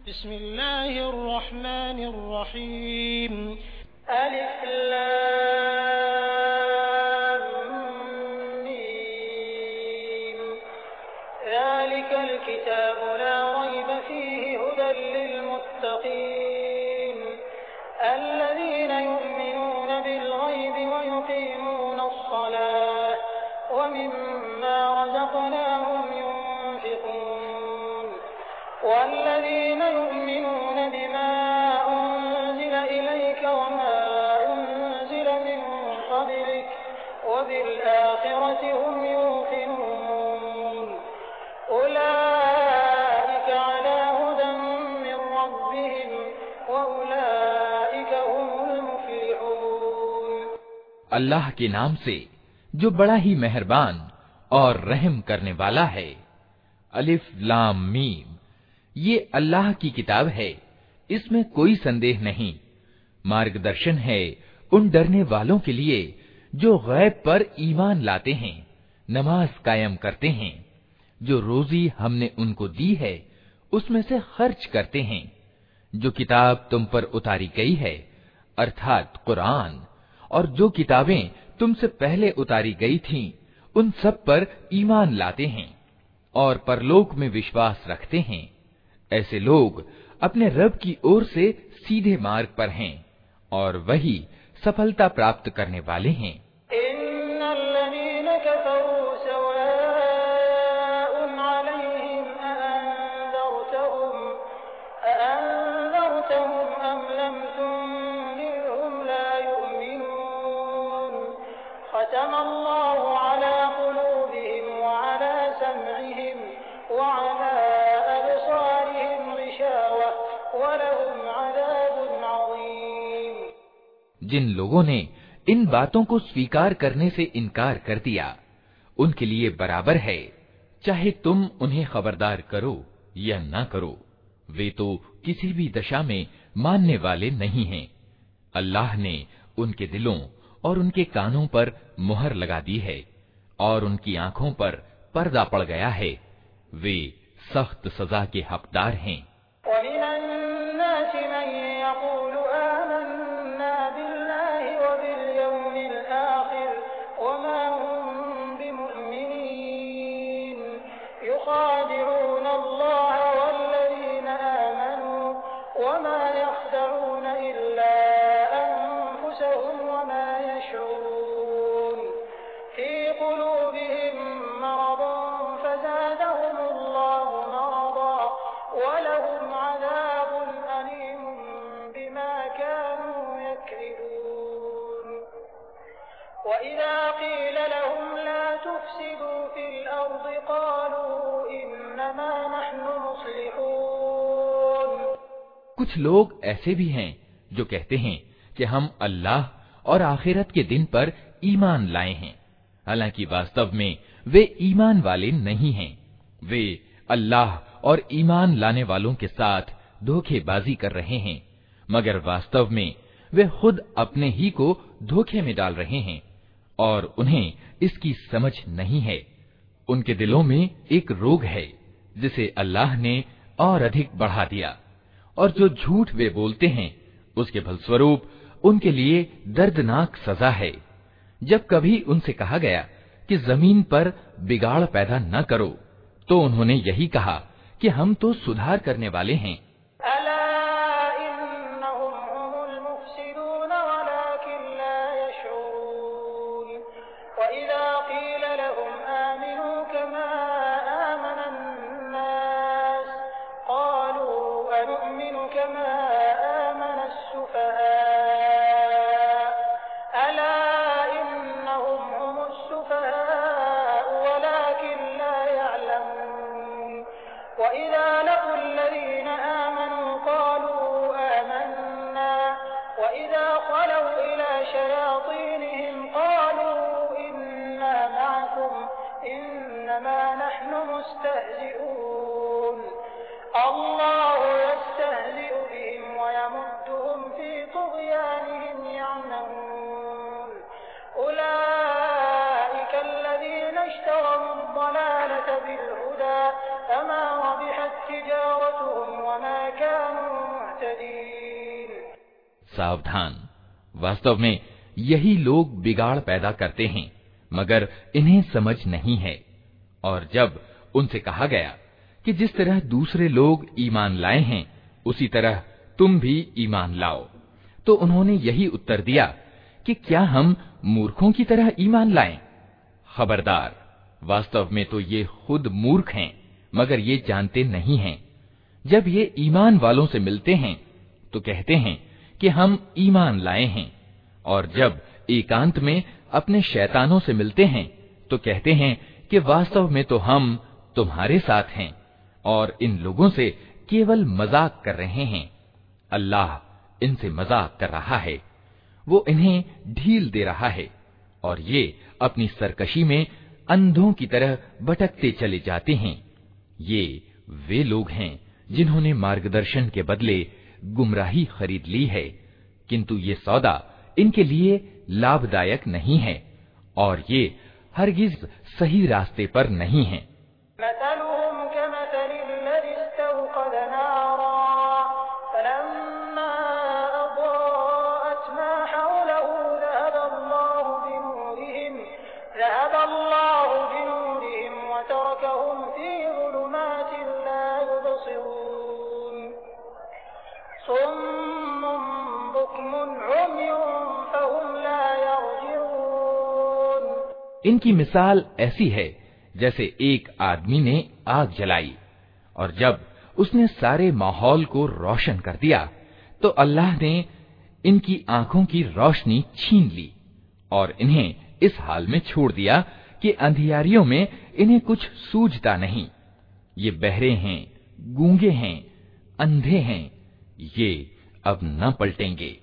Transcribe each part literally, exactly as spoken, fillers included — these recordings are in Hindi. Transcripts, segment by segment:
बिस्मिल्लाहिर्रहमानिर्रहीम। अलिफ लाम मीम। ज़ालिकल किताबु ला रैब फ़ीहि हुदल लिलमुत्तक़ीन अल्लज़ीना युमिनून बिल ग़ैबि व युक़ीमूना अस्सलाह व मिम्मा रज़क़नाहुम युनफ़िक़ून वल्लज़ीना युमिनून बिमा उन्ज़िल इलैक वमा उन्ज़िल मिन क़ब्लिक वबिल आख़िरति हुम यूक़िनून उलाइक अला हुदन मिन रब्बिहिम व उलाइक हुमुल मुफ़्लिहून। अल्लाह के नाम से जो बड़ा ही मेहरबान और रहम करने वाला है। अलिफ लाम मीम। ये अल्लाह की किताब है, इसमें कोई संदेह नहीं। मार्गदर्शन है उन डरने वालों के लिए जो गैब पर ईमान लाते हैं, नमाज कायम करते हैं, जो रोजी हमने उनको दी है उसमें से खर्च करते हैं, जो किताब तुम पर उतारी गई है अर्थात कुरान, और जो किताबें तुमसे पहले उतारी गई थीं उन सब पर ईमान लाते हैं और परलोक में विश्वास रखते हैं। ऐसे लोग अपने रब की ओर से सीधे मार्ग पर हैं और वही सफलता प्राप्त करने वाले हैं। इन्नल्लज़ीन कफ़रू सवाअन अलैहिम अअन्ज़रतहुम अअन्ज़रतहुम अम लम तुन्ज़िरहुम ला युमिनून ख़तमल्लाहु अला क़ुलूबिहिम व अला समइहिम व अला अबसारिहिम ग़िशावह व लहुम अज़ाबुन अज़ीम। जिन लोगों ने इन बातों को स्वीकार करने से इनकार कर दिया, उनके लिए बराबर है चाहे तुम उन्हें खबरदार करो या ना करो, वे तो किसी भी दशा में मानने वाले नहीं हैं। अल्लाह ने उनके दिलों और उनके कानों पर मुहर लगा दी है और उनकी आंखों पर पर्दा पड़ गया है। वे सख्त सजा के हकदार हैं। कुछ लोग ऐसे भी हैं जो कहते हैं कि हम अल्लाह और आखिरत के दिन पर ईमान लाए हैं, हालांकि वास्तव में वे ईमान वाले नहीं हैं। वे अल्लाह और ईमान लाने वालों के साथ धोखेबाजी कर रहे हैं, मगर वास्तव में वे खुद अपने ही को धोखे में डाल रहे हैं और उन्हें इसकी समझ नहीं है। उनके दिलों में एक रोग है जिसे अल्लाह ने और अधिक बढ़ा दिया, और जो झूठ वे बोलते हैं उसके फलस्वरूप उनके लिए दर्दनाक सजा है। जब कभी उनसे कहा गया कि जमीन पर बिगाड़ पैदा न करो, तो उन्होंने यही कहा कि हम तो सुधार करने वाले हैं। फमा रबिहत तिजारतुहुम वमा मुहतदीन। सावधान, वास्तव में यही लोग बिगाड़ पैदा करते हैं, मगर इन्हें समझ नहीं है। और जब उनसे कहा गया कि जिस तरह दूसरे लोग ईमान लाए हैं उसी तरह तुम भी ईमान लाओ, तो उन्होंने यही उत्तर दिया कि क्या हम मूर्खों की तरह ईमान लाएं? खबरदार, वास्तव में तो ये खुद मूर्ख हैं, मगर ये जानते नहीं हैं। जब ये ईमान वालों से मिलते हैं तो कहते हैं कि हम ईमान लाए हैं, और जब एकांत में अपने शैतानों से मिलते हैं तो कहते हैं कि वास्तव में तो हम तुम्हारे साथ हैं और इन लोगों से केवल मजाक कर रहे हैं। अल्लाह इनसे मजाक कर रहा है, वो इन्हें ढील दे रहा है और ये अपनी सरकशी में अंधों की तरह भटकते चले जाते हैं। ये वे लोग हैं जिन्होंने मार्गदर्शन के बदले गुमराही खरीद ली है, किंतु ये सौदा इनके लिए लाभदायक नहीं है और ये हरगिज सही रास्ते पर नहीं है। इनकी मिसाल ऐसी है जैसे एक आदमी ने आग जलाई और जब उसने सारे माहौल को रोशन कर दिया तो अल्लाह ने इनकी आंखों की रोशनी छीन ली और इन्हें इस हाल में छोड़ दिया कि अंधियारियों में इन्हें कुछ सूझता नहीं। ये बहरे हैं, गूंगे हैं, अंधे हैं, ये अब न पलटेंगे।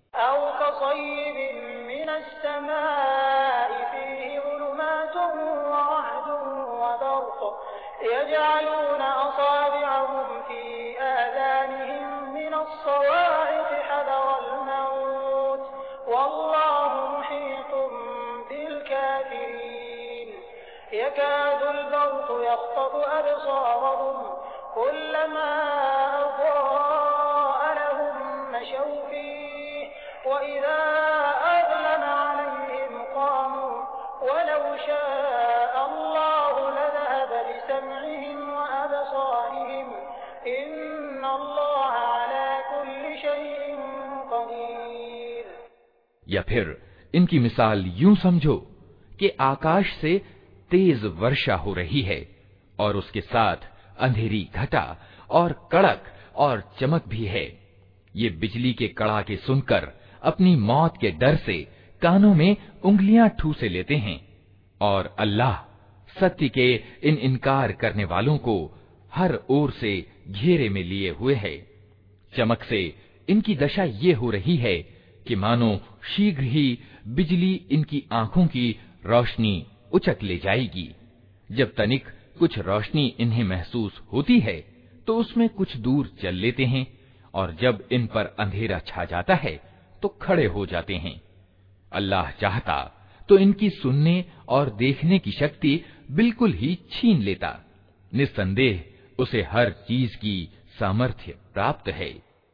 या फिर इनकी मिसाल यूं समझो कि आकाश से तेज वर्षा हो रही है और उसके साथ अंधेरी घटा और कड़क और चमक भी है। ये बिजली के कड़ाके सुनकर अपनी मौत के डर से कानों में उंगलियां ठूसे लेते हैं और अल्लाह सत्य के इन इनकार करने वालों को हर ओर से घेरे में लिए हुए है। चमक से इनकी दशा ये हो रही है कि मानो शीघ्र ही बिजली इनकी आंखों की रोशनी उचक ले जाएगी। जब तनिक कुछ रोशनी इन्हें महसूस होती है तो उसमें कुछ दूर चल लेते हैं और जब इन पर अंधेरा छा जाता है तो खड़े हो जाते हैं। अल्लाह चाहता तो इनकी सुनने और देखने की शक्ति बिल्कुल ही छीन लेता। निस्संदेह उसे हर चीज की सामर्थ्य प्राप्त है।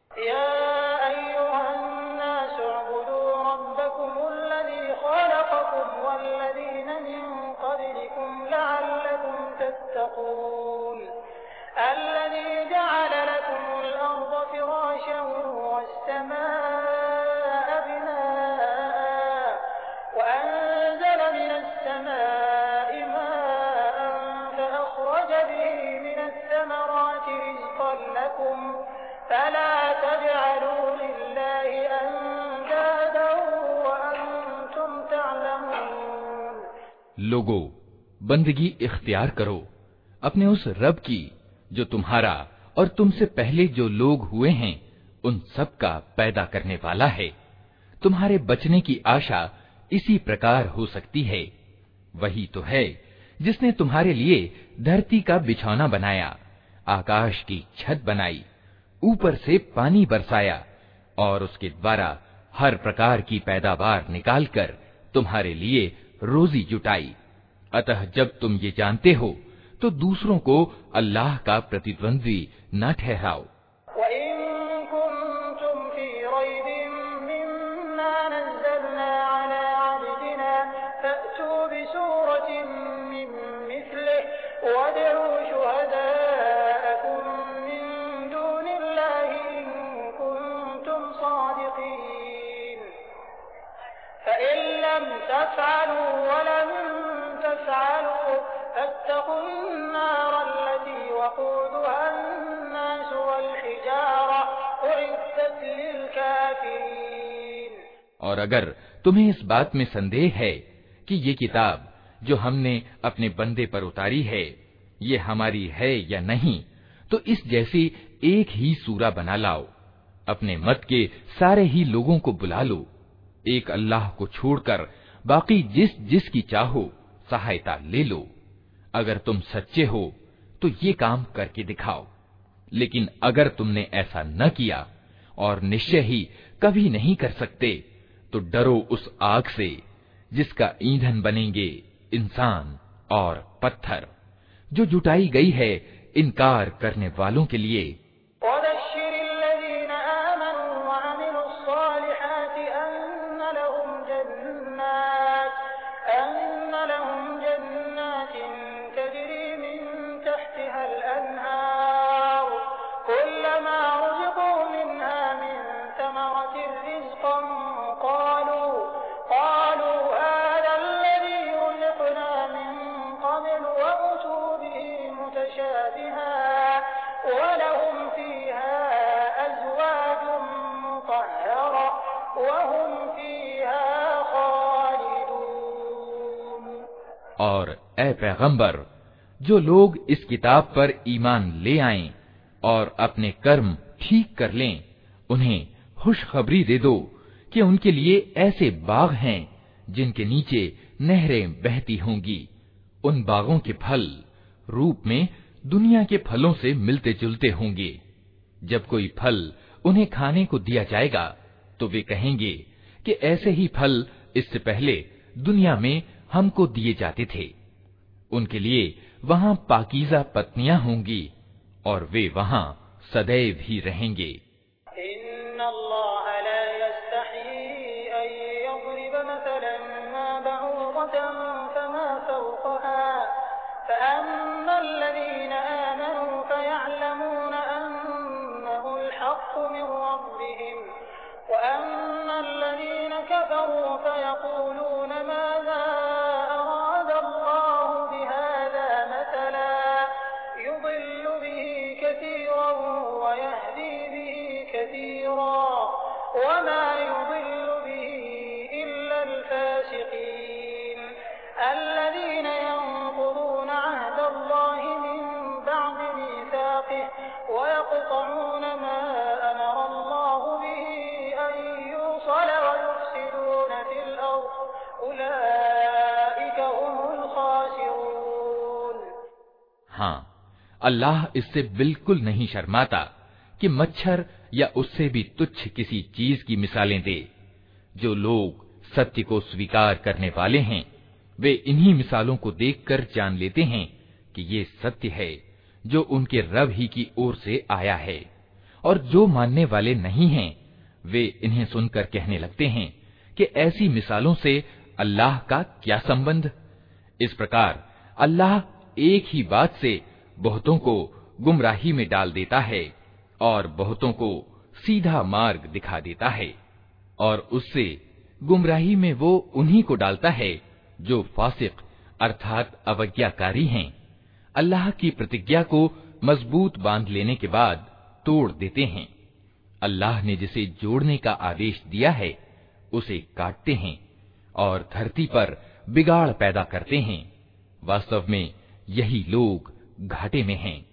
लोगों, बंदगी इख्तियार करो अपने उस रब की जो तुम्हारा और तुमसे पहले जो लोग हुए हैं उन सब का पैदा करने वाला है। तुम्हारे बचने की आशा इसी प्रकार हो सकती है। वही तो है जिसने तुम्हारे लिए धरती का बिछौना बनाया, आकाश की छत बनाई, ऊपर से पानी बरसाया और उसके द्वारा हर प्रकार की पैदावार निकालकर तुम्हारे लिए रोजी जुटाई। अतः जब तुम ये जानते हो तो दूसरों को अल्लाह का प्रतिद्वंद्वी न ठहराओ। वइन फत्तकुन्नार अल्लती वक़ूदुहा अन्नास वल हिजारा उइद्दत लिलकाफिरीन। और अगर तुम्हें इस बात में संदेह है कि ये किताब जो हमने अपने बंदे पर उतारी है ये हमारी है या नहीं, तो इस जैसी एक ही सूरा बना लाओ, अपने मत के सारे ही लोगों को बुला लो, एक अल्लाह को छोड़कर बाकी जिस जिस की चाहो सहायता ले लो। अगर तुम सच्चे हो तो ये काम करके दिखाओ। लेकिन अगर तुमने ऐसा न किया और निश्चय ही कभी नहीं कर सकते, तो डरो उस आग से जिसका ईंधन बनेंगे इंसान और पत्थर, जो जुटाई गई है इनकार करने वालों के लिए। और ए पैगंबर, जो लोग इस किताब पर ईमान ले आएं और अपने कर्म ठीक कर लें, उन्हें खुशखबरी दे दो कि उनके लिए ऐसे बाग हैं जिनके नीचे नहरें बहती होंगी। उन बागों के फल रूप में दुनिया के फलों से मिलते जुलते होंगे। जब कोई फल उन्हें खाने को दिया जाएगा तो वे कहेंगे कि ऐसे ही फल इससे पहले दुनिया में हमको दिए जाते थे। उनके लिए वहां पाकीज़ा पत्नियां होंगी और वे वहां सदैव ही रहेंगे। हाँ, अल्लाह इससे बिल्कुल नहीं शर्माता कि मच्छर या उससे भी तुच्छ किसी चीज की मिसालें दे। जो लोग सत्य को स्वीकार करने वाले हैं, वे इन्हीं मिसालों को देखकर जान लेते हैं कि ये सत्य है जो उनके रब ही की ओर से आया है। और जो मानने वाले नहीं हैं, वे इन्हें सुनकर कहने लगते हैं कि ऐसी मिसालों से अल्लाह का क्या संबंध। इस प्रकार अल्लाह एक ही बात से बहुतों को गुमराही में डाल देता है और बहुतों को सीधा मार्ग दिखा देता है, और उससे गुमराही में वो उन्हीं को डालता है जो फासिक अर्थात अवज्ञाकारी हैं। अल्लाह की प्रतिज्ञा को मजबूत बांध लेने के बाद तोड़ देते हैं। अल्लाह ने जिसे जोड़ने का आदेश दिया है उसे काटते हैं और धरती पर बिगाड़ पैदा करते हैं। वास्तव में यही लोग घाटे में हैं।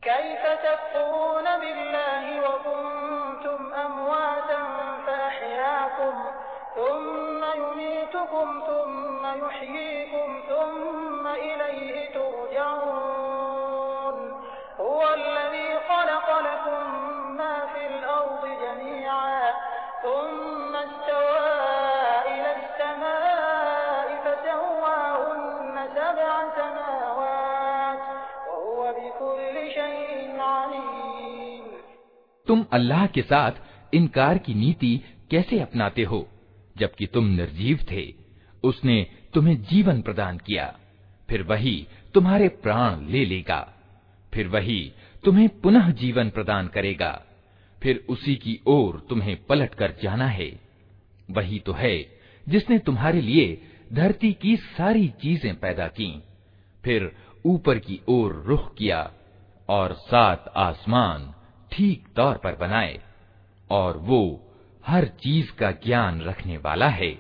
तुम अल्लाह के साथ इनकार की नीति कैसे अपनाते हो, जबकि तुम निर्जीव थे। उसने तुम्हें जीवन प्रदान किया, फिर वही तुम्हारे प्राण ले लेगा, फिर वही तुम्हें पुनः जीवन प्रदान करेगा, फिर उसी की ओर तुम्हें पलट कर जाना है। वही तो है जिसने तुम्हारे लिए धरती की सारी चीजें पैदा की, फिर ऊपर की ओर रुख किया और सात आसमान ठीक तौर पर बनाए, और वो हर चीज का ज्ञान रखने वाला है।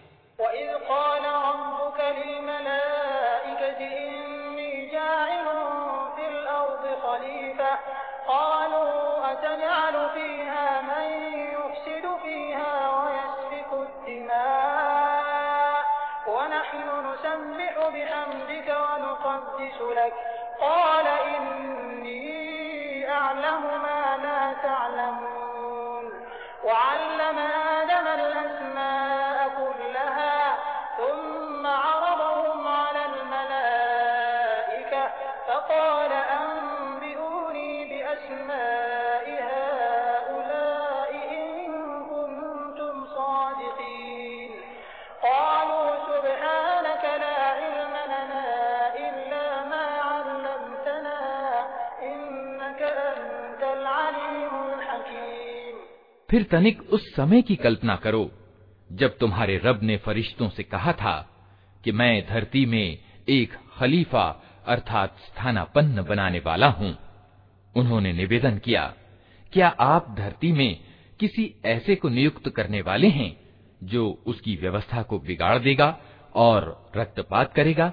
फिर तनिक उस समय की कल्पना करो जब तुम्हारे रब ने फरिश्तों से कहा था कि मैं धरती में एक खलीफा अर्थात स्थानापन्न बनाने वाला हूँ। उन्होंने निवेदन किया, क्या आप धरती में किसी ऐसे को नियुक्त करने वाले हैं जो उसकी व्यवस्था को बिगाड़ देगा और रक्तपात करेगा?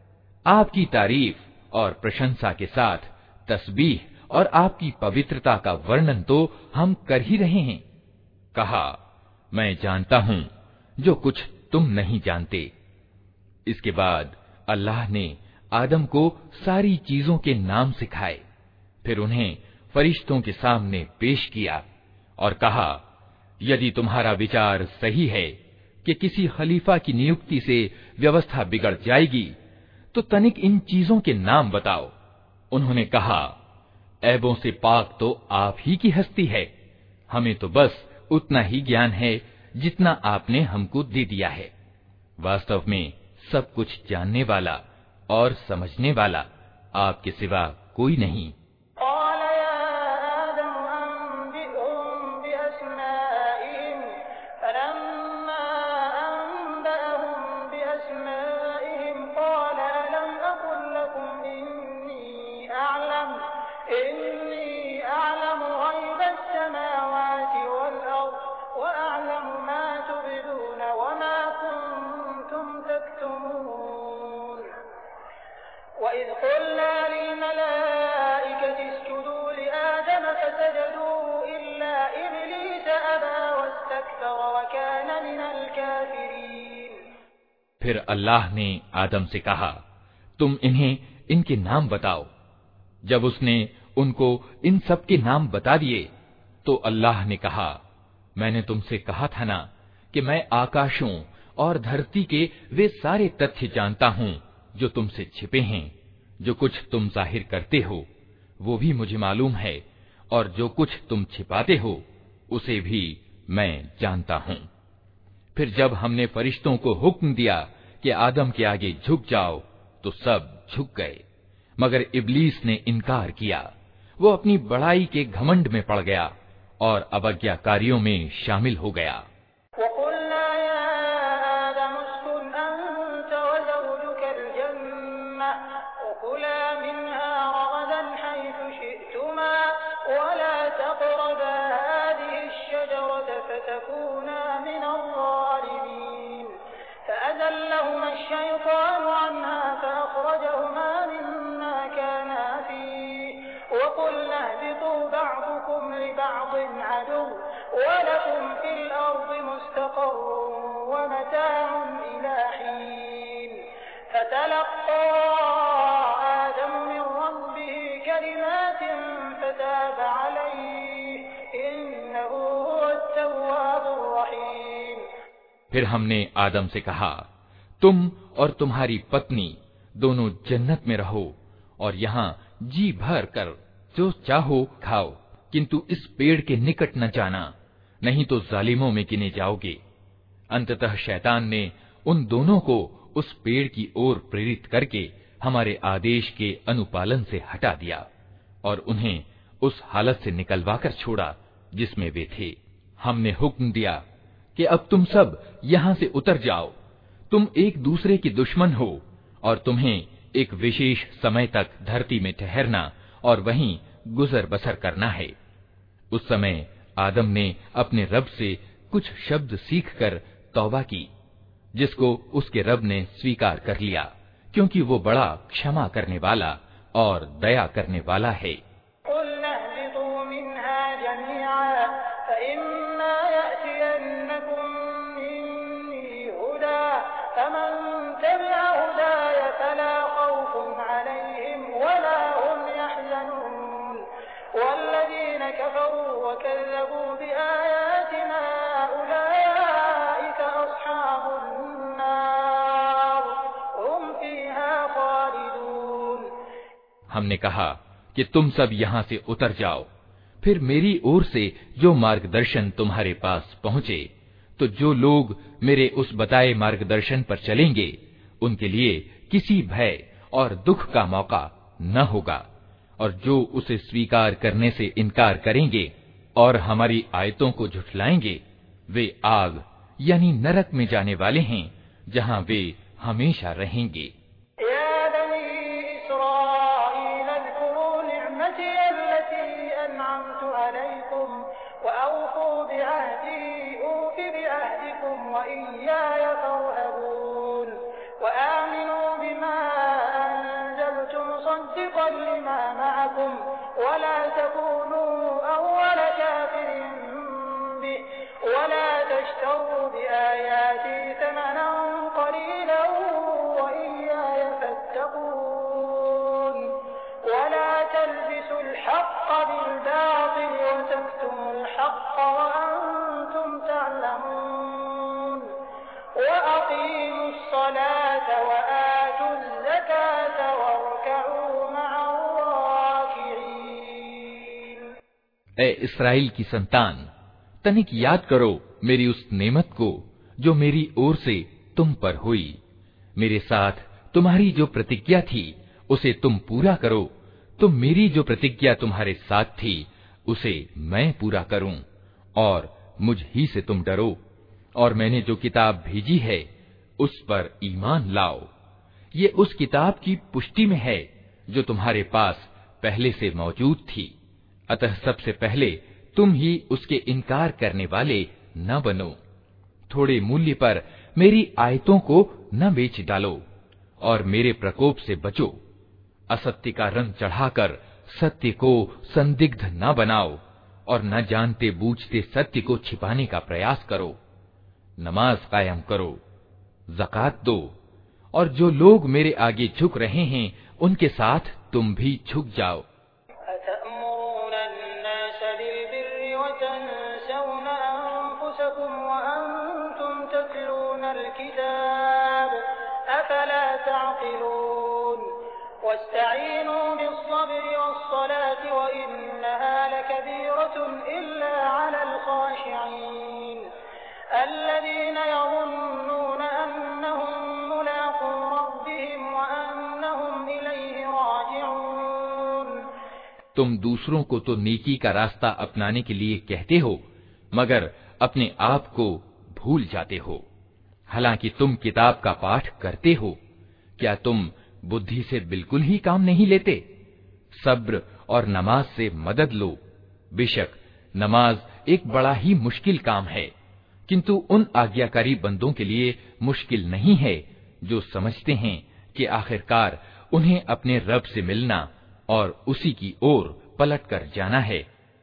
आपकी तारीफ और प्रशंसा के साथ तस्बीह और आपकी पवित्रता का वर्णन तो हम कर ही रहे हैं। कहा, मैं जानता हूं जो कुछ तुम नहीं जानते। इसके बाद अल्लाह ने आदम को सारी चीजों के नाम सिखाए, फिर उन्हें फरिश्तों के सामने पेश किया और कहा, यदि तुम्हारा विचार सही है कि किसी खलीफा की नियुक्ति से व्यवस्था बिगड़ जाएगी तो तनिक इन चीजों के नाम बताओ। उन्होंने कहा, ऐबों से पाक तो आप ही की हस्ती है, हमें तो बस उतना ही ज्ञान है जितना आपने हमको दे दिया है। वास्तव में सब कुछ जानने वाला और समझने वाला आपके सिवा कोई नहीं। फिर अल्लाह ने आदम से कहा, तुम इन्हें इनके नाम बताओ। जब उसने उनको इन सब के नाम बता दिए तो अल्लाह ने कहा, मैंने तुमसे कहा था ना कि मैं आकाशों और धरती के वे सारे तथ्य जानता हूँ जो तुमसे छिपे हैं। जो कुछ तुम जाहिर करते हो वो भी मुझे मालूम है, और जो कुछ तुम छिपाते हो उसे भी मैं जानता हूँ। फिर जब हमने फरिश्तों को हुक्म दिया कि आदम के आगे झुक जाओ तो सब झुक गए, मगर इब्लीस ने इनकार किया। वो अपनी बड़ाई के घमंड में पड़ गया और अवज्ञाकारियों में शामिल हो गया। फिर हमने आदम से कहा, तुम और तुम्हारी पत्नी दोनों जन्नत में रहो और यहाँ जी भर कर जो चाहो खाओ, किंतु इस पेड़ के निकट न जाना, नहीं तो जालिमों में गिने जाओगे। अंततः शैतान ने उन दोनों को उस पेड़ की ओर प्रेरित करके हमारे आदेश के अनुपालन से हटा दिया और उन्हें उस हालत से निकलवा कर छोड़ा जिसमें वे थे। हमने हुक्म दिया कि अब तुम सब यहाँ से उतर जाओ, तुम एक दूसरे के दुश्मन हो और तुम्हें एक विशेष समय तक धरती में ठहरना और वहीं गुजर बसर करना है। उस समय आदम ने अपने रब से कुछ शब्द सीखकर तौबा की, जिसको उसके रब ने स्वीकार कर लिया, क्योंकि वो बड़ा क्षमा करने वाला और दया करने वाला है। हमने कहा कि तुम सब यहाँ से उतर जाओ। फिर मेरी ओर से जो मार्गदर्शन तुम्हारे पास पहुँचे, तो जो लोग मेरे उस बताए मार्गदर्शन पर चलेंगे, उनके लिए किसी भय और दुख का मौका न होगा। और जो उसे स्वीकार करने से इनकार करेंगे और हमारी आयतों को झुठलाएंगे, वे आग यानी नरक में जाने वाले हैं, जहाँ वे हमेशा रहेंगे। ए इस्राएल की संतान, तनिक याद करो मेरी उस नेमत को जो मेरी ओर से तुम पर हुई। मेरे साथ तुम्हारी जो प्रतिज्ञा थी उसे तुम पूरा करो, तो मेरी जो प्रतिज्ञा तुम्हारे साथ थी उसे मैं पूरा करूं, और मुझ ही से तुम डरो। और मैंने जो किताब भेजी है उस पर ईमान लाओ। ये उस किताब की पुष्टि में है जो तुम्हारे पास पहले से मौजूद थी। अतः सबसे पहले तुम ही उसके इनकार करने वाले न बनो। थोड़े मूल्य पर मेरी आयतों को न बेच डालो और मेरे प्रकोप से बचो। असत्य का रंग चढ़ाकर सत्य को संदिग्ध न बनाओ और न जानते बूझते सत्य को छिपाने का प्रयास करो। नमाज कायम करो, ज़कात दो, और जो लोग मेरे आगे झुक रहे हैं उनके साथ तुम भी झुक जाओ। तुम दूसरों को तो नेकी का रास्ता अपनाने के लिए कहते हो, मगर अपने आप को भूल जाते हो। हालांकि तुम किताब का पाठ करते हो, क्या तुम बुद्धि से बिल्कुल ही काम नहीं लेते? सब्र और नमाज से मदद लो। बेशक नमाज एक बड़ा ही मुश्किल काम है, किंतु उन आज्ञाकारी बंदों के लिए मुश्किल नहीं है जो समझते हैं कि आखिरकार उन्हें अपने रब से मिलना और उसी की ओर पलट कर जाना है।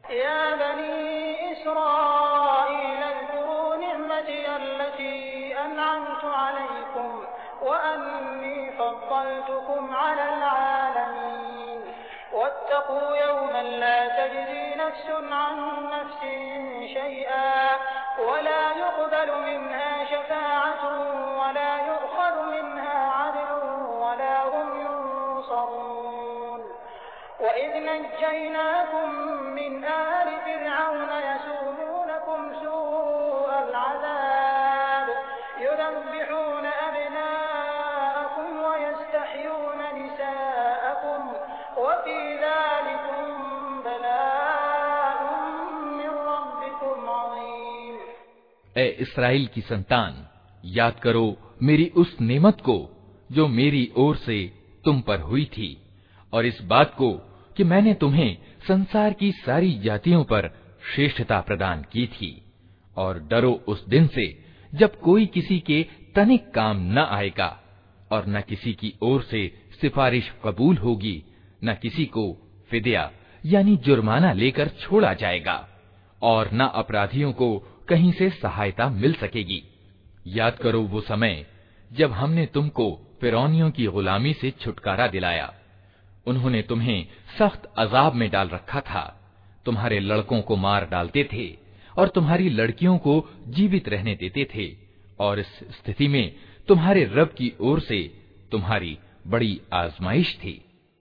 ए इस्राएल की संतान, याद करो मेरी उस नेमत को जो मेरी ओर से तुम पर हुई थी, और इस बात को कि मैंने तुम्हें संसार की सारी जातियों पर श्रेष्ठता प्रदान की थी। और डरो उस दिन से जब कोई किसी के तनिक काम न आएगा, और न किसी की ओर से सिफारिश कबूल होगी, न किसी को फिदिया यानी जुर्माना लेकर छोड़ा जाएगा, और न अपराधियों को कहीं से सहायता मिल सकेगी। याद करो वो समय जब हमने तुमको फिरौनियों की गुलामी से छुटकारा दिलाया। उन्होंने तुम्हें सख्त अजाब में डाल रखा था। तुम्हारे लड़कों को मार डालते थे और तुम्हारी लड़कियों को जीवित रहने देते थे, और इस स्थिति में तुम्हारे रब की ओर से तुम्हारी बड़ी आजमाइश थी।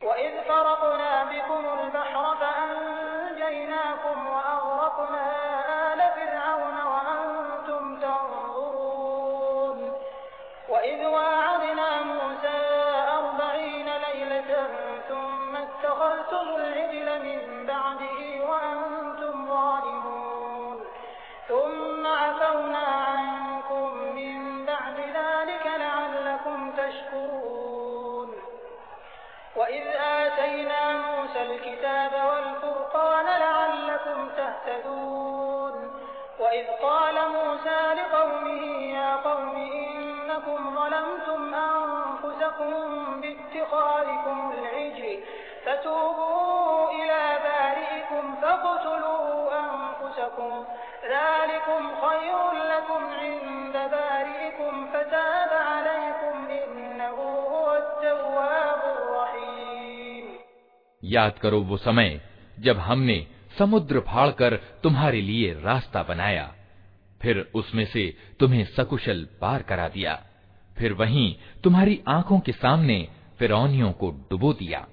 याद करो वो समय जब हमने समुद्र फाड़कर तुम्हारे लिए रास्ता बनाया, फिर उसमें से तुम्हें सकुशल पार करा दिया, फिर वहीं तुम्हारी आंखों के सामने फिरौनियों को डुबो दिया।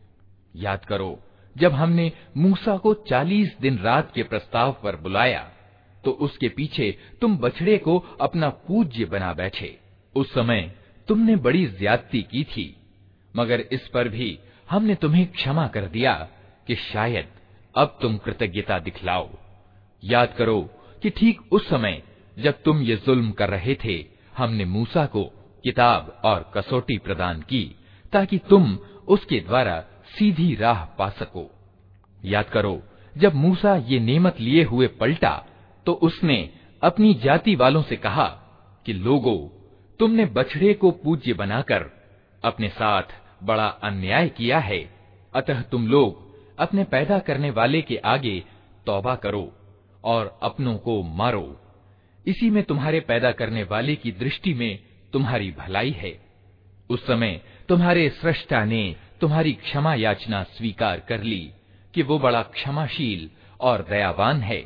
याद करो जब हमने मूसा को चालीस दिन रात के प्रस्ताव पर बुलाया, तो उसके पीछे तुम बछड़े को अपना पूज्य बना बैठे। उस समय तुमने बड़ी ज्यादती की थी, मगर इस पर भी हमने तुम्हें क्षमा कर दिया कि शायद अब तुम कृतज्ञता दिखलाओ। याद करो कि ठीक उस समय जब तुम ये जुल्म कर रहे थे, हमने मूसा को किताब और कसौटी प्रदान की ताकि तुम उसके द्वारा सीधी राह पा सको। याद करो जब मूसा ये नेमत लिए हुए पलटा, तो उसने अपनी जाति वालों से कहा कि लोगों, तुमने बछड़े को पूज्य बनाकर अपने साथ बड़ा अन्याय किया है, अतः तुम लोग अपने पैदा करने वाले के आगे तौबा करो और अपनों को मारो। इसी में तुम्हारे पैदा करने वाले की दृष्टि में तुम्हारी भलाई है। उस समय तुम्हारे स्रष्टा ने तुम्हारी क्षमा याचना स्वीकार कर ली कि वो बड़ा क्षमाशील और दयावान है।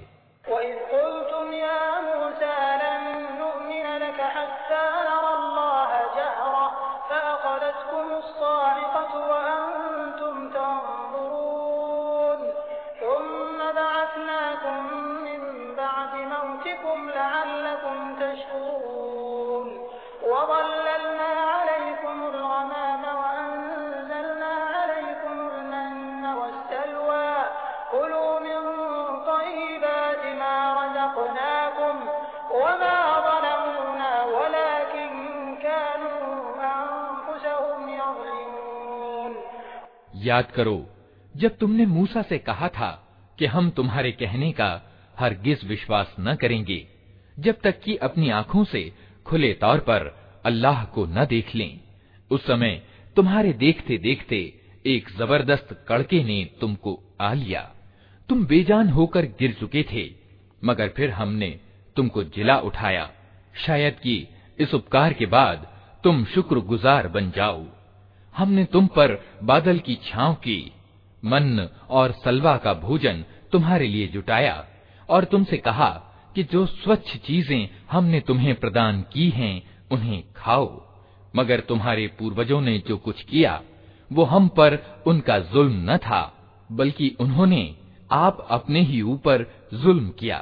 याद करो जब तुमने मूसा से कहा था कि हम तुम्हारे कहने का हरगिज विश्वास न करेंगे जब तक कि अपनी आंखों से खुले तौर पर अल्लाह को न देख लें। उस समय तुम्हारे देखते देखते एक जबरदस्त कड़के ने तुमको आ लिया। तुम बेजान होकर गिर चुके थे, मगर फिर हमने तुमको जिला उठाया, शायद कि इस उपकार के बाद तुम शुक्रगुजार बन जाओ। हमने तुम पर बादल की छांव की, मन और सलवा का भोजन तुम्हारे लिए जुटाया और तुमसे कहा कि जो स्वच्छ चीजें हमने तुम्हें प्रदान की हैं उन्हें खाओ। मगर तुम्हारे पूर्वजों ने जो कुछ किया वो हम पर उनका जुल्म न था, बल्कि उन्होंने आप अपने ही ऊपर जुल्म किया।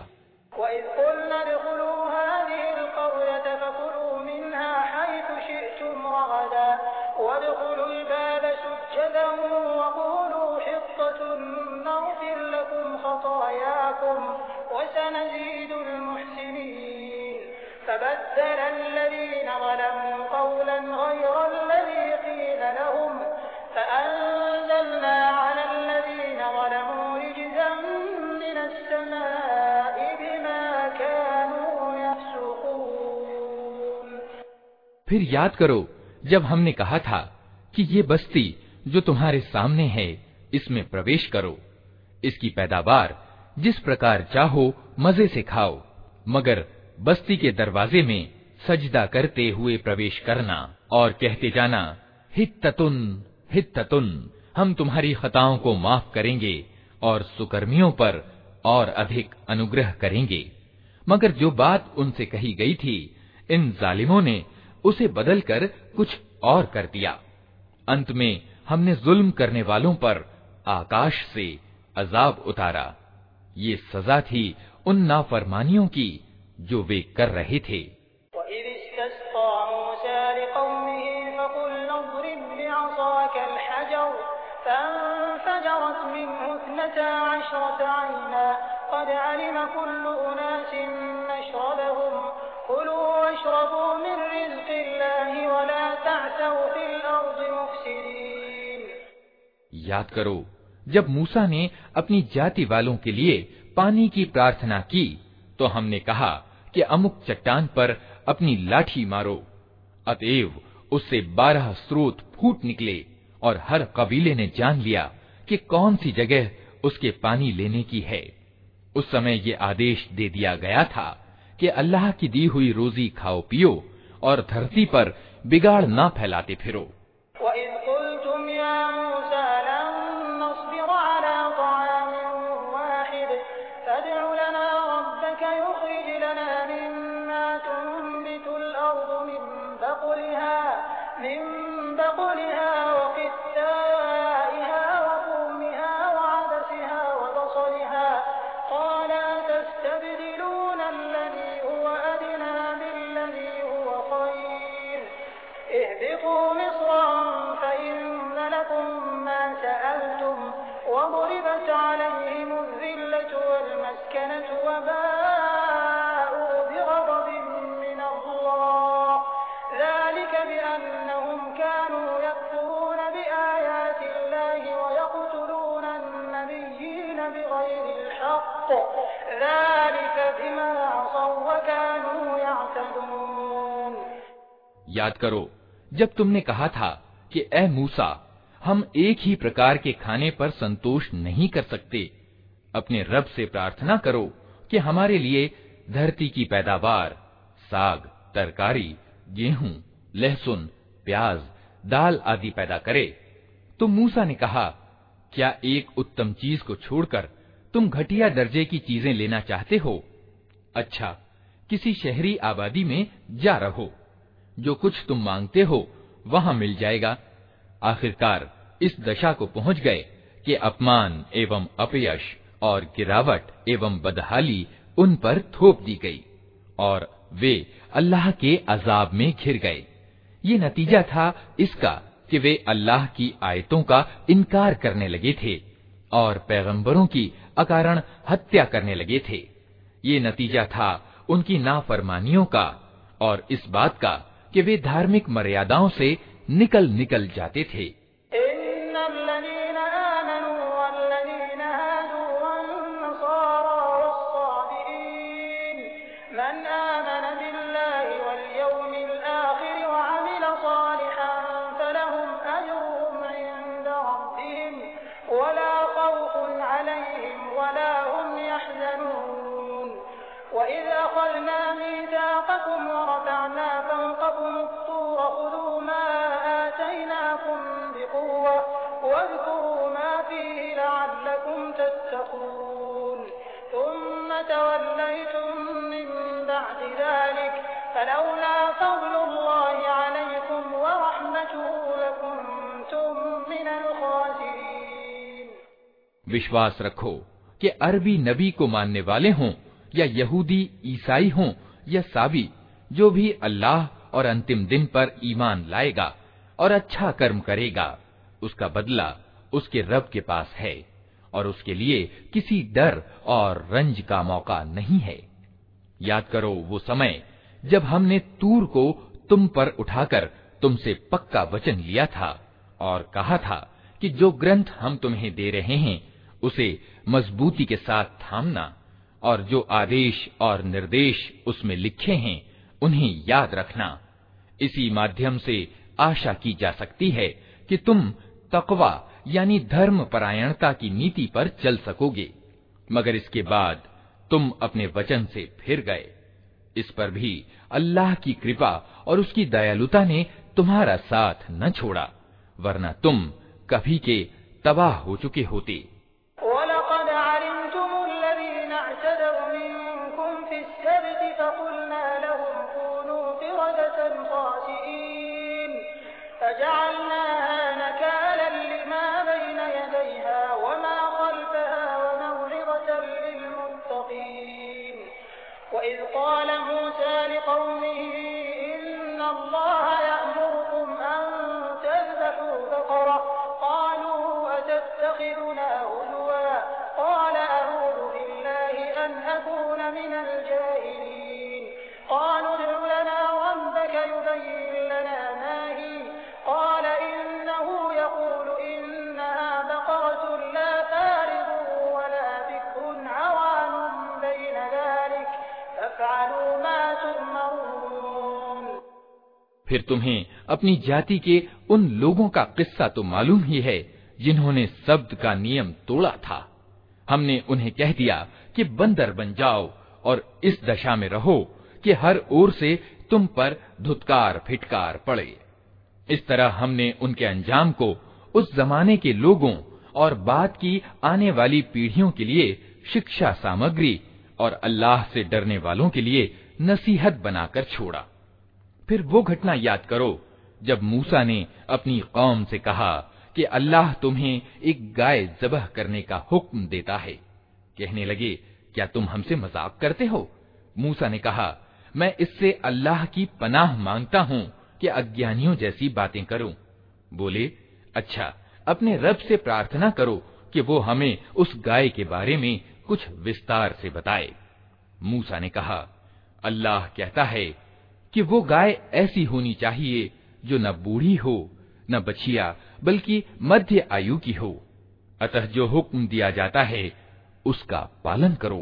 फ़अंज़लना अलल्लज़ीन ज़लमू रिजज़न मिनस्समाइ बिमा कानू यफ़्सुक़ून। फिर याद करो जब हमने कहा था कि ये बस्ती जो तुम्हारे सामने है इसमें प्रवेश करो, इसकी पैदावार जिस प्रकार चाहो मजे से खाओ, मगर बस्ती के दरवाजे में सजदा करते हुए प्रवेश करना और कहते जाना हित्ततुन हित्ततुन, हम तुम्हारी खताओं को माफ करेंगे और सुकर्मियों पर और अधिक अनुग्रह करेंगे। मगर जो बात उनसे कही गई थी इन जालिमों ने उसे बदलकर कुछ और कर दिया। अंत में हमने जुल्म करने वालों पर आकाश से अजाब उतारा। ये सजा थी उन नाफरमानियों की जो वे कर रहे थे। याद करो जब मूसा ने अपनी जाति वालों के लिए पानी की प्रार्थना की तो हमने कहा कि अमुक चट्टान पर अपनी लाठी मारो। अतएव उससे बारह स्रोत फूट निकले और हर कबीले ने जान लिया कि कौन सी जगह उसके पानी लेने की है। उस समय ये आदेश दे दिया गया था कि अल्लाह की दी हुई रोजी खाओ पियो और धरती पर बिगाड़ ना फैलाते फिरो। याद करो जब तुमने कहा था कि ए मूसा, हम एक ही प्रकार के खाने पर संतोष नहीं कर सकते। अपने रब से प्रार्थना करो कि हमारे लिए धरती की पैदावार, साग, तरकारी, गेहूं, लहसुन, प्याज, दाल आदि पैदा करे। तो मूसा ने कहा, क्या एक उत्तम चीज को छोड़कर तुम घटिया दर्जे की चीजें लेना चाहते हो? अच्छा, किसी शहरी आबादी में जा रहो, जो कुछ तुम मांगते हो वहां मिल जाएगा। आखिरकार इस दशा को पहुंच गए कि अपमान एवं अपयश और गिरावट एवं बदहाली उन पर थोप दी गई और वे अल्लाह के अजाब में घिर गए। ये नतीजा था इसका कि वे अल्लाह की आयतों का इनकार करने लगे थे और पैगंबरों की अकारण हत्या करने लगे थे। ये नतीजा था उनकी नाफरमानियों का और इस बात का कि वे धार्मिक मर्यादाओं से निकल निकल जाते थे। विश्वास रखो कि अरबी नबी को मानने वाले हों या यहूदी ईसाई हों या साबी, जो भी अल्लाह और अंतिम दिन पर ईमान लाएगा और अच्छा कर्म करेगा, उसका बदला उसके रब के पास है और उसके लिए किसी डर और रंज का मौका नहीं है। याद करो वो समय जब हमने तूर को तुम पर उठाकर तुमसे पक्का वचन लिया था और कहा था कि जो ग्रंथ हम तुम्हें दे रहे हैं उसे मजबूती के साथ थामना और जो आदेश और निर्देश उसमें लिखे हैं उन्हें याद रखना। इसी माध्यम से आशा की जा सकती है कि तुम तकवा यानी धर्म परायणता की नीति पर चल सकोगे, मगर इसके बाद तुम अपने वचन से फिर गए। इस पर भी अल्लाह की कृपा और उसकी दयालुता ने तुम्हारा साथ न छोड़ा, वरना तुम कभी के तबाह हो चुके होते। फिर तुम्हें अपनी जाति के उन लोगों का किस्सा तो मालूम ही है जिन्होंने शब्द का नियम तोड़ा था। हमने उन्हें कह दिया कि बंदर बन जाओ और इस दशा में रहो कि हर ओर से तुम पर धुतकार फिटकार पड़े। इस तरह हमने उनके अंजाम को उस जमाने के लोगों और बाद की आने वाली पीढ़ियों के लिए शिक्षा सामग्री और अल्लाह से डरने वालों के लिए नसीहत बनाकर छोड़ा। फिर वो घटना याद करो जब मूसा ने अपनी कौम से कहा कि अल्लाह तुम्हें एक गाय ज़बह करने का हुक्म देता है। कहने लगे, क्या तुम हमसे मजाक करते हो? मूसा ने कहा, मैं इससे अल्लाह की पनाह मांगता हूँ कि अज्ञानियों जैसी बातें करूं। बोले, अच्छा, अपने रब से प्रार्थना करो कि वो हमें उस गाय के बारे में कुछ विस्तार से बताए। मूसा ने कहा, अल्लाह कहता है कि वो गाय ऐसी होनी चाहिए जो न बूढ़ी हो न बछिया बल्कि मध्य आयु की हो। अतः जो हुक्म दिया जाता है उसका पालन करो।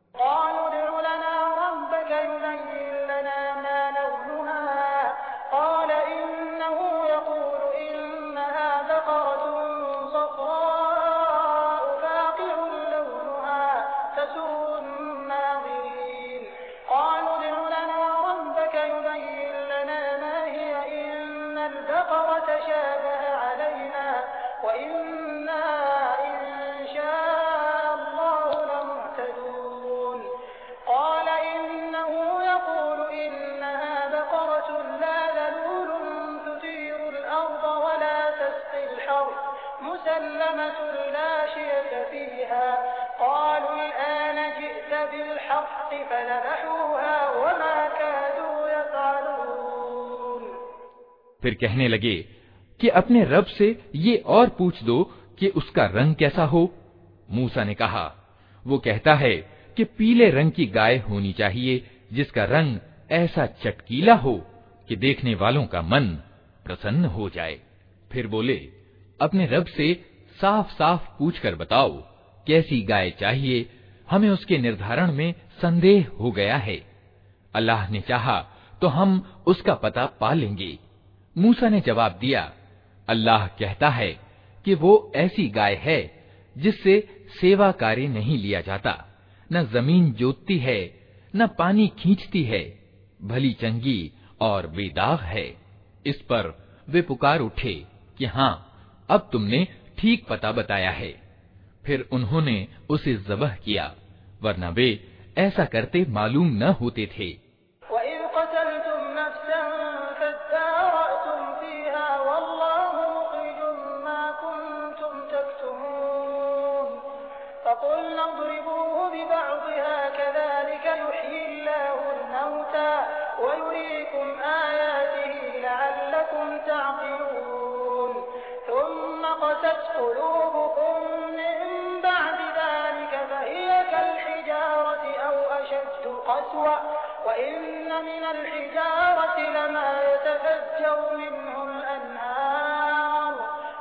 फिर कहने लगे कि अपने रब से ये और पूछ दो कि उसका रंग कैसा हो। मूसा ने कहा, वो कहता है कि पीले रंग की गाय होनी चाहिए जिसका रंग ऐसा चटकीला हो कि देखने वालों का मन प्रसन्न हो जाए। फिर बोले, अपने रब से साफ साफ पूछकर बताओ कैसी गाय चाहिए, हमें उसके निर्धारण में संदेह हो गया है। अल्लाह ने चाहा तो हम उसका पता पा लेंगे। मूसा ने जवाब दिया, अल्लाह कहता है कि वो ऐसी गाय है जिससे सेवा कार्य नहीं लिया जाता, न जमीन जोतती है न पानी खींचती है, भली चंगी और बेदाग है। इस पर वे पुकार उठे कि हाँ, अब तुमने ठीक पता बताया है। फिर उन्होंने उसे ज़बह किया, वरना वे ऐसा करते मालूम न होते थे।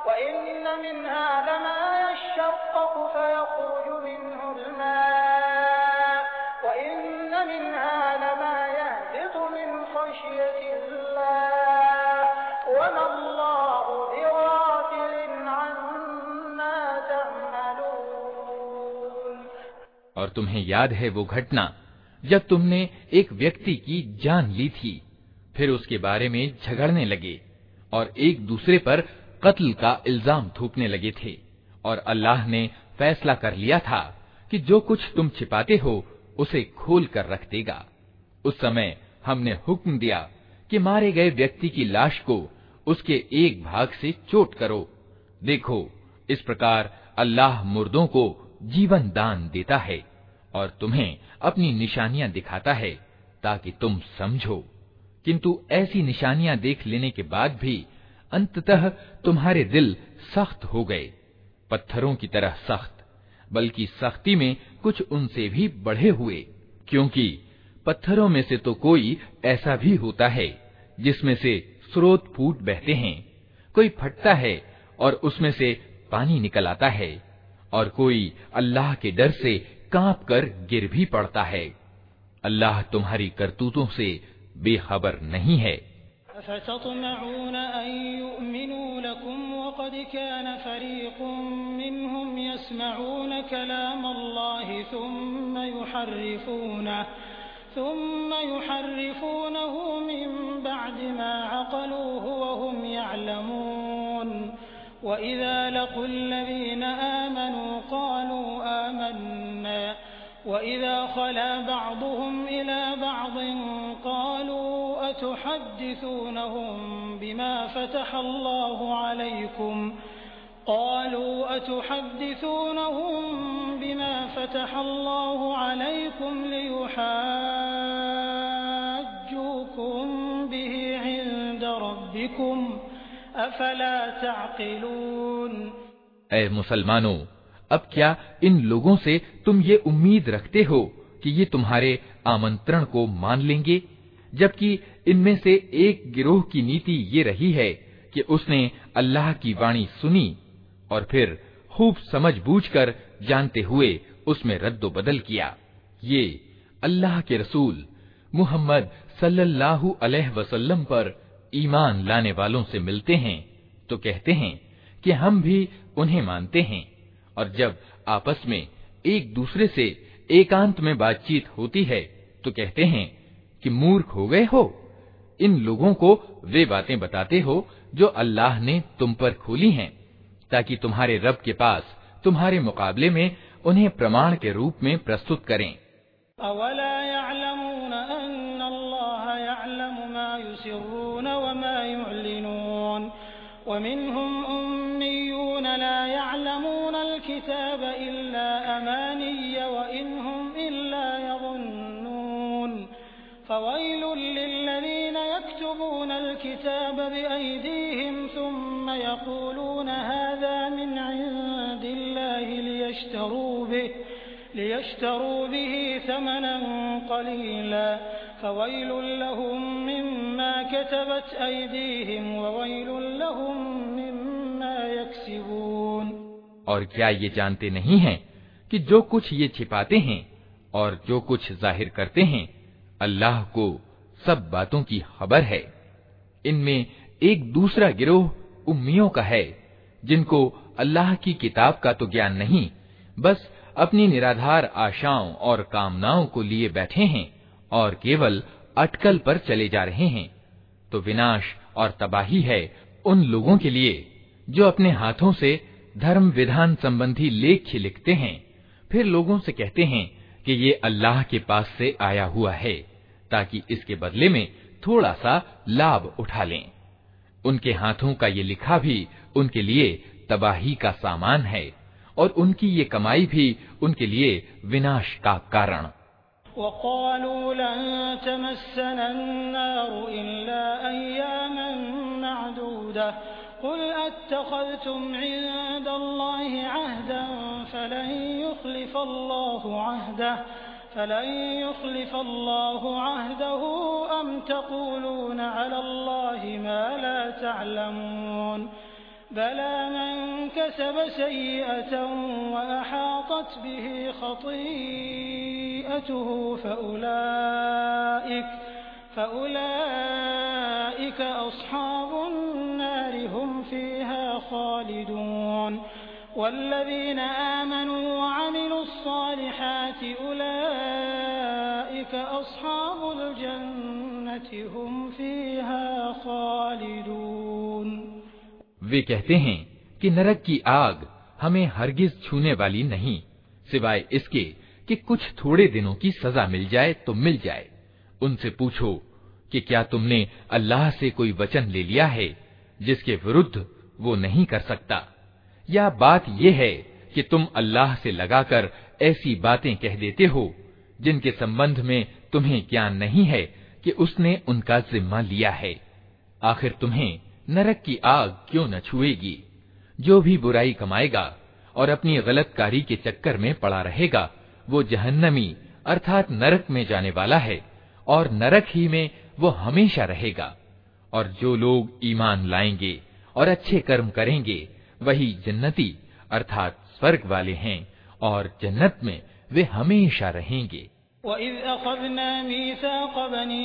وإن منها لमा यशक़क़ फ़यख़रुज मिन्हुल माअ वइन्न मिन्हा लमा यहबितु मिन ख़श्यतिल्लाह वमल्लाहु बिग़ाफ़िलिन अम्मा तअमलून। और तुम्हें याद है वो घटना जब तुमने एक व्यक्ति की जान ली थी, फिर उसके बारे में झगड़ने लगे और एक दूसरे पर कत्ल का इल्जाम थोपने लगे थे, और अल्लाह ने फैसला कर लिया था कि जो कुछ तुम छिपाते हो उसे खोल कर रख देगा। उस समय हमने हुक्म दिया कि मारे गए व्यक्ति की लाश को उसके एक भाग से चोट करो। देखो, इस प्रकार अल्लाह मुर्दों को जीवन दान देता है और तुम्हें अपनी निशानियां दिखाता है ताकि तुम समझो। किंतु ऐसी निशानियां देख लेने के बाद भी अंततः तुम्हारे दिल सख्त हो गए, पत्थरों की तरह सख्त, बल्कि सख्ती में कुछ उनसे भी बढ़े हुए, क्योंकि पत्थरों में से तो कोई ऐसा भी होता है जिसमें से स्रोत फूट बहते हैं, कोई फटता है और उसमें से पानी निकल आता है, और कोई अल्लाह के डर से कांप कर गिर भी पड़ता है। अल्लाह तुम्हारी करतूतों से बेखबर नहीं है। अफ़तत्मऊन अन युमिनू लकुम वक़द कान फ़रीक़ुम मिनहुम यस्मऊन कलाम अल्लाहि थुम्मा युहर्रिफूनहु थुम्मा युहर्रिफूनहु मिन बअदि मा अक़लूहु वहुम यअलमून वइज़ा लक़ुल्लज़ीन आमनू क़ालू आमन्ना वइज़ा ख़ला बअदुहुम इला बअदिन क़ालू अतुहद्दिसूनहुम बिमा फ़तहल्लाहु अलैकुम क़ालू अतुहद्दिसूनहुम बिमा फ़तहल्लाहु अलैकुम लियुहाज्जूकुम बिही इन्द रब्बिकुम अफ़ला तअक़िलून। ऐ मुसलमानों, अब क्या इन लोगों से तुम ये उम्मीद रखते हो कि ये तुम्हारे आमंत्रण को मान लेंगे, जबकि इनमें से एक गिरोह की नीति ये रही है कि उसने अल्लाह की वाणी सुनी और फिर खूब समझ बूझकर जानते हुए उसमें रद्दो बदल किया। ये अल्लाह के रसूल मुहम्मद सल्लल्लाहु अलैहि वसल्लम पर ईमान लाने वालों से मिलते हैं तो कहते हैं कि हम भी उन्हें मानते हैं, और जब आपस में एक दूसरे से एकांत में बातचीत होती है तो कहते हैं कि मूर्ख हो गए हो। इन लोगों को वे बातें बताते हो जो अल्लाह ने तुम पर खोली हैं, ताकि तुम्हारे रब के पास तुम्हारे मुकाबले में उन्हें प्रमाण के रूप में प्रस्तुत करें। अवला यअलमून अन्नल्लाह यअलमु मा युसिर्रून व मा युअलिनून वमिनहुम उम्मियून ला यअलमूनल किताब इल्ला अमानिय्य व इनहुम इल्ला यज़ुन्नून फ़वैलुल लिल्लज़ीन यक्तुबूनल किताब बिअयदीहिम थुम्म यक़ूलून हाज़ा मिन इंदिल्लाहि लियश्तरू बिहि लियश्तरू बिही समनन क़लीला फ़वैलुल लहुम मिम्मा कतबत अयदीहिम ववैलुल लहुम मिम्मा यक्सिबून। और क्या ये जानते नहीं हैं कि जो कुछ ये छिपाते हैं और जो कुछ जाहिर करते हैं, अल्लाह को सब बातों की खबर है। इनमें एक दूसरा गिरोह उम्मियों का है, जिनको अल्लाह की किताब का तो ज्ञान नहीं, बस अपनी निराधार आशाओं और कामनाओं को लिए बैठे हैं और केवल अटकल पर चले जा रहे हैं। तो विनाश और तबाही है उन लोगों के लिए जो अपने हाथों से धर्म विधान संबंधी लेख लिखते हैं, फिर लोगों से कहते हैं कि ये अल्लाह के पास से आया हुआ है, ताकि इसके बदले में थोड़ा सा लाभ उठा लें। उनके हाथों का ये लिखा भी उनके लिए तबाही का सामान है, और उनकी ये कमाई भी उनके लिए विनाश का कारण। वक़ालू लन तमस्सना अन्नारु इल्ला अय्यामन मअदूदा क़ुल अत्तख़ज़्तुम इंदल्लाहि अहदन फ़लन युख़्लिफ़ल्लाहु अहदह फ़लन युख़्लिफ़ल्लाहु अहदहु अम तक़ूलून अलल्लाहि मा ला तअलमून बला मन कसब सय्यअतन व अहातत बिही खतीअतुहु फउलाइक फउलाइक अस्हाबुन नार हुम फीहा खालिदून वल्लज़ीन आमनू व अमिलुस्सालिहाति उलाइक अस्हाबुल जन्नति हुम फीहा खालिदून। वे कहते हैं कि नरक की आग हमें हरगिज छूने वाली नहीं, सिवाय इसके कि कुछ थोड़े दिनों की सजा मिल जाए तो मिल जाए। उनसे पूछो कि क्या तुमने अल्लाह से कोई वचन ले लिया है जिसके विरुद्ध वो नहीं कर सकता, या बात ये है कि तुम अल्लाह से लगाकर ऐसी बातें कह देते हो जिनके संबंध में तुम्हें ज्ञान नहीं है कि उसने उनका जिम्मा लिया है। आखिर तुम्हें नरक की आग क्यों न छुएगी? जो भी बुराई कमाएगा और अपनी गलतकारी के चक्कर में पड़ा रहेगा वो जहन्नमी अर्थात नरक में जाने वाला है और नरक ही में वो हमेशा रहेगा। और जो लोग ईमान लाएंगे और अच्छे कर्म करेंगे वही जन्नती अर्थात स्वर्ग वाले हैं और जन्नत में वे हमेशा रहेंगे। वइज़ अख़ज़ना मीसाक़ बनी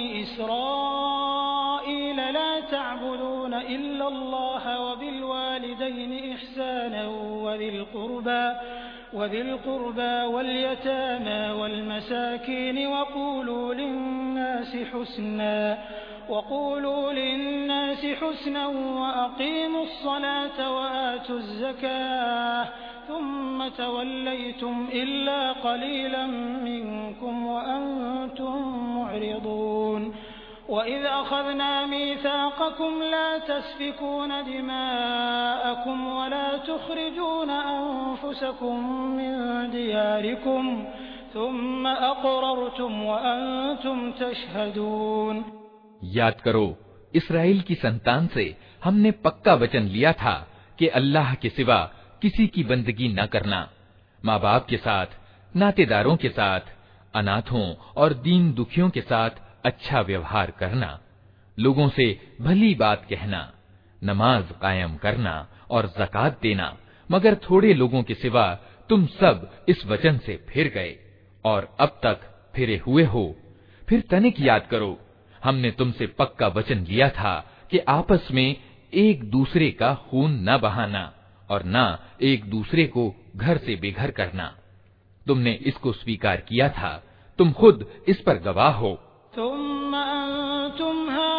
इस्राईल ला तअबुदून इल्लल्लाह व बिल वालिदैनि इहसानन व ज़िल क़ुर्बा व ज़िल क़ुर्बा वल यतामा वल मसाकीन व क़ूलू लिन्नासि हुस्ना وقولوا للناس حسنا وأقيموا الصلاة وآتوا الزكاة ثم توليتم إلا قليلا منكم وأنتم معرضون وإذ أخذنا ميثاقكم لا تسفكون دماءكم ولا تخرجون أنفسكم من دياركم ثم أقررتم وأنتم تشهدون। याद करो, इस्राएल की संतान से हमने पक्का वचन लिया था कि अल्लाह के सिवा किसी की बंदगी न करना, माँ बाप के साथ, नातेदारों के साथ, अनाथों और दीन दुखियों के साथ अच्छा व्यवहार करना, लोगों से भली बात कहना, नमाज कायम करना और ज़कात देना, मगर थोड़े लोगों के सिवा तुम सब इस वचन से फिर गए और अब तक फिरे हुए हो। फिर तनिक याद करो, हमने तुमसे पक्का वचन लिया था कि आपस में एक दूसरे का खून न बहाना और न एक दूसरे को घर से बेघर करना। तुमने इसको स्वीकार किया था, तुम खुद इस पर गवाह हो। तुम अंतुम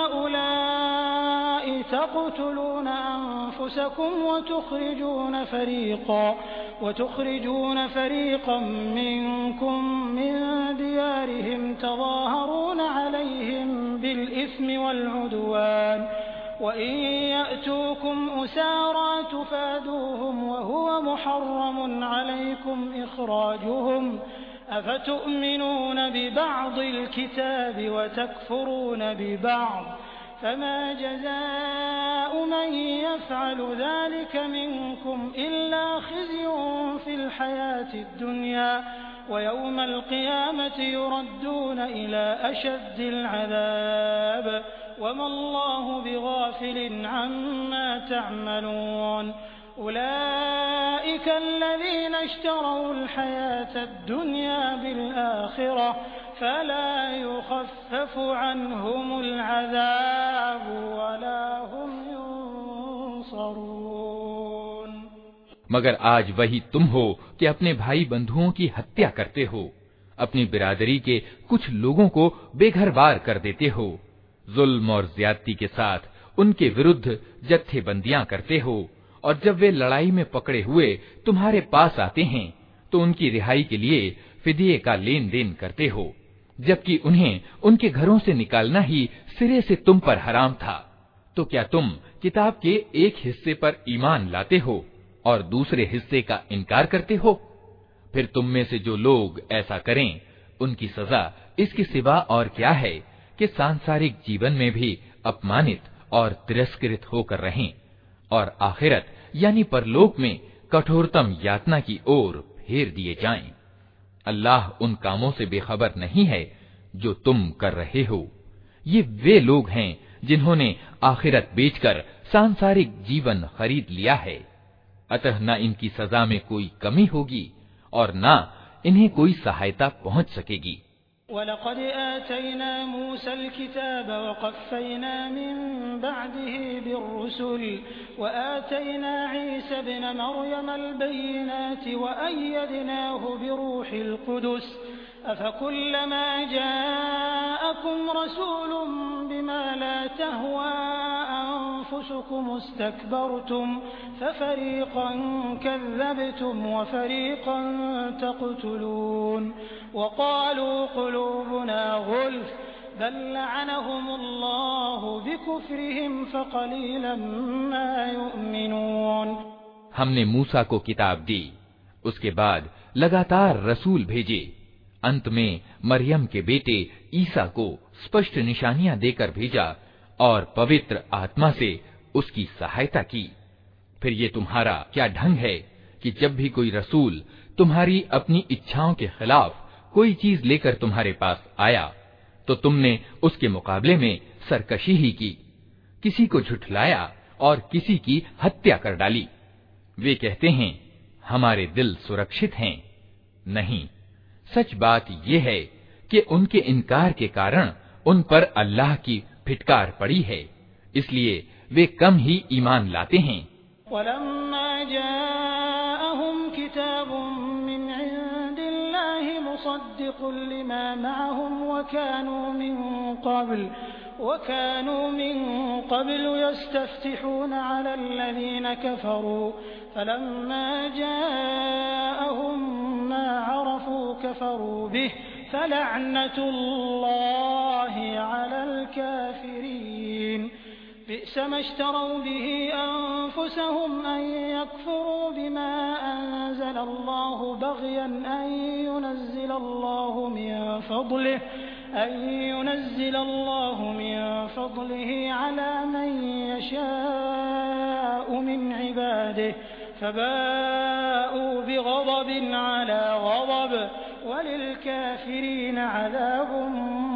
हाउलाई तक़तुलून अनफुसकुम व तुख़रिजून फ़रीक़न व तुख़रिजून फ़रीक़न मिनकुम मिन दियारिहिम तज़ाहरून अलैहिम बिल इस्मि वल उद्वान व इन यअतूकुम उसारा तुफ़ादूहुम व हुव मुहर्रमुन अलैकुम इख़राजुहुम अफ़तुअमिनून बिबअज़िल किताबि व तकफ़ुरून बिबअज़ फमा जज़ाउ मन यफ़अलु ज़ालिक मिनकुम इल्ला ख़िज़्युन फ़िल हयातिद दुनिया व यौमल क़ियामति युरद्दून इला अशद्दिल अज़ाब वमा अल्लाहु बिग़ाफ़िलिन अम्मा तअमलून। उलाइका अल्लज़ीना इश्तरौल हयातद दुनिया बिल आखिरह फला युख़फ़फ़ु अन्हुमुल अज़ाब वला हुम युनसरून। मगर आज वही तुम हो कि अपने भाई बंधुओं की हत्या करते हो, अपनी बिरादरी के कुछ लोगों को बेघर-बार कर देते हो, जुल्म और ज्यादती के साथ उनके विरुद्ध जत्थेबंदियां करते हो, और जब वे लड़ाई में पकड़े हुए तुम्हारे पास आते हैं तो उनकी रिहाई के लिए फिदिये का लेन देन करते हो, जबकि उन्हें उनके घरों से निकालना ही सिरे से तुम पर हराम था। तो क्या तुम किताब के एक हिस्से पर ईमान लाते हो और दूसरे हिस्से का इनकार करते हो? फिर तुम में से जो लोग ऐसा करें उनकी सजा इसके सिवा और क्या है कि सांसारिक जीवन में भी अपमानित और तिरस्कृत होकर रहें और आखिरत यानी परलोक में कठोरतम यातना की ओर फेर दिए जाएं। अल्लाह उन कामों से बेखबर नहीं है जो तुम कर रहे हो। ये वे लोग हैं जिन्होंने आखिरत बेचकर सांसारिक जीवन खरीद लिया है, अतः न इनकी सजा में कोई कमी होगी और न इन्हें कोई सहायता पहुंच सकेगी। वलक़द आतैना मूसल किताब वक़फ़ैना मिन बअदिही बिर्रुसुल वआतैना ईसा इब्न मरयम अल-बय्यिनाति वअय्यदनाहु बिरूहिल क़ुदुस अफ़कुल्लमा जाअकुम रसूलुम बिमा ला तहवा अन्फुसुकुम इस्तकबरतुम फफ़रीक़न कज़्ज़बतुम वफ़रीक़न तक़्तुलून वक़ालू क़ुलूबुना गुल्फ़ बल लअनहुमुल्लाहु बिकुफ़्रिहिम फ़क़लीलन मा युमिनून। हमने मूसा को किताब दी, उसके बाद लगातार रसूल भेजे, अंत में मरियम के बेटे ईसा को स्पष्ट निशानियां देकर भेजा और पवित्र आत्मा से उसकी सहायता की। फिर ये तुम्हारा क्या ढंग है कि जब भी कोई रसूल तुम्हारी अपनी इच्छाओं के खिलाफ कोई चीज लेकर तुम्हारे पास आया तो तुमने उसके मुकाबले में सरकशी ही की, किसी को झुठलाया और किसी की हत्या कर डाली। वे कहते हैं हमारे दिल सुरक्षित हैं। नहीं, सच बात यह है कि उनके इनकार के कारण उन पर अल्लाह की फिटकार पड़ी है, इसलिए वे कम ही ईमान लाते हैं। वलम्मा जाअहुम किताबुम मिन इंदिल्लाहि मुसद्दिक़ुन लिमा मअहुम वकानू मिन क़ब्ल वकानू मिन क़ब्ल यस्तफ्तिहूना अलल्लज़ीना कफ़रू फलम्मा जाअहुम मा अरफ़ू कफ़रू बिहि फलअनतुल्लाहि अलल काफ़िरीन। बि'स मा इश्तरौ बिहि अन्फुसहुम अन यकफुरू बिमा अंज़लल्लाहु बग़यन अन युनज़्ज़िलल्लाहु मिन फ़ضलिहि अन युनज़्ज़िलल्लाहु मिन फ़ضलिहि अला मन यशाअु मिन इबादिहि फबाअू बिग़ज़बिन अला ग़ज़ब वलिलकाफ़िरीन अज़ाबुन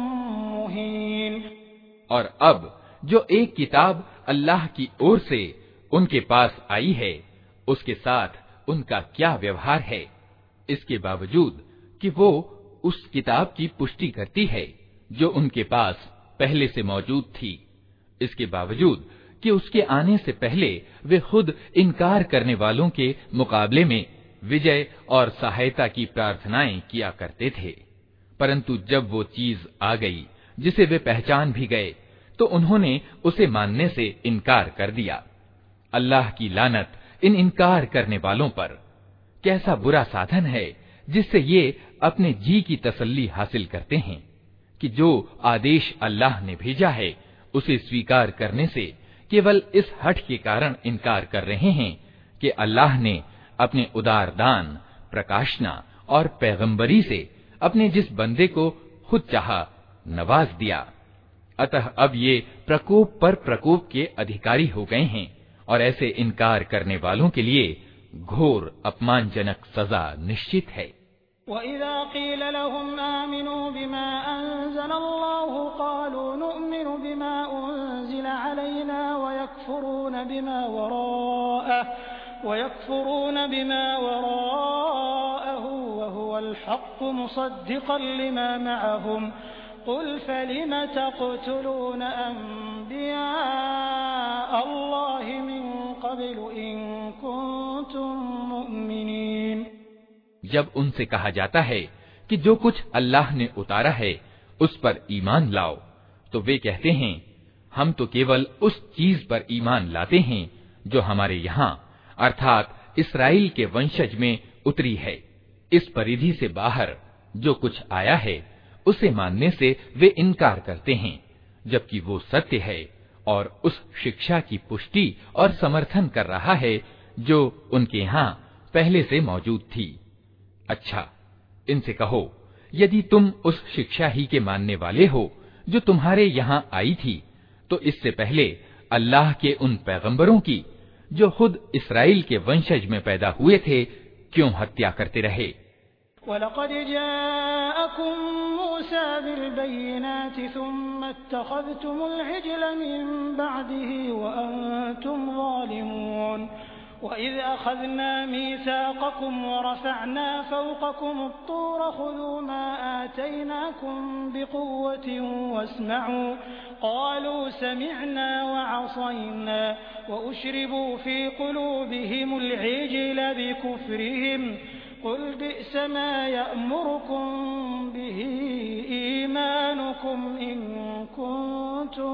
मुहीन। और अब जो एक किताब अल्लाह की ओर से उनके पास आई है, उसके साथ उनका क्या व्यवहार है, इसके बावजूद कि वो उस किताब की पुष्टि करती है जो उनके पास पहले से मौजूद थी, इसके बावजूद कि उसके आने से पहले वे खुद इनकार करने वालों के मुकाबले में विजय और सहायता की प्रार्थनाएं किया करते थे। परंतु जब वो चीज आ गई जिसे वे पहचान भी गए तो उन्होंने उसे मानने से इनकार कर दिया। अल्लाह की लानत इन इनकार करने वालों पर। कैसा बुरा साधन है जिससे ये अपने जी की तसल्ली हासिल करते हैं कि जो आदेश अल्लाह ने भेजा है उसे स्वीकार करने से केवल इस हठ के कारण इनकार कर रहे हैं कि अल्लाह ने अपने उदार दान, प्रकाशना और पैगंबरी से अपने जिस बंदे को खुद चाहा नवाज दिया। अतः अब ये प्रकोप पर प्रकोप के अधिकारी हो गए हैं और ऐसे इनकार करने वालों के लिए घोर अपमानजनक सजा निश्चित है। वइज़ा क़ील लहुम आमिनू बिमा अंज़लल्लाहु क़ालू नु'मिनु बिमा उन्ज़िला अलैना वयकफ़ुरून बिमा वराअहु वयकफ़ुरून बिमा वराअहु वहुवल हक़्क़ु मुसद्दिक़न लिमा मअहुम क़ुल फ़लिम तक़्तुलून अंबिया अल्लाहि मिन क़ब्लु इन कुन्तुम मुअमिनीन। जब उनसे कहा जाता है कि जो कुछ अल्लाह ने उतारा है उस पर ईमान लाओ, तो वे कहते हैं हम तो केवल उस चीज पर ईमान लाते हैं जो हमारे यहाँ अर्थात इस्राएल के वंशज में उतरी है। इस परिधि से बाहर जो कुछ आया है उसे मानने से वे इनकार करते हैं, जबकि वो सत्य है और उस शिक्षा की पुष्टि और समर्थन कर रहा है जो उनके यहाँ पहले से मौजूद थी। अच्छा, इनसे कहो यदि तुम उस शिक्षा ही के मानने वाले हो जो तुम्हारे यहाँ आई थी, तो इससे पहले अल्लाह के उन पैगंबरों की जो खुद इस्राएल के वंशज में पैदा हुए थे क्यों हत्या करते रहे। वलक़द जाअकुम मूसा बिलबय्यिनाति सुम्मा इत्तख़ज़्तुमुल इज्ल मिन बअदिही व अंतुम ज़ालिमून वइज़ अख़ज़ना मीसाक़कुम वरफ़अना फ़ौक़कुम अत्तूर ख़ुज़ू मा आतैनाकुम बिक़ुव्वतिन वस्मअू क़ालू समिअना वअसैना वअश्रिबू फ़ी क़ुलूबिहिमुल इज्ल बिकुफ़्रिहिम क़ुल बि'स मा यअमुरुकुम बिही ईमानुकुम इन कुन्तुम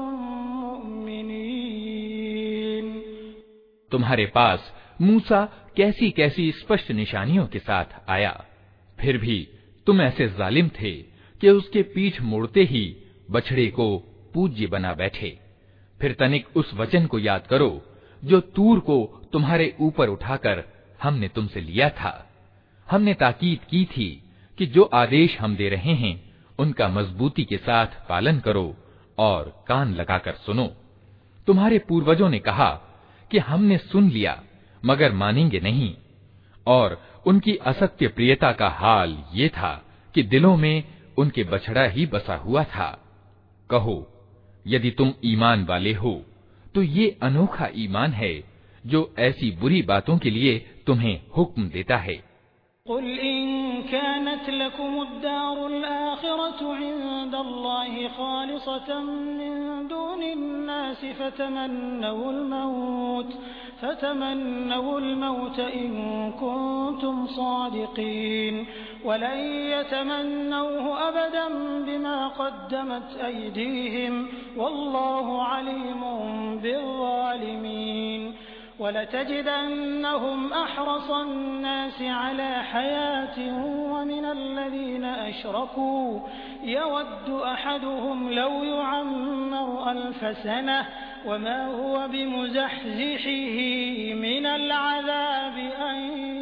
मुअमिनीन। तुम्हारे पास मूसा कैसी कैसी स्पष्ट निशानियों के साथ आया, फिर भी तुम ऐसे जालिम थे कि उसके पीठ मोड़ते ही बछड़े को पूज्य बना बैठे। फिर तनिक उस वचन को याद करो जो तूर को तुम्हारे ऊपर उठाकर हमने तुमसे लिया था। हमने ताकीद की थी कि जो आदेश हम दे रहे हैं उनका मजबूती के साथ पालन करो और कान लगाकर सुनो। तुम्हारे पूर्वजों ने कहा कि हमने सुन लिया मगर मानेंगे नहीं, और उनकी असत्य प्रियता का हाल ये था कि दिलों में उनके बछड़ा ही बसा हुआ था। कहो, यदि तुम ईमान वाले हो तो ये अनोखा ईमान है जो ऐसी बुरी बातों के लिए तुम्हें हुक्म देता है। क़ुल इन कानत लकुमुद्दारुल आखिरतु इंदल्लाहि खालिसतन मिन दूनिन्नासि फतमन्नवुल मौत फतमन्नवुल मौत इन कुन्तुम सादिक़ीन वलन यतमन्नवहु अबदन बिमा क़द्दमत अयदीहिम वल्लाहु अलीमुम बिज़्ज़ालिमीन। वलतजिदन्नहुम अहरसन्नासि अला हयातिन वमिनल्लज़ीन अशरकू यवद्दु अहदुहुम लौ युअम्मरु अल्फ सनह वमा हुवा बिमुज़हज़िहिही मिनल अज़ाबि अन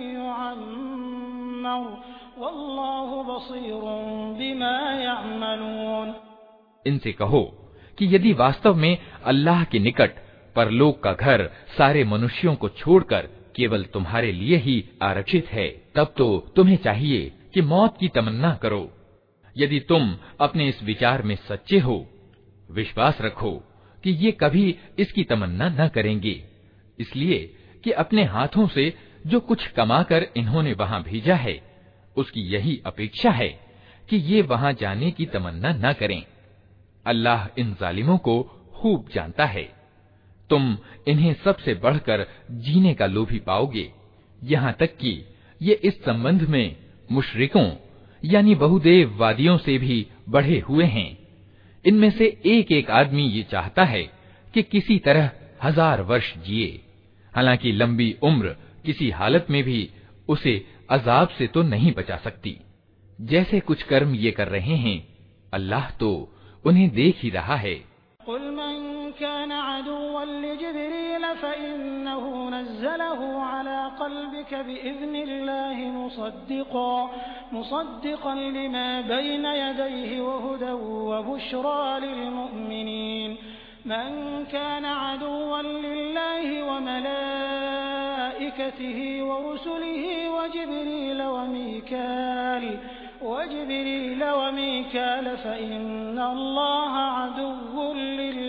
युअम्मर वल्लाहु बसीरुन बिमा यअमलून। इनसे कहो कि यदि वास्तव में अल्लाह के निकट परलोक का घर सारे मनुष्यों को छोड़कर केवल तुम्हारे लिए ही आरक्षित है, तब तो तुम्हें चाहिए कि मौत की तमन्ना करो। यदि तुम अपने इस विचार में सच्चे हो, विश्वास रखो कि ये कभी इसकी तमन्ना न करेंगे, इसलिए कि अपने हाथों से जो कुछ कमाकर इन्होंने वहां भेजा है उसकी यही अपेक्षा है कि ये वहां जाने की तमन्ना न करें। अल्लाह इन जालिमों को खूब जानता है। तुम इन्हें सबसे बढ़कर जीने का लोभी पाओगे, यहाँ तक कि ये इस संबंध में मुशरिकों यानी बहुदेववादियों से भी बढ़े हुए हैं। इनमें से एक एक आदमी ये चाहता है कि किसी तरह हजार वर्ष जिए, हालांकि लंबी उम्र किसी हालत में भी उसे अजाब से तो नहीं बचा सकती। जैसे कुछ कर्म ये कर रहे हैं, अल्लाह तो उन्हें देख ही रहा है। क़ुल मन कान अदुव्वन लिजिब्रील फ़इन्नहु नज़्ज़लहु अला क़ल्बिक बिइज़्निल्लाहि मुसद्दिक़न मुसद्दिक़न लिमा बैन यदैहि वहुदन वबुश्रा लिलमुअ्मिनीन। मन कान अदुव्वन लिल्लाहि वमलाइकतिहि वरुसुलिहि वजिब्रील वमीकाल वजिब्रील वमीकाल फ़इन्नल्लाह अदुव्वुन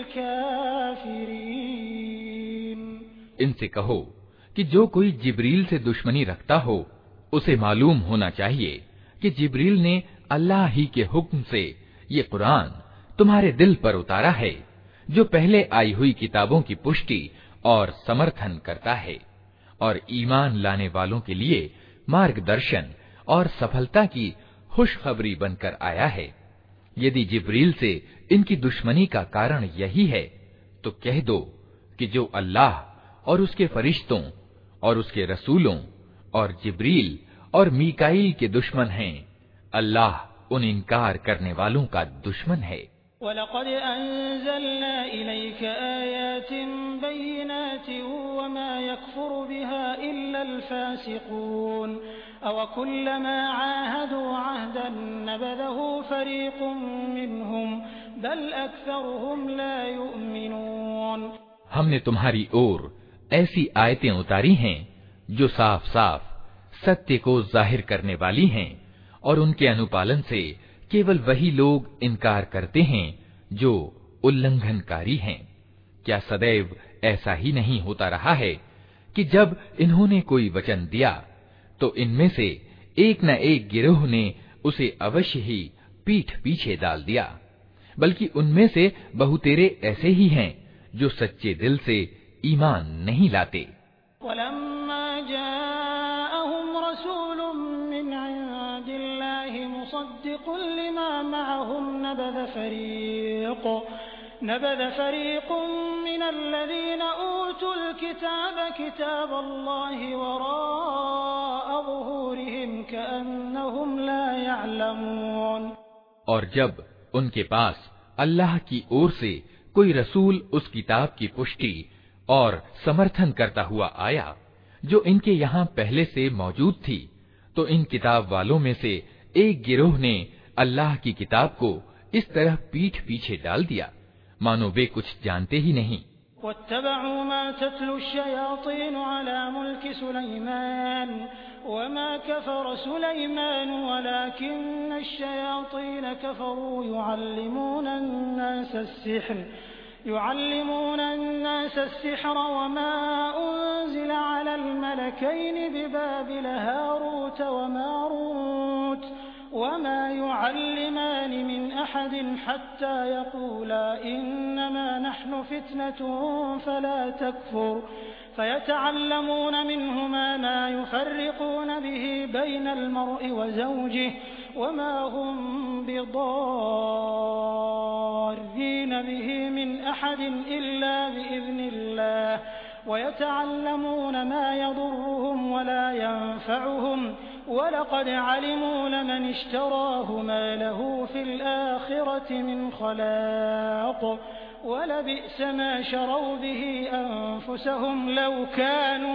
लिलकाफ़िरीन। इनसे कहो कि जो कोई जिब्रील से दुश्मनी रखता हो उसे मालूम होना चाहिए कि जिब्रील ने अल्लाह ही के हुक्म से ये कुरान तुम्हारे दिल पर उतारा है, जो पहले आई हुई किताबों की पुष्टि और समर्थन करता है और ईमान लाने वालों के लिए मार्गदर्शन और सफलता की खुशखबरी बनकर आया है। यदि जिब्रील से इनकी दुश्मनी का कारण यही है तो कह दो कि जो अल्लाह और उसके फरिश्तों और उसके रसूलों और जिब्रील और मीकाईल के दुश्मन हैं, अल्लाह उन इनकार करने वालों का दुश्मन है। वलक़द अंज़लना इलैक आयातिन बय्यिनातिन वमा यकफुरु बिहा इल्लल फ़ासिक़ून अव कुल्लमा आहदू अहदन नबज़हु फ़रीक़ुम मिनहुम बल अक्सरुहुम ला युमिनून। हमने तुम्हारी ओर ऐसी आयतें उतारी हैं जो साफ साफ सत्य को जाहिर करने वाली हैं और उनके अनुपालन से केवल वही लोग इनकार करते हैं जो उल्लंघनकारी हैं। क्या सदैव ऐसा ही नहीं होता रहा है कि जब इन्होंने कोई वचन दिया तो इनमें से एक न एक गिरोह ने उसे अवश्य ही पीठ पीछे डाल दिया, बल्कि उनमें से बहुतेरे ऐसे ही हैं जो सच्चे दिल से ईमान नहीं लाते। नबज़ फ़रीक़ुम मिनल्लज़ीना ऊतुल किताब किताबल्लाहि वराअ ज़ुहूरिहिम कअन्नहुम ला यअलमून। और जब उनके पास अल्लाह की ओर से कोई रसूल उस किताब की पुष्टि और समर्थन करता हुआ आया जो इनके यहाँ पहले से मौजूद थी, तो इन किताब वालों में से एक गिरोह ने अल्लाह की किताब को इस तरह पीठ पीछे डाल दिया मानो वे कुछ जानते ही नहीं। वत्तबअू मा तत्लु शयातीनु अला मुल्कि सुलैमान वमा कफर सुलैमान वलाकिन्न शयातीन कफरू युअल्लिमून अन्नास अस्सिह्र युअल्लिमून अन्नास अस्सिह्र वमा उन्ज़िल अलल मलकैनि बिबाबिल हारूत वमारूत वमा युअल्लिमान मिन अहदिन हत्ता यक़ूला इन्नमा नहनु फित्नतुन फला तकफुर फयतअल्लमून मिन्हुमा मा युफ़र्रिक़ून बिही बैनल मर्इ व ज़ौजिहि वमा हुम बिदार्रीन बिही मिन अहदिन इल्ला बिइज़्निल्लाह वयतअल्लमून मा यदुर्रुहुम वला यंफ़अुहुम वलक़द अलिमू लमन इश्तराहु मा लहू फ़िल आख़िरति मिन ख़लाक़ वलबिअस मा शरौ बिही अन्फ़ुसहुम लौ कानू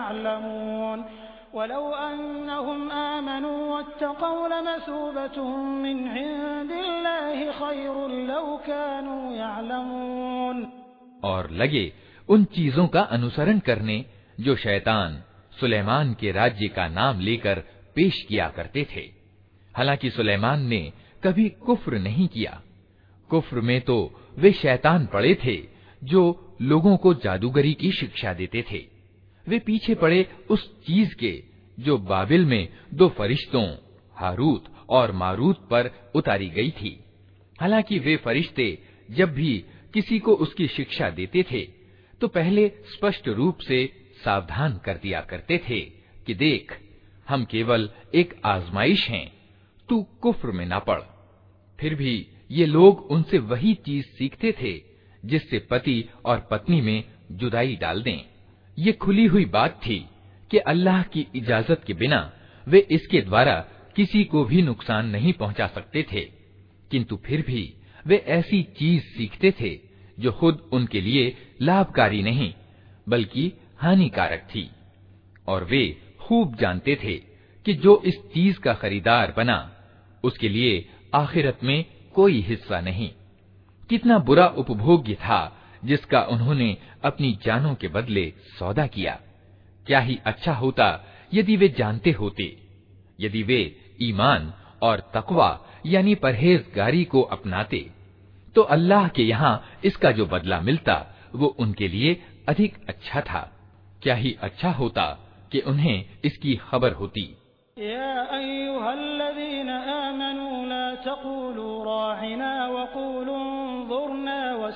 यअलमून वलौ अन्नहुम आमनू वत्तक़ौ लमसूबतुम मिन इंदिल्लाहि ख़ैरुन लौ कानू यअलमून। और लगे उन चीजों का अनुसरण करने जो शैतान सुलेमान के राज्य का नाम लेकर पेश किया करते थे। हालांकि सुलेमान ने कभी कुफ्र नहीं किया। कुफ्र में तो वे शैतान पड़े थे जो लोगों को जादूगरी की शिक्षा देते थे। वे पीछे पड़े उस चीज के जो बाबिल में दो फरिश्तों हारूत और मारूत पर उतारी गई थी। हालांकि वे फरिश्ते जब भी किसी को उसकी शिक्षा देते थे तो पहले स्पष्ट रूप से सावधान कर दिया करते थे कि देख, हम केवल एक आजमाइश हैं, तू कुफ्र में ना पड़। फिर भी ये लोग उनसे वही चीज सीखते थे जिससे पति और पत्नी में जुदाई डाल दें। ये खुली हुई बात थी कि अल्लाह की इजाजत के बिना वे इसके द्वारा किसी को भी नुकसान नहीं पहुंचा सकते थे, किंतु फिर भी वे ऐसी चीज सीखते थे जो खुद उनके लिए लाभकारी नहीं बल्कि हानिकारक थी। और वे खूब जानते थे कि जो इस चीज का खरीदार बना उसके लिए आखिरत में कोई हिस्सा नहीं। कितना बुरा उपभोग्य था जिसका उन्होंने अपनी जानों के बदले सौदा किया। क्या ही अच्छा होता यदि वे जानते होते। यदि वे ईमान और तकवा यानी परहेजगारी को अपनाते तो अल्लाह के यहाँ इसका जो बदला मिलता वो उनके लिए अधिक अच्छा था। क्या ही अच्छा होता कि उन्हें इसकी खबर होती। या अय्युहल्लज़ीना आमनू ला तक़ूलू राइना वक़ूलू उन्ज़ुरना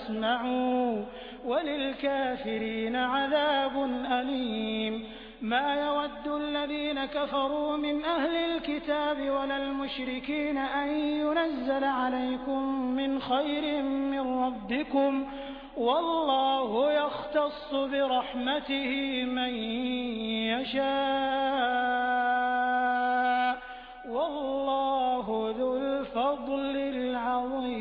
वस्मअू वलिलकाफ़िरीन अज़ाबुन अलीम। मा यवद्दुल्लज़ीन कफ़रू मिन अहलिल किताबि वलल मुश्रिकीन अन युनज़्ज़ला अलैकुम मिन खैरिन मिन रब्बिकुम वल्लाहु यख्तस्सु बिरहमतिही मन यशा वल्लाहु ज़ुल फ़ज़्लिल अज़ीम।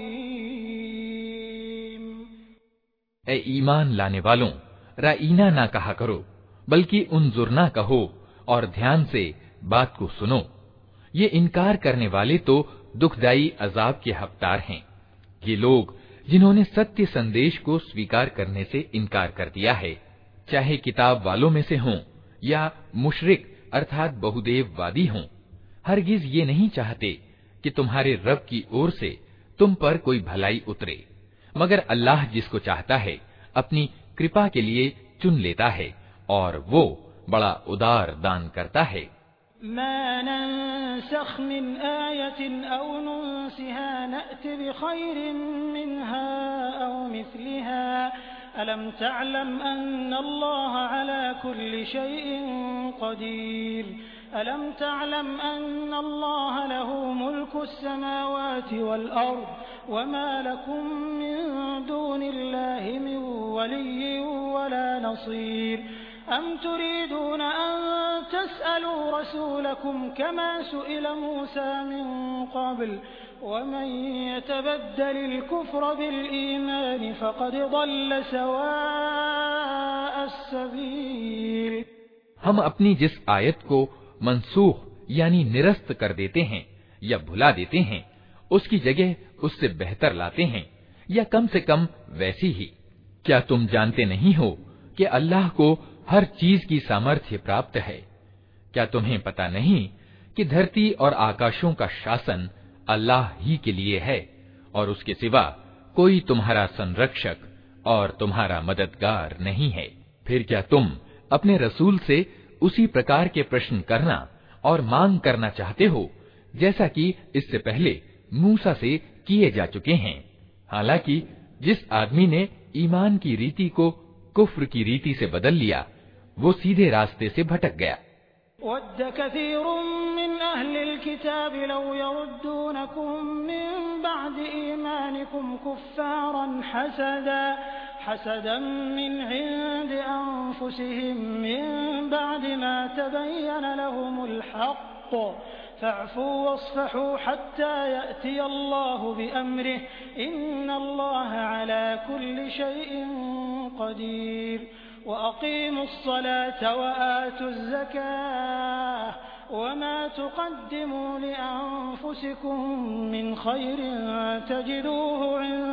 ए ईमान लाने वालों, राईना ना कहा करो बल्कि उन्जुरना कहो और ध्यान से बात को सुनो। ये इनकार करने वाले तो दुखदायी अजाब के हकदार हैं। ये लोग जिन्होंने सत्य संदेश को स्वीकार करने से इनकार कर दिया है, चाहे किताब वालों में से हों या मुशरिक अर्थात बहुदेववादी हों। हरगिज ये नहीं चाहते कि तुम्हारे रब की ओर से तुम पर कोई भलाई उतरे, मगर अल्लाह जिसको चाहता है अपनी कृपा के लिए चुन लेता है और वो बड़ा उदार दान करता है। मा नंसख मिन आयतिन औ नुनसिहा नअति बिखैरिन मिन्हा औ मिस्लिहा अलम तअलम अन्नल्लाह अला कुल्ली शैइन क़दीर अलम तअलम अन्नल्लाह लहू मुल्कुस समावाति वल अर्द वमा लकुम मिन दूनिल्लाहि मिन वलिय्यिन वला नसीर अम तुरीदून अन तस्अलू रसूलकुम कमा सुइल मूसा मिन क़ब्ल वमन यतबद्दलिल कुफ्र बिल ईमान फ़क़द ضल सवाअस सबील। हम अपनी जिस आयत को मनसूख यानी निरस्त कर देते हैं या भुला देते हैं, उसकी जगह उससे बेहतर लाते हैं या कम से कम वैसी ही। क्या तुम जानते नहीं हो कि अल्लाह को हर चीज की सामर्थ्य प्राप्त है? क्या तुम्हें पता नहीं कि धरती और आकाशों का शासन अल्लाह ही के लिए है और उसके सिवा कोई तुम्हारा संरक्षक और तुम्हारा मददगार नहीं है? फिर क्या तुम अपने रसूल से उसी प्रकार के प्रश्न करना और मांग करना चाहते हो जैसा कि इससे पहले मूसा से किए जा चुके हैं? हालांकि जिस आदमी ने ईमान की रीति को कुफ्र की रीति से बदल लिया, वो सीधे रास्ते से भटक गया। वद्द कसीरुम मिन अहलिल किताबि लौ यरुद्दूनकुम मिन बअदि ईमानिकुम कुफ्फारन हसदा हसदन मिन इंदि अनफुसिहिम मिन बअदि मा तबय्यन लहुमुल हक़्क़ फ़अफ़ू वस्फ़हू हत्ता यअतिय अल्लाहु बिअम्रिहि इन्नल्लाह अला कुल्ली शैइन क़दीर वअक़ीमुस सलाता वआतुज़ ज़कात वमा तुक़द्दिमू लिअन्फ़ुसिकुम मिन ख़ैरिन तजिदूहु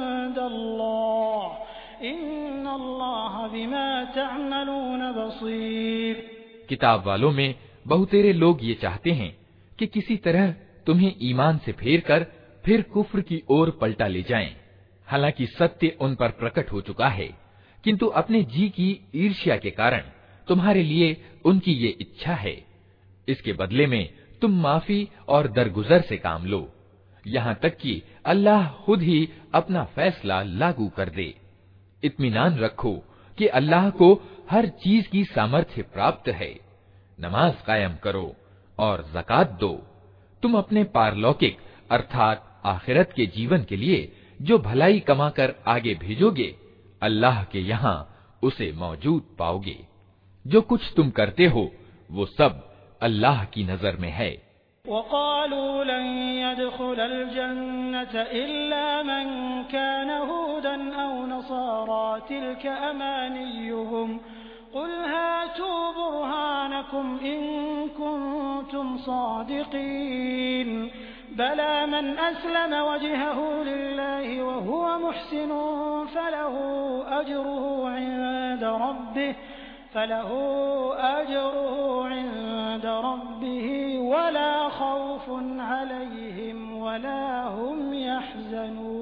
इन्दल्लाह इन्नल्लाह बिमा तअमलून बसीर। किताब वालों में बहुतेरे लोग ये चाहते हैं कि किसी तरह तुम्हें ईमान से फेर कर फिर कुफ्र की ओर पलटा ले जाएं। हालांकि सत्य उन पर प्रकट हो चुका है, किंतु अपने जी की ईर्ष्या के कारण तुम्हारे लिए उनकी ये इच्छा है। इसके बदले में तुम माफी और दरगुजर से काम लो, यहाँ तक कि अल्लाह खुद ही अपना फैसला लागू कर दे। इत्मीनान रखो कि अल्लाह को हर चीज की सामर्थ्य प्राप्त है। नमाज कायम करो और ज़कात दो। तुम अपने पारलौकिक अर्थात आखिरत के जीवन के लिए जो भलाई कमाकर आगे भेजोगे, अल्लाह के यहाँ उसे मौजूद पाओगे। जो कुछ तुम करते हो वो सब अल्लाह की नजर में है। वक़ालू लन यदखुलल जन्नत इल्ला मन कान हूदन औ नसारा तिल्क अमानियुहुम क़ुल हातू बुरहानकुम इन कुन्तुम सादिक़ीन बला मन अस्लम वजहहु लिल्लाहि व हुव मुहसिनुन फलहु अजरुहु इंद रब्बिहि फलहु अजरुहु इंद रब्बिहि वला खौफुन अलैहिम वला हुम यहज़नून।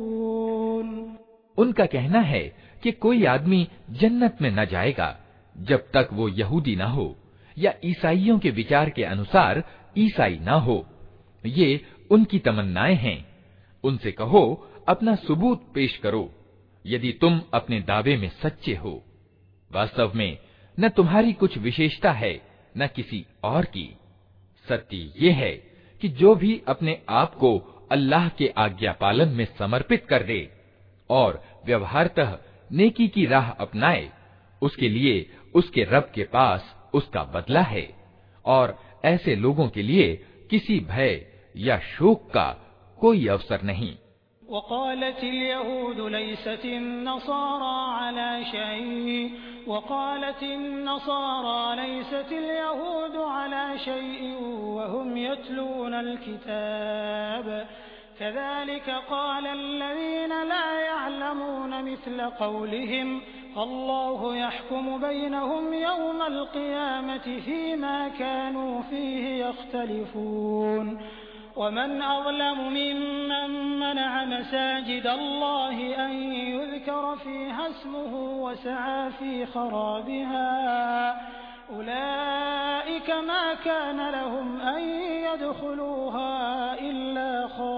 उनका कहना है कि कोई आदमी जन्नत में न जाएगा जब तक वो यहूदी न हो या ईसाइयों के विचार के अनुसार ईसाई न हो। ये उनकी तमन्नाएं हैं। उनसे कहो अपना सबूत पेश करो यदि तुम अपने दावे में सच्चे हो। वास्तव में न तुम्हारी कुछ विशेषता है न किसी और की। सत्य ये है कि जो भी अपने आप को अल्लाह के आज्ञा पालन में समर्पित कर दे और व्यवहारतः नेकी की राह अपनाए, उसके लिए उसके रब के पास उसका बदला है और ऐसे लोगों के लिए किसी भय या शोक का कोई अवसर नहीं। वक़ालतिल यहूदु लैसतिन नसारा अला शैइन वक़ालतिन नसारा लैसतिल यहूदु अला शैइन वहुम यतलूनल किताब कज़ालिक क़ालल्लज़ीन ला यअलमून مثل قولهم الله يحكم بينهم يوم القيامة فيما كانوا فيه يختلفون ومن أظلم ممن منع مساجد الله أن يذكر فيها اسمه وسعى في خرابها أولئك ما كان لهم أن يدخلوها إلا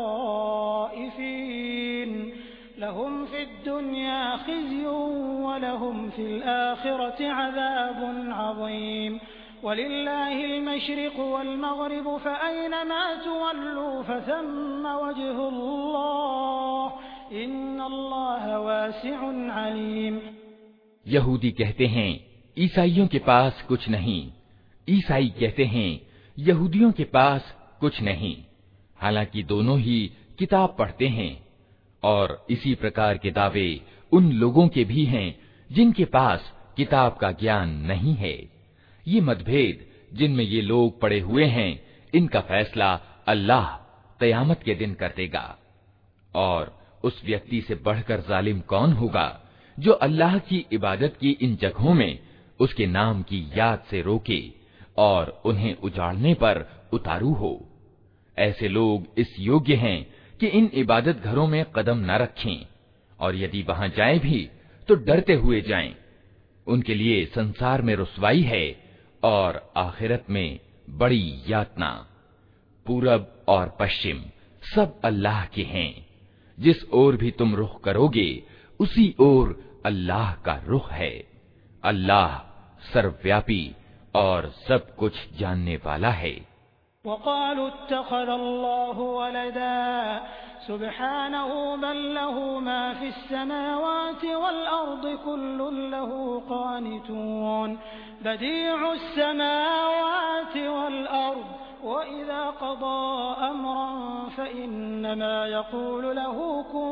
خائفين لهم في الدنيا خزي ولهم في الآخرة عذاب عظيم ولله المشرق والمغرب فأينما تولوا فثم وجه الله إن الله واسع عليم। यहूदी कहते हैं ईसाइयों के पास कुछ नहीं, ईसाई कहते हैं यहूदियों के पास कुछ नहीं, हालांकि दोनों ही किताब पढ़ते हैं। और इसी प्रकार के दावे उन लोगों के भी हैं जिनके पास किताब का ज्ञान नहीं है। ये मतभेद जिनमें ये लोग पड़े हुए हैं, इनका फैसला अल्लाह क़यामत के दिन कर देगा। और उस व्यक्ति से बढ़कर जालिम कौन होगा जो अल्लाह की इबादत की इन जगहों में उसके नाम की याद से रोके और उन्हें उजाड़ने पर उतारू हो। ऐसे लोग इस योग्य हैं कि इन इबादत घरों में कदम न रखें, और यदि वहां जाएं भी तो डरते हुए जाएं। उनके लिए संसार में रुसवाई है और आखिरत में बड़ी यातना। पूरब और पश्चिम सब अल्लाह के हैं, जिस ओर भी तुम रुख करोगे उसी ओर अल्लाह का रुख है। अल्लाह सर्वव्यापी और सब कुछ जानने वाला है। वक़ालू इत्तख़ज़ल्लाहु वलदा सुब्हानहु बल लहू मा फ़िस्समावाति वल अर्दि कुल्लुन लहू क़ानितून बदीउस समावाति वल अर्द वइज़ा क़ज़ा अम्रन फ़इन्नमा यक़ूलु लहू कुन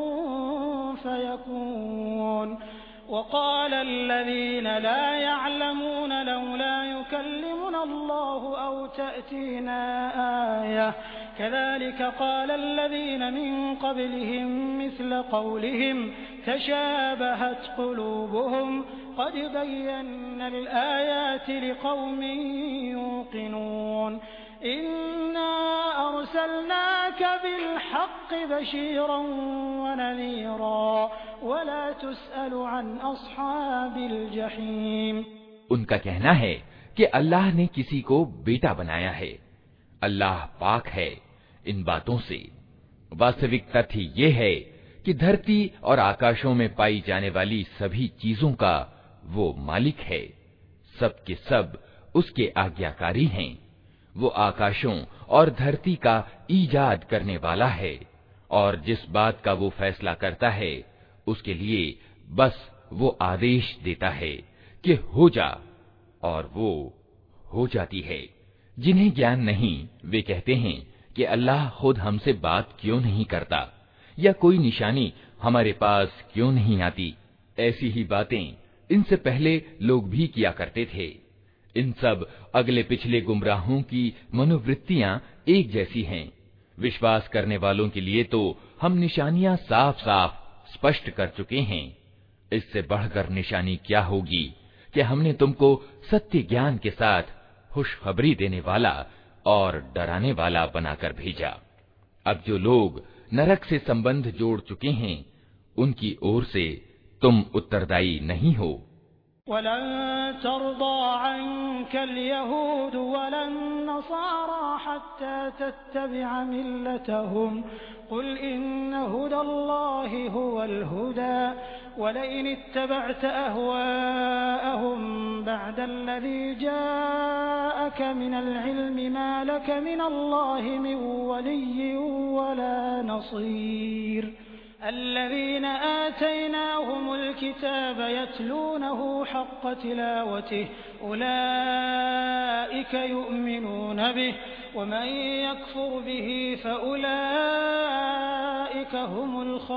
फ़यकून। وقال الذين لا يعلمون لولا يكلمنا الله أو تأتينا آية كذلك قال الذين من قبلهم مثل قولهم تشابهت قلوبهم قد بينا الآيات لقوم يوقنون إنا أرسلناك بالحق بشيرا ونذيرا ولا تسأل عن أصحاب الجحيم। उनका कहना है कि अल्लाह ने किसी को बेटा बनाया है। अल्लाह पाक है इन बातों से। वास्तविक तथ्य ये है कि धरती और आकाशों में पाई जाने वाली सभी चीजों का वो मालिक है। सब के सब उसके आज्ञाकारी हैं। वो आकाशों और धरती का ईजाद करने वाला है, और जिस बात का वो फैसला करता है उसके लिए बस वो आदेश देता है कि हो जा, और वो हो जाती है। जिन्हें ज्ञान नहीं वे कहते हैं कि अल्लाह खुद हमसे बात क्यों नहीं करता, या कोई निशानी हमारे पास क्यों नहीं आती। ऐसी ही बातें इनसे पहले लोग भी किया करते थे। इन सब अगले पिछले गुमराहों की मनोवृत्तियां एक जैसी हैं। विश्वास करने वालों के लिए तो हम निशानियां साफ साफ स्पष्ट कर चुके हैं। इससे बढ़कर निशानी क्या होगी कि हमने तुमको सत्य ज्ञान के साथ खुशखबरी देने वाला और डराने वाला बनाकर भेजा। अब जो लोग नरक से संबंध जोड़ चुके हैं उनकी ओर से तुम उत्तरदायी नहीं हो। वलन तर्दा अन्कल यहूद वलन नसारा हत्ता तत्तबिअ मिल्लतहुम कुल इन्न हुदल्लाहि हुवल हुदा वलइन इत्तबअत अहवाअहुम बअदल्लज़ी जाअक मिनल इल्मि मा लक मिनल्लाहि मिन वलिय्यिन वला नसीर। الذين آتيناهم الكتاب يتلونه حق تلاوته أولئك يؤمنون به ومن يكفر به فأولئك هم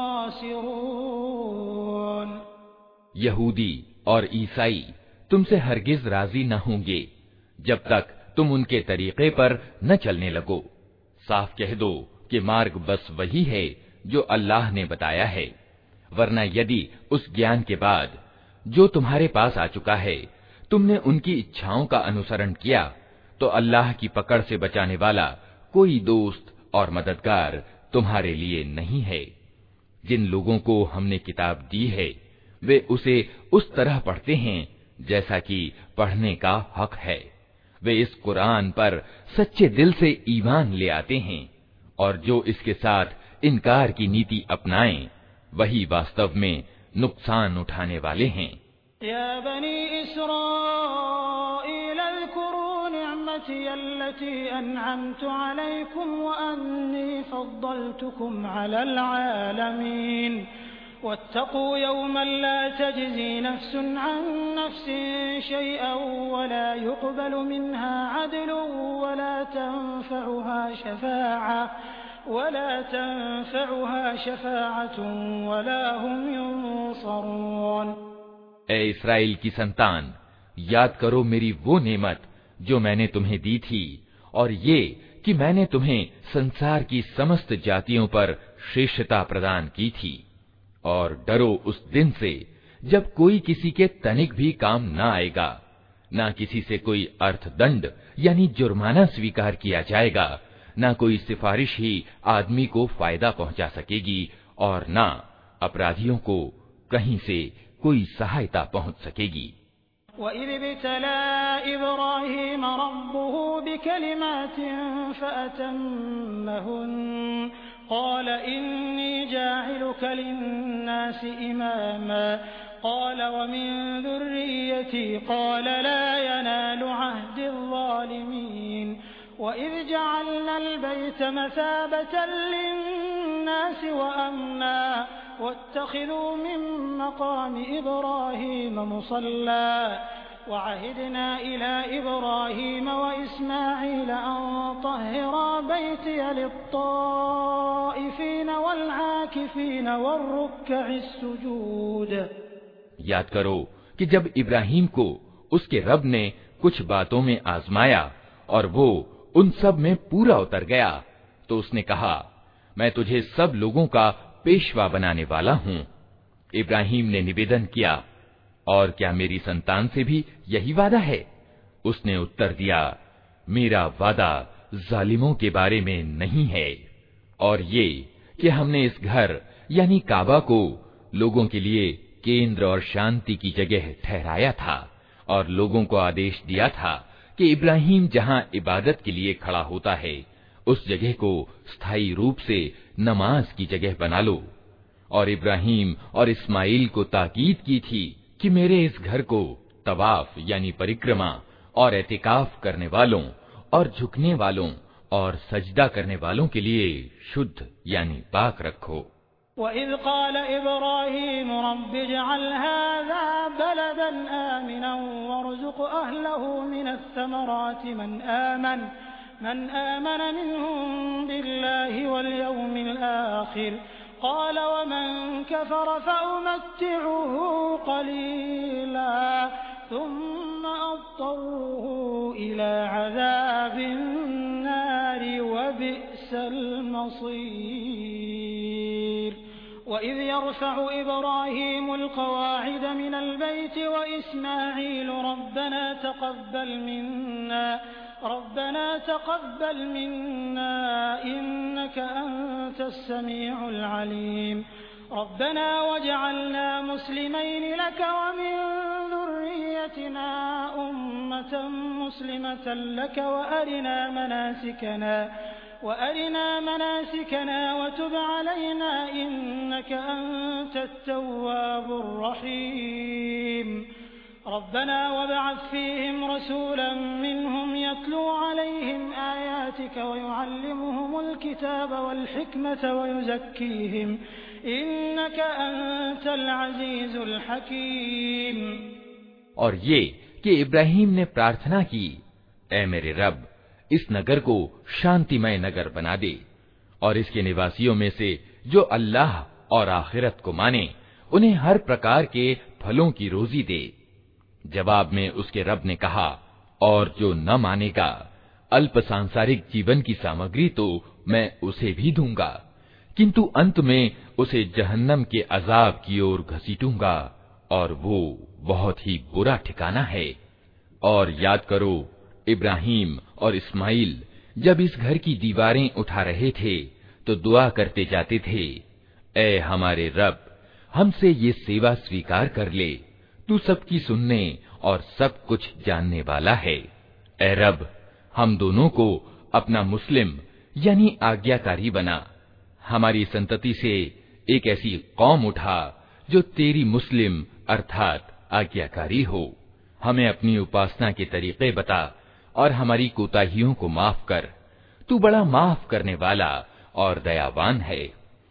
الخاسرون। यहूदी और ईसाई तुमसे हरगिज राजी न होंगे जब तक तुम उनके तरीके पर न चलने लगो। साफ कह दो कि मार्ग बस वही है जो अल्लाह ने बताया है, वरना यदि उस ज्ञान के बाद जो तुम्हारे पास आ चुका है तुमने उनकी इच्छाओं का अनुसरण किया तो अल्लाह की पकड़ से बचाने वाला कोई दोस्त और मददगार तुम्हारे लिए नहीं है। जिन लोगों को हमने किताब दी है वे उसे उस तरह पढ़ते हैं जैसा कि पढ़ने का हक है। वे इस कुरान पर सच्चे दिल से ईमान ले आते हैं और जो इसके साथ इनकार की नीति अपनाएं वही वास्तव में नुकसान उठाने वाले हैं। या बनी इस्राईल अज़्कुरू निअमती अल्लती अनअमतु अलैकुम व अन्नी फद्दलतुकुम अलल आलमीन वत्तक़ू यौमन ला तजज़ी नफ्सुन अन नफ्सिन शैअन वला युक़बलु मिन्हा अदलुन वला तंफ़उहा शफ़ाअह वला तंफ़उहा शफ़ाअतुन वला हुम युनसरून। ए इस्राएल की संतान, याद करो मेरी वो नेमत जो मैंने तुम्हें दी थी और ये कि मैंने तुम्हें संसार की समस्त जातियों पर श्रेष्ठता प्रदान की थी। और डरो उस दिन से जब कोई किसी के तनिक भी काम न आएगा, न किसी से कोई अर्थदंड यानी जुर्माना स्वीकार किया जाएगा, न कोई सिफारिश ही आदमी को फायदा पहुंचा सकेगी और न अपराधियों को कहीं से कोई सहायता पहुंच सकेगी। वइज़ इब्तला इब्राहीम रब्बुहु बिकलिमातिन फअतम्महुन क़ाल इन्नी जाइलुका लिन्नासि इमामा क़ाल वमिन ज़ुर्रिय्यती क़ाल ला यनालु अहदि ज़्ज़ालिमीन वइज़ जअलनल बैत मसाबतन लिन्नासि वअम्ना वत्तखिज़ू मिन मक़ामि इब्राहीम मुसल्ला वअहिदना इला इब्राहीम वइस्माईल अन तह्हिरा बैतिय लित्ताइफ़ीन वल्आकिफ़ीन वर्रुक्कि'स सुजूद। याद करो कि जब इब्राहीम को उसके रब ने कुछ बातों में आजमाया और वो उन सब में पूरा उतर गया तो उसने कहा, मैं तुझे सब लोगों का पेशवा बनाने वाला हूँ। इब्राहीम ने निवेदन किया, और क्या मेरी संतान से भी यही वादा है? उसने उत्तर दिया, मेरा वादा जालिमों के बारे में नहीं है, और ये कि हमने इस घर यानी काबा को लोगों के लिए केंद्र और शांति की जगह ठहराया था और लोगों को आदेश दिया था कि इब्राहीम जहाँ इबादत के लिए खड़ा होता है उस जगह को स्थायी रूप से नमाज की जगह बना लो। और इब्राहीम और इस्माइल को ताकीद की थी कि मेरे इस घर को तवाफ यानी परिक्रमा और एतिकाफ करने वालों और झुकने वालों और सजदा करने वालों के लिए शुद्ध यानी पाक रखो। वइज़ क़ाल इब्राहीम रब्बि इजअल हाज़ा बलदन आमिनन वरज़ुक़ अहलहु मिनस्समराति मन आमन मन आमन मिनहुम बिल्लाहि वल यौमिल आखिर क़ाल वमन कफ़र फ़उमत्तिउहु क़लीला थुम्म अज़्तरूहु इला अज़ाबिन नारि वबि'सल मसीर। वइज़ यरफ़अु इब्राहीमुल क़वाዒद मिनल बैति वइस्माईल रब्बना तक़ब्बल मिन्ना रब्बना तक़ब्बल मिन्ना इन्नका अंतस समीउल अलीम रब्बना वजअलना मुस्लिमैन लक वमिन ज़ुर्रिय्यतिना उम्मतन मुस्लिमतन लक वअरिना मनासिकना वअरिना मनासिकना वतुब अलैना इन्नका अंतत तव्वाबुर रहीम रब्बना वबअथ फ़ीहिम रसूलन मिनहुम यत्लू अलैहिम आयातिक वयुअल्लिमुहुमुल किताब वल हिकमत वयुज़क्कीहिम इन्नका अंतल अज़ीज़ुल हकीम। और ये कि इब्राहीम ने प्रार्थना की, ऐ मेरे रब, इस नगर को शांतिमय नगर बना दे और इसके निवासियों में से जो अल्लाह और आखिरत को माने उन्हें हर प्रकार के फलों की रोजी दे। जवाब में उसके रब ने कहा, और जो न मानेगा अल्प सांसारिक जीवन की सामग्री तो मैं उसे भी दूंगा, किंतु अंत में उसे जहन्नम के अजाब की ओर घसीटूंगा और वो बहुत ही बुरा ठिकाना है। और याद करो, इब्राहिम और इस्माइल जब इस घर की दीवारें उठा रहे थे तो दुआ करते जाते थे, ऐ हमारे रब, हमसे ये सेवा स्वीकार कर ले, तू सबकी सुनने और सब कुछ जानने वाला है। ऐ रब, हम दोनों को अपना मुस्लिम यानी आज्ञाकारी बना, हमारी संतति से एक ऐसी कौम उठा जो तेरी मुस्लिम अर्थात आज्ञाकारी हो। हमें अपनी उपासना के तरीके बता और हमारी कोताहियों को माफ कर, तू बड़ा माफ करने वाला और दयावान है।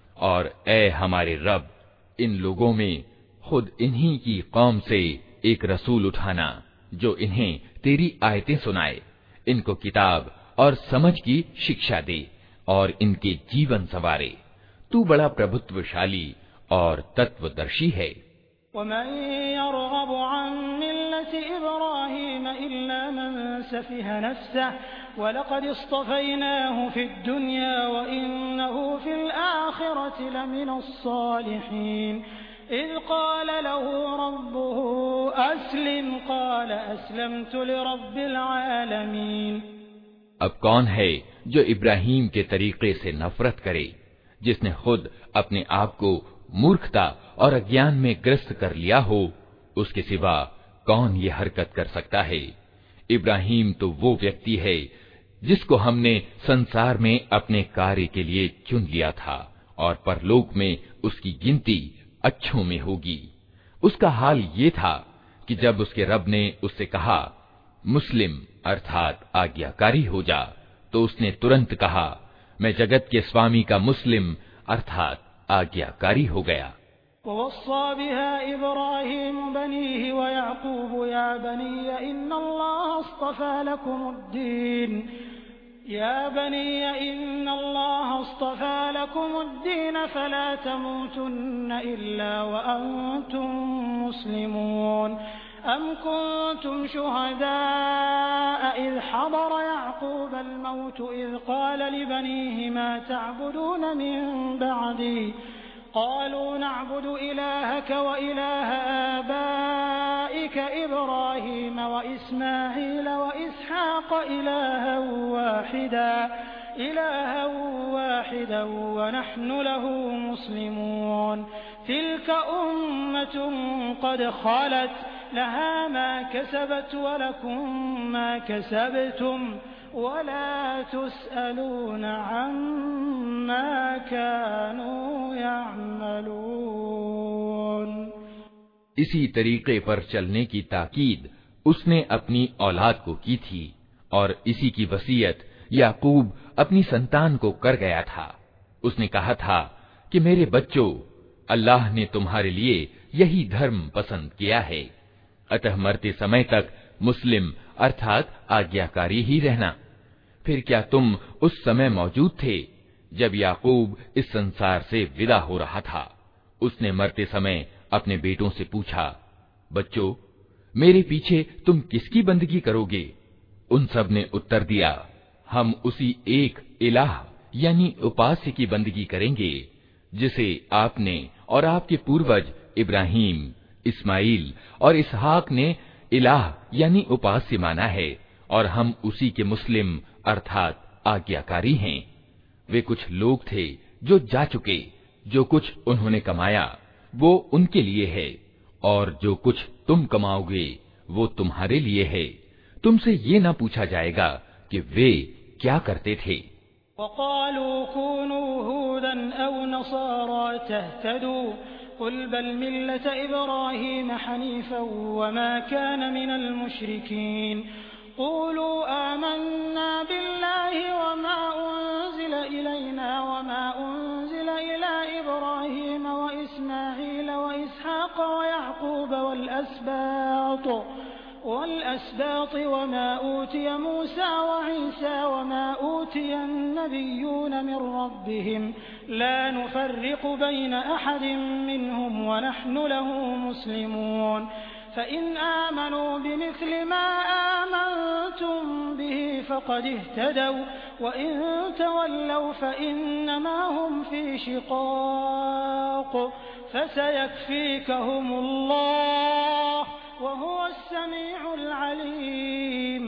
और ऐ हमारे रब, इन लोगों में खुद इन्हीं की कौम से एक रसूल उठाना जो इन्हें तेरी आयतें सुनाए, इनको किताब और समझ की शिक्षा दे और इनके जीवन संवारे। तू बड़ा प्रभुत्वशाली और तत्वदर्शी है। वमन यरगबु अन मिल्लति इब्राहीम इल्ला मन सफिह नफ्सह वलक़द इस्तफ़ैनाहु फ़िद्दुन्या वइन्नहु फ़िल आख़िरति लमिनस्सालिहीन इज़ क़ाल लहू रब्बुहु अस्लिम क़ाल अस्लमतु लिरब्बिल आलमीन। अब कौन है जो इब्राहीम के तरीके से नफरत करे, जिसने खुद अपने आप को मूर्खता और अज्ञान में ग्रस्त कर लिया हो? उसके सिवा कौन ये हरकत कर सकता है? इब्राहीम तो वो व्यक्ति है जिसको हमने संसार में अपने कार्य के लिए चुन लिया था और परलोक में उसकी गिनती अच्छों में होगी। उसका हाल ये था कि जब उसके रब ने उससे कहा मुस्लिम अर्थात आज्ञाकारी हो जा, तो उसने तुरंत कहा मैं जगत के स्वामी का मुस्लिम अर्थात आज्ञाकारी हो गया। ववस्सा बिहा इब्राहीम बनीहि व याक़ूब या बनिय इन्नल्लाह अस्तफ़ा लकुमुद्दीन या बनिय इन्नल्लाह अस्तफ़ा लकुमुद्दीन फला तमूतुन्न इल्ला व अंतुम मुस्लिमून। अम कुन्तुम शुहदाअ इज़ हदर याक़ूब अल-मौत इज़ क़ाल लिबनीहि मा तअबुदून मिन बअदी क़ालू नअबुदु इलाहक व इलाह आबाइक इब्राहीम व इस्माईल व इसहाक़ इलाहन वाहिदा इलाहन वाहिदा व नहनु लहु मुस्लिमून। तिल्क उम्मतुन क़द ख़लत लहा मा कसबत व लकुम मा कसबतुम वला तुस्अलून अम्मा कानू यअमलून। इसी तरीके पर चलने की ताकीद उसने अपनी औलाद को की थी और इसी की वसीयत याकूब अपनी संतान को कर गया था। उसने कहा था कि मेरे बच्चों, अल्लाह ने तुम्हारे लिए यही धर्म पसंद किया है, अतः मरते समय तक मुस्लिम अर्थात आज्ञाकारी ही रहना। फिर क्या तुम उस समय मौजूद थे जब याकूब इस संसार से विदा हो रहा था? उसने मरते समय अपने बेटों से पूछा, बच्चों, मेरे पीछे तुम किसकी बंदगी करोगे? उन सब ने उत्तर दिया, हम उसी एक इलाह यानी उपास्य की बंदगी करेंगे जिसे आपने और आपके पूर्वज इब्राहीम, इस्माइल और इसहाक ने इलाह यानी उपास्य माना है, और हम उसी के मुस्लिम अर्थात आज्ञाकारी हैं। वे कुछ लोग थे जो जा चुके, जो कुछ उन्होंने कमाया वो उनके लिए है, और जो कुछ तुम कमाओगे वो तुम्हारे लिए है। तुमसे ये ना पूछा जाएगा कि वे क्या करते थे। वक़ालू कूनू हूदन औ नसारा तहतदू कुल बल मिल्लत इब्राहीम हनीफन वमा कान मिनल मुशरिकीन क़ूलू आमन्ना बिल्लाहि वमा उन्ज़िल इलैना वमा उन्ज़िल इला इब्राहीम व इस्माईल व इसहाक़ व याक़ूब वल अस्बात والأسباط وما أوتي موسى وعيسى وما أوتي النبيون من ربهم لا نفرق بين أحد منهم ونحن له مسلمون فإن آمنوا بمثل ما آمنتم به فقد اهتدوا वइन तवल्लौ फइन्नमा हुम फी शिक़ाक़ फसयक्फ़ीकहुमुल्लाह वहुवस समीउल अलीम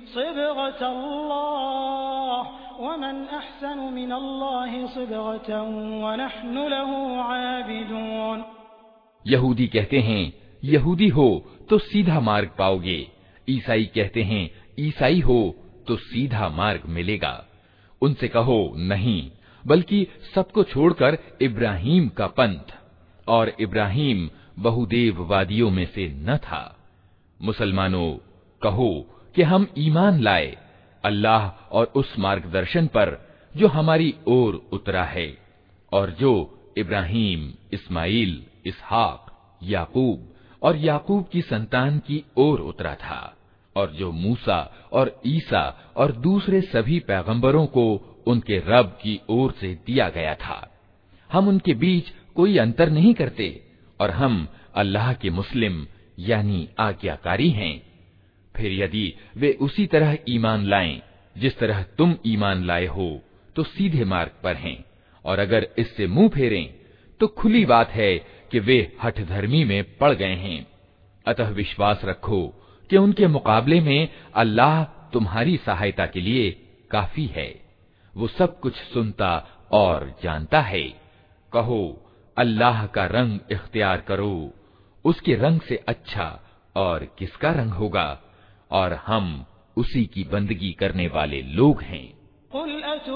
सिबग़तल्लाह वमन अहसनु मिनल्लाहि सिबग़तन वनहनु लहू आबिदून। यहूदी कहते हैं यहूदी हो तो सीधा मार्ग पाओगे, ईसाई कहते हैं ईसाई हो तो सीधा मार्ग मिलेगा। उनसे कहो नहीं, बल्कि सबको छोड़कर इब्राहीम का पंथ, और इब्राहीम बहुदेववादियों में से न था। मुसलमानों कहो कि हम ईमान लाए अल्लाह और उस मार्गदर्शन पर जो हमारी ओर उतरा है और जो इब्राहीम, इस्माइल, इसहाक, याकूब और याकूब की संतान की ओर उतरा था, और जो मूसा और ईसा और दूसरे सभी पैगंबरों को उनके रब की ओर से दिया गया था। हम उनके बीच कोई अंतर नहीं करते और हम अल्लाह के मुस्लिम यानी आज्ञाकारी हैं। फिर यदि वे उसी तरह ईमान लाएं जिस तरह तुम ईमान लाए हो तो सीधे मार्ग पर हैं, और अगर इससे मुंह फेरें तो खुली बात है कि वे हठधर्मी में पड़ गए हैं। अतः विश्वास रखो कि उनके मुकाबले में अल्लाह तुम्हारी सहायता के लिए काफी है। वो सब कुछ सुनता और जानता है। कहो अल्लाह का रंग इख्तियार करो, उसके रंग से अच्छा और किसका रंग होगा, और हम उसी की बंदगी करने वाले लोग हैं। कुल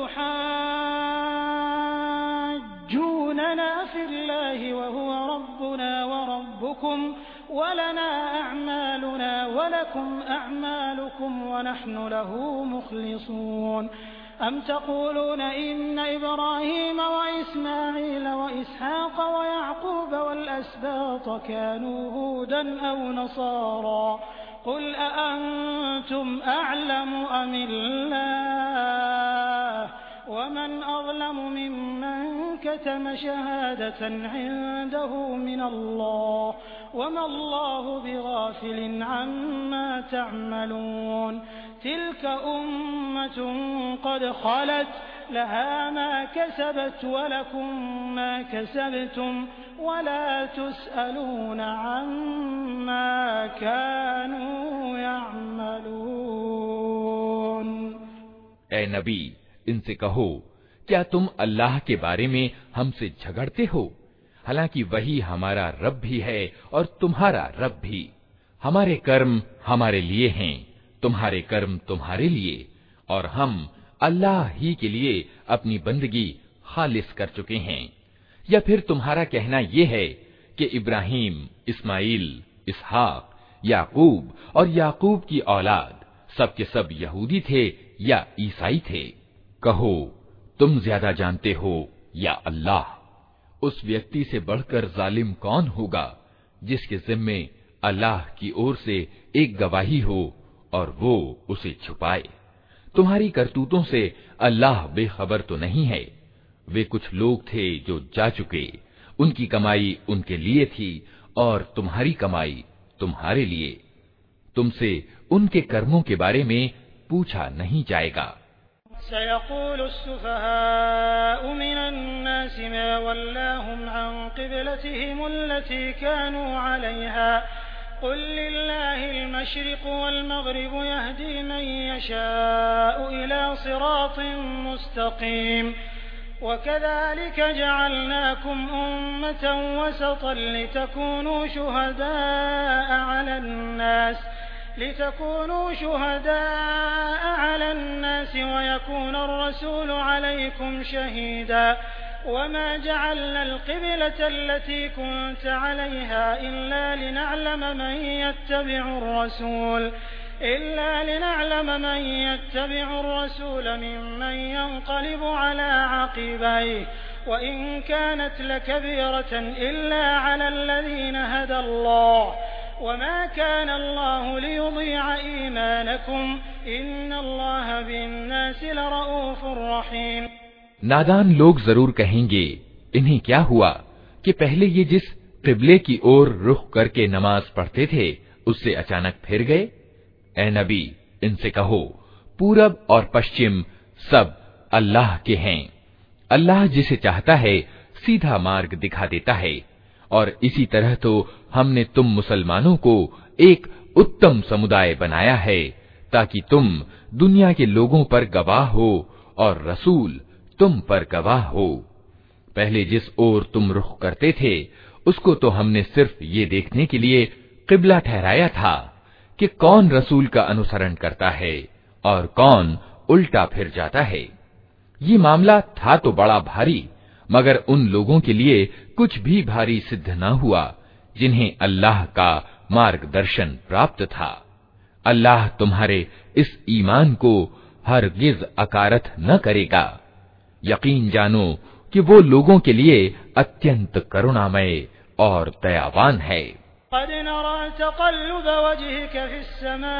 अतुहाज्जूनना फिल्लाहि वहुवा रब्बुना व रब्बुकुम वलना अअमालुना वलकुम अअमालुकुम वनहनु लहू मुखलिसून। अम तक़ूलून इन्न इब्राहीम व इस्माईल व इसहाक़ व याक़ूब वल अस्बात कानू हूदन औ नसारा कुल अअंतुम अअलमु अमिल्लाह वमन अज़लमु मिम्मन कतम शहादतन इंदहु मिनल्लाह वमल्लाहु बिगाफिलिन अम्मा तअमलून। तिल्क उम्मतुन क़द ख़लत लहा मा कसबत वलकुम मा कसबतुम वला तुसअलून अम्मा कानू यअमलून। ऐ नबी, इनसे कहो क्या तुम अल्लाह के बारे में हमसे झगड़ते हो? हालांकि वही हमारा रब भी है और तुम्हारा रब भी। हमारे कर्म हमारे लिए हैं, तुम्हारे कर्म तुम्हारे लिए, और हम अल्लाह ही के लिए अपनी बंदगी खालिस कर चुके हैं। या फिर तुम्हारा कहना ये है कि इब्राहीम, इस्माइल, इसहाक, याकूब और याकूब की औलाद सब के सब यहूदी थे या ईसाई थे? कहो तुम ज्यादा जानते हो या अल्लाह? उस व्यक्ति से बढ़कर जालिम कौन होगा जिसके जिम्मे अल्लाह की ओर से एक गवाही हो और वो उसे छुपाए। तुम्हारी करतूतों से अल्लाह बेखबर तो नहीं है। वे कुछ लोग थे जो जा चुके, उनकी कमाई उनके लिए थी और तुम्हारी कमाई तुम्हारे लिए। तुमसे उनके कर्मों के बारे में पूछा नहीं जाएगा। सयक़ूलु अस्सुफ़हाउ मिनन्नासि मा वल्लाहुम अन क़िबलतिहिमुल्लती कानू अलैहा क़ुल लिल्लाहिल मशरिक़ु वल मग़रिबु यहदी मन यशाअु इला सिरातिन मुस्तक़ीम वकज़ालिक जअलनाकुम उम्मतन वसतन लितकूनू शुहदाअ अलन नास लितकूनू शुहदाअ अलन नास वयकून अर्रसूलु अलैकुम शहीदा वमा जअलना अलक़िबलता अल्लती कुनत अलैहा इल्ला लिनअलम मन यत्तबिउ अर्रसूल इल्ला लिनअलम मन यत्तबिउ अर्रसूल मिम्मन यंक़लिबु अला अक़िबैहि वइन कानत लकबीरतन इल्ला अला अल्लज़ीना हदा अल्लाह वमा कान अल्लाहु लियुज़ीअ ईमानकुम इन्नल्लाह बिन्नासि लरऊफ़ुर रहीम। नादान लोग जरूर कहेंगे, इन्हें क्या हुआ कि पहले ये जिस किबले की ओर रुख करके नमाज पढ़ते थे उससे अचानक फिर गए? ऐ नबी, इनसे कहो पूरब और पश्चिम सब अल्लाह के हैं। अल्लाह जिसे चाहता है सीधा मार्ग दिखा देता है। और इसी तरह तो हमने तुम मुसलमानों को एक उत्तम समुदाय बनाया है ताकि तुम दुनिया के लोगों पर गवाह हो और रसूल तुम पर गवाह हो। पहले जिस ओर तुम रुख करते थे उसको तो हमने सिर्फ ये देखने के लिए किबला ठहराया था कि कौन रसूल का अनुसरण करता है और कौन उल्टा फिर जाता है। ये मामला था तो बड़ा भारी, मगर उन लोगों के लिए कुछ भी भारी सिद्ध न हुआ जिन्हें अल्लाह का मार्गदर्शन प्राप्त था। अल्लाह तुम्हारे इस ईमान को हरगिज अकारथ न करेगा। यकीन जानो कि वो लोगों के लिए अत्यंत करुणामय और दयावान है। क़द नरा तक़ल्लुब वजहिक फ़िस्समा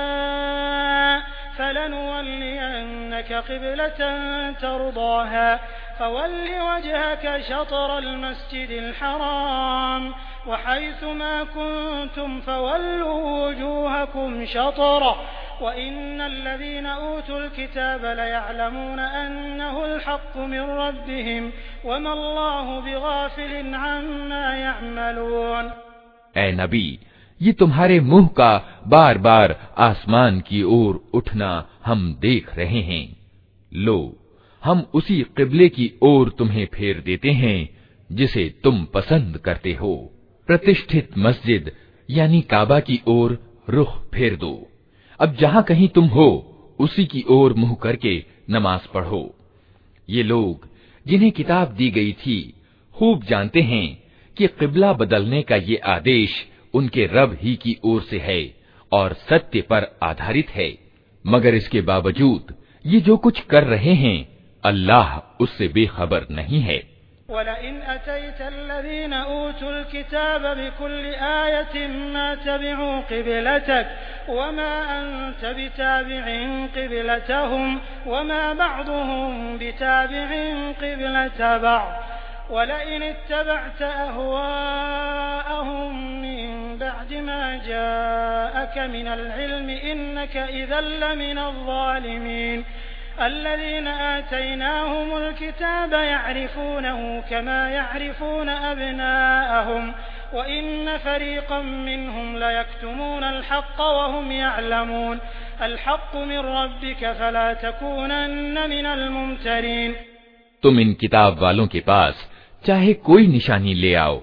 फलनुवल्लियन्नक क़िबलतन तर्दाहा फ़वल्लि वजहक शत्रल मस्जिदिल हराम वहैसुमा कुन्तुम फ़वल्लू वुजूहकुम शत्रह वइन्नल लज़ीना ऊतुल किताब लयअलमून अन्नहुल हक़्क़ु मिन रब्बिहिम वमल्लाहु बिग़ाफ़िलिन अम्मा यअमलून। ऐ नबी, ये तुम्हारे मुंह का बार बार आसमान की ओर उठना हम देख रहे हैं। लो, हम उसी किबले की ओर तुम्हें फेर देते हैं जिसे तुम पसंद करते हो। प्रतिष्ठित मस्जिद यानी काबा की ओर रुख फेर दो। अब जहां कहीं तुम हो उसी की ओर मुंह करके नमाज पढ़ो। ये लोग जिन्हें किताब दी गई थी खूब जानते हैं कि किबला बदलने का ये आदेश उनके रब ही की ओर से है और सत्य पर आधारित है। मगर इसके बावजूद ये जो कुछ कर रहे हैं अल्लाह उससे बेखबर नहीं है। वलइन अतैतल्लज़ीना ऊतुल किताब बिकुल्लि आयतिन मा तबिउ क़िबलतक वमा अंत बिताबिइन क़िबलतहुम वमा बअदुहुम बिताबिइन क़िबलत बअद वलइन इत्तबअत अहवाअहुम मिन बअदि मा जाअक मिनल इल्मि इन्नक इज़न लमिनज़ ज़ालिमीन। الذين آتيناهم الكتاب يعرفونه كما يعرفون أبناءهم وإن فريقا منهم ليكتمون الحق وهم يعلمون الحق من ربك فلا تكونن من الممترين। तुम इन किताब वालों के पास चाहे कोई निशानी ले आओ,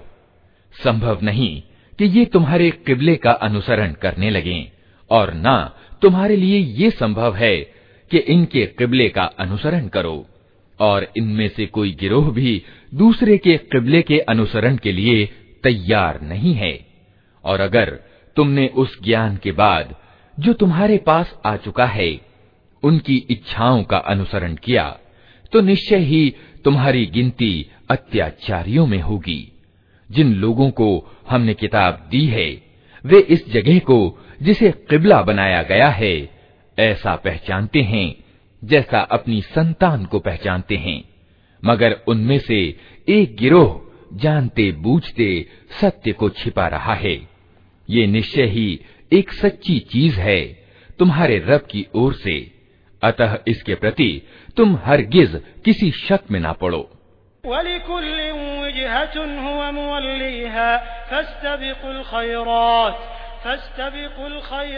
संभव नहीं कि ये तुम्हारे किबले का अनुसरण करने लगें, और ना तुम्हारे लिए ये संभव है कि इनके किबले का अनुसरण करो। और इनमें से कोई गिरोह भी दूसरे के किबले के अनुसरण के लिए तैयार नहीं है। और अगर तुमने उस ज्ञान के बाद जो तुम्हारे पास आ चुका है उनकी इच्छाओं का अनुसरण किया तो निश्चय ही तुम्हारी गिनती अत्याचारियों में होगी। जिन लोगों को हमने किताब दी है वे इस जगह को जिसे किबला बनाया गया है ऐसा पहचानते हैं जैसा अपनी संतान को पहचानते हैं, मगर उनमें से एक गिरोह जानते बूझते सत्य को छिपा रहा है। ये निश्चय ही एक सच्ची चीज है तुम्हारे रब की ओर से, अतः इसके प्रति तुम हरगिज किसी शक में ना पड़ो। वलिकुल्लिन वजहतुन हुवा मुवल्लिहा फस्तबिकुल खैरात फस्तबिकुल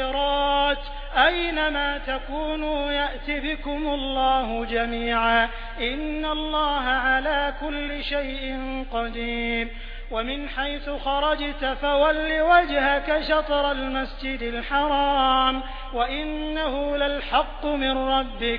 खैरात ऐनमा तकूनु याति बिकुमुल्लाहु जमीअन इन्नल्लाह अला कुल्लि शैइन क़दीर। वमिन हैसु खरजत फवल्लि वजहक शत्रल मस्जिदिल हराम वइन्नहु लल्हक़्क़ु मिन रब्बिक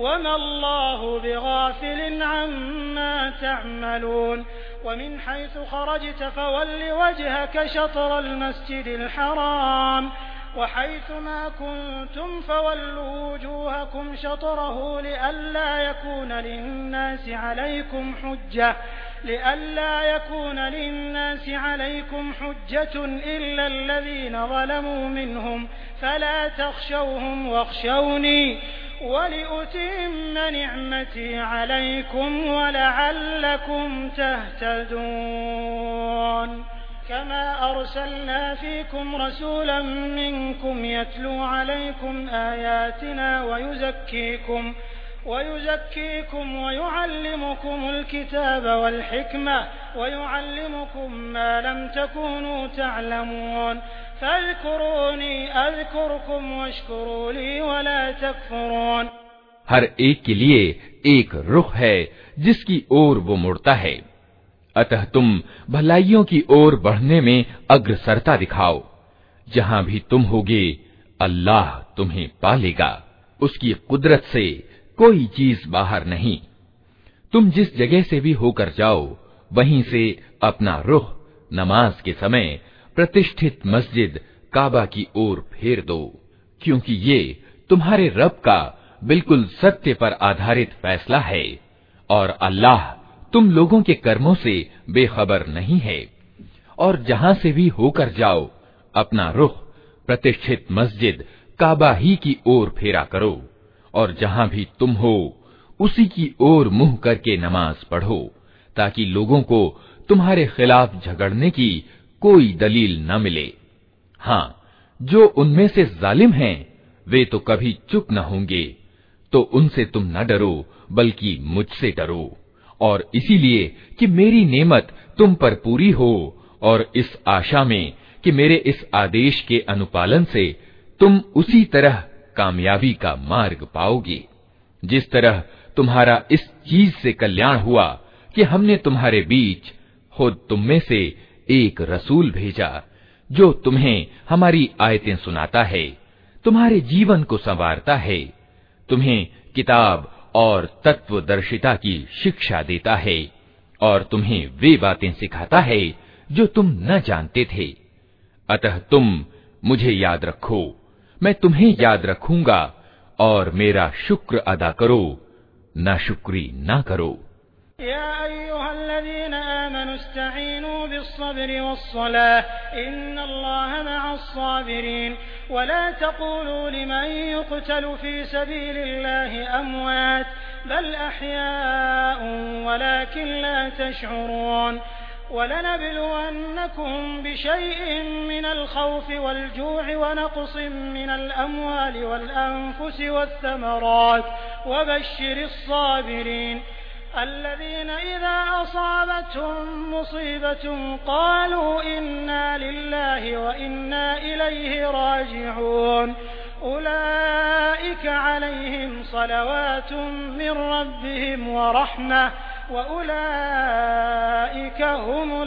वमल्लाहु बिग़ाफ़िलिन अम्मा तअमलून। वमिन हैसु खरजत फवल्लि वजहक शत्रल मस्जिदिल हराम वहैसुमा कुन्तुम फवल्लू वुजूहकुम शत्रहु लिअल्ला यकून लिन्नासि अलैकुम हुज्जह लिअल्ला यकून लिन्नासि अलैकुम हुज्जतुन इल्ला الذين ظلموا منهم فلا تخشوهم واخشوني ولأتم نعمتي عليكم ولعلكم تهتدون। كما أرسلنا فيكم رسولا منكم يتلو عليكم آياتنا ويزكيكم वयुज़क्कीकुम वयुअल्लिमुकुमुल किताब वल हिकमा वयुअल्लिमुकुम मा लम तकूनू तअलमून फ़ज़कुरूनी अज़कुरकुम वश्कुरू ली वला तकफुरून। हर एक के लिए एक रुख है जिसकी ओर वो मुड़ता है, अतः तुम भलाइयों की ओर बढ़ने में अग्रसरता दिखाओ। जहां भी तुम होगे अल्लाह तुम्हें पालेगा, उसकी कुदरत से कोई चीज बाहर नहीं। तुम जिस जगह से भी होकर जाओ वहीं से अपना रुख नमाज के समय प्रतिष्ठित मस्जिद काबा की ओर फेर दो, क्योंकि ये तुम्हारे रब का बिल्कुल सत्य पर आधारित फैसला है और अल्लाह तुम लोगों के कर्मों से बेखबर नहीं है। और जहां से भी होकर जाओ अपना रुख प्रतिष्ठित मस्जिद काबा ही की ओर फेरा करो, और जहां भी तुम हो उसी की ओर मुंह करके नमाज पढ़ो, ताकि लोगों को तुम्हारे खिलाफ झगड़ने की कोई दलील न मिले। हाँ, जो उनमें से जालिम हैं वे तो कभी चुप न होंगे, तो उनसे तुम न डरो बल्कि मुझसे डरो, और इसीलिए कि मेरी नेमत तुम पर पूरी हो, और इस आशा में कि मेरे इस आदेश के अनुपालन से तुम उसी तरह कामयाबी का मार्ग पाओगे जिस तरह तुम्हारा इस चीज से कल्याण हुआ कि हमने तुम्हारे बीच खुद तुम में से एक रसूल भेजा जो तुम्हें हमारी आयतें सुनाता है, तुम्हारे जीवन को संवारता है, तुम्हें किताब और तत्वदर्शिता की शिक्षा देता है, और तुम्हें वे बातें सिखाता है जो तुम न जानते थे। अतः तुम मुझे याद रखो, मैं तुम्हें याद रखूंगा, और मेरा शुक्र अदा करो, नाशुक्री ना करो। या अय्युहल्लज़ीना आमनू इस्तईनू बिस्सब्रि वस्सलाह इन्नल्लाह मअस्साबिरीन वला तक़ूलू लिमन युक़तलु फी सबीलिल्लाहि अमवात बल अहयाउन वलाकिन ला तशऊरून वलनबलुवन्नकुम बिशैइन मिनल खौफि वल जू'i व नक़्सिन मिनल अमवालि वल अनफुसि वस्समरात वबश्शिरिस साबिरीन الذين إذا أصابتهم مصيبة قالوا إنا لله وإنا إليه راجعون أولئك عليهم صلوات من ربهم ورحمة وأولئك هم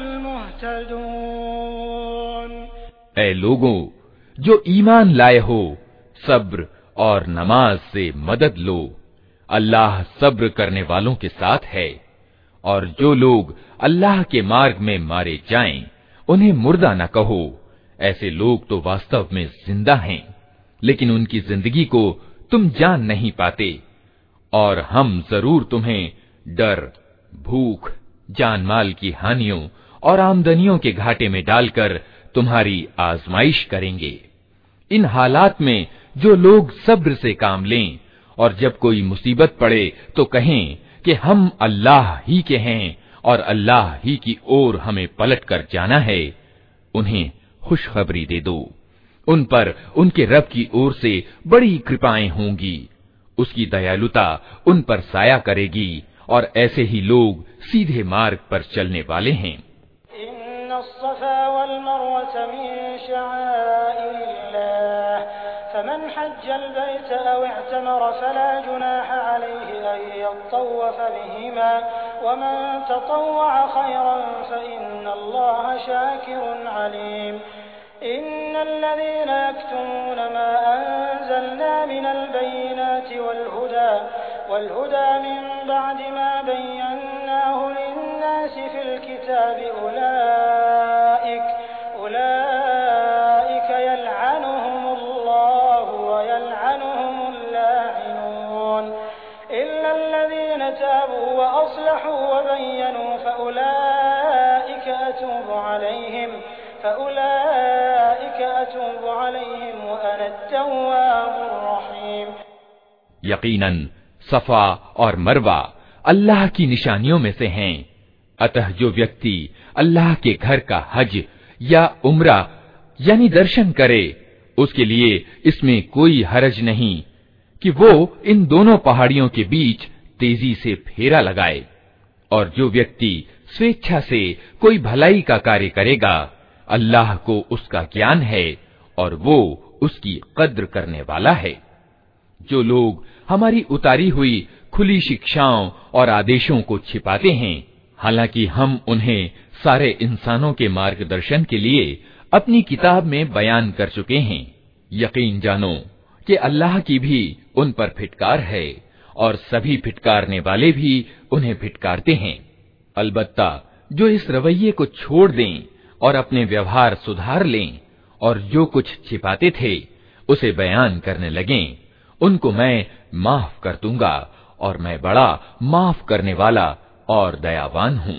المهتدون। ऐ लोगों जो ईमान लाए हो, सब्र और नमाज से मदद लो, अल्लाह सब्र करने वालों के साथ है। और जो लोग अल्लाह के मार्ग में मारे जाएं, उन्हें मुर्दा न कहो, ऐसे लोग तो वास्तव में जिंदा हैं, लेकिन उनकी जिंदगी को तुम जान नहीं पाते। और हम जरूर तुम्हें डर, भूख, जान माल की हानियों और आमदनियों के घाटे में डालकर तुम्हारी आजमाइश करेंगे। इन हालात में जो लोग सब्र से काम लें और जब कोई मुसीबत पड़े तो कहें कि हम अल्लाह ही के हैं और अल्लाह ही की ओर हमें पलट कर जाना है, उन्हें खुशखबरी दे दो, उन पर उनके रब की ओर से बड़ी कृपाएं होंगी, उसकी दयालुता उन पर साया करेगी, और ऐसे ही लोग सीधे मार्ग पर चलने वाले हैं। فمن حج البيت أو اعتمر فلا جناح عليه أن يطوف بهما ومن تطوع خيرا فإن الله شاكر عليم إن الذين يكتمون ما أنزلنا من البينات والهدى والهدى من بعد ما بيناه للناس في الكتاب أولئك أولئك يلعنهم الله ويلعنهم اللاعنون إلا الذين تابوا وأصلحوا وبينوا فأولئك أتوب عليهم فأولئك أتوب عليهم وأنا التواب الرحيम। यकीनन सफा और मरवा अल्लाह की निशानियों में से हैं, अतः जो व्यक्ति अल्लाह के घर का हज या उम्रा यानी दर्शन करे उसके लिए इसमें कोई हरज नहीं कि वो इन दोनों पहाड़ियों के बीच तेजी से फेरा लगाए, और जो व्यक्ति स्वेच्छा से कोई भलाई का कार्य करेगा, अल्लाह को उसका ज्ञान है और वो उसकी कद्र करने वाला है। जो लोग हमारी उतारी हुई खुली शिक्षाओं और आदेशों को छिपाते हैं, हालांकि हम उन्हें सारे इंसानों के मार्गदर्शन के लिए अपनी किताब में बयान कर चुके हैं, यकीन जानो कि अल्लाह की भी उन पर फिटकार है और सभी फिटकारने वाले भी उन्हें फिटकारते हैं। अलबत्ता जो इस रवैये को छोड़ दें और अपने व्यवहार सुधार लें और जो कुछ छिपाते थे उसे बयान करने लगें, उनको मैं माफ कर दूंगा और मैं बड़ा माफ करने वाला और दयावान हूँ।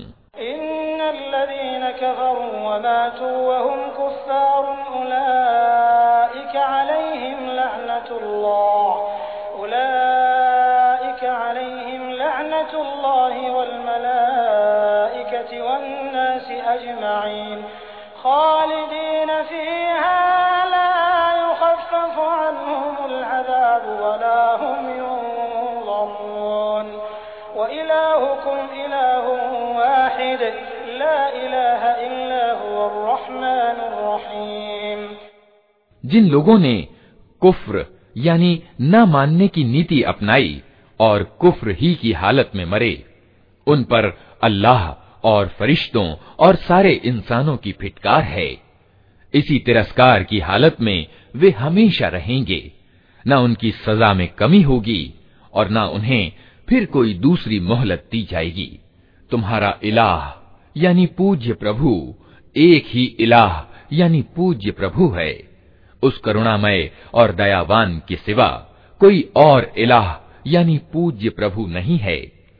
जिन लोगों ने कुफ्र यानी न मानने की नीति अपनाई और कुफ्र ही की हालत में मरे, उन पर अल्लाह और फरिश्तों और सारे इंसानों की फिटकार है। इसी तिरस्कार की हालत में वे हमेशा रहेंगे, न उनकी सजा में कमी होगी और न उन्हें फिर कोई दूसरी मोहलत दी जाएगी। तुम्हारा इलाह यानी पूज्य प्रभु एक ही इलाह यानी पूज्य प्रभु है। उस करुणामय और दयावान के सिवा कोई और इलाह यानी पूज्य प्रभु नहीं है।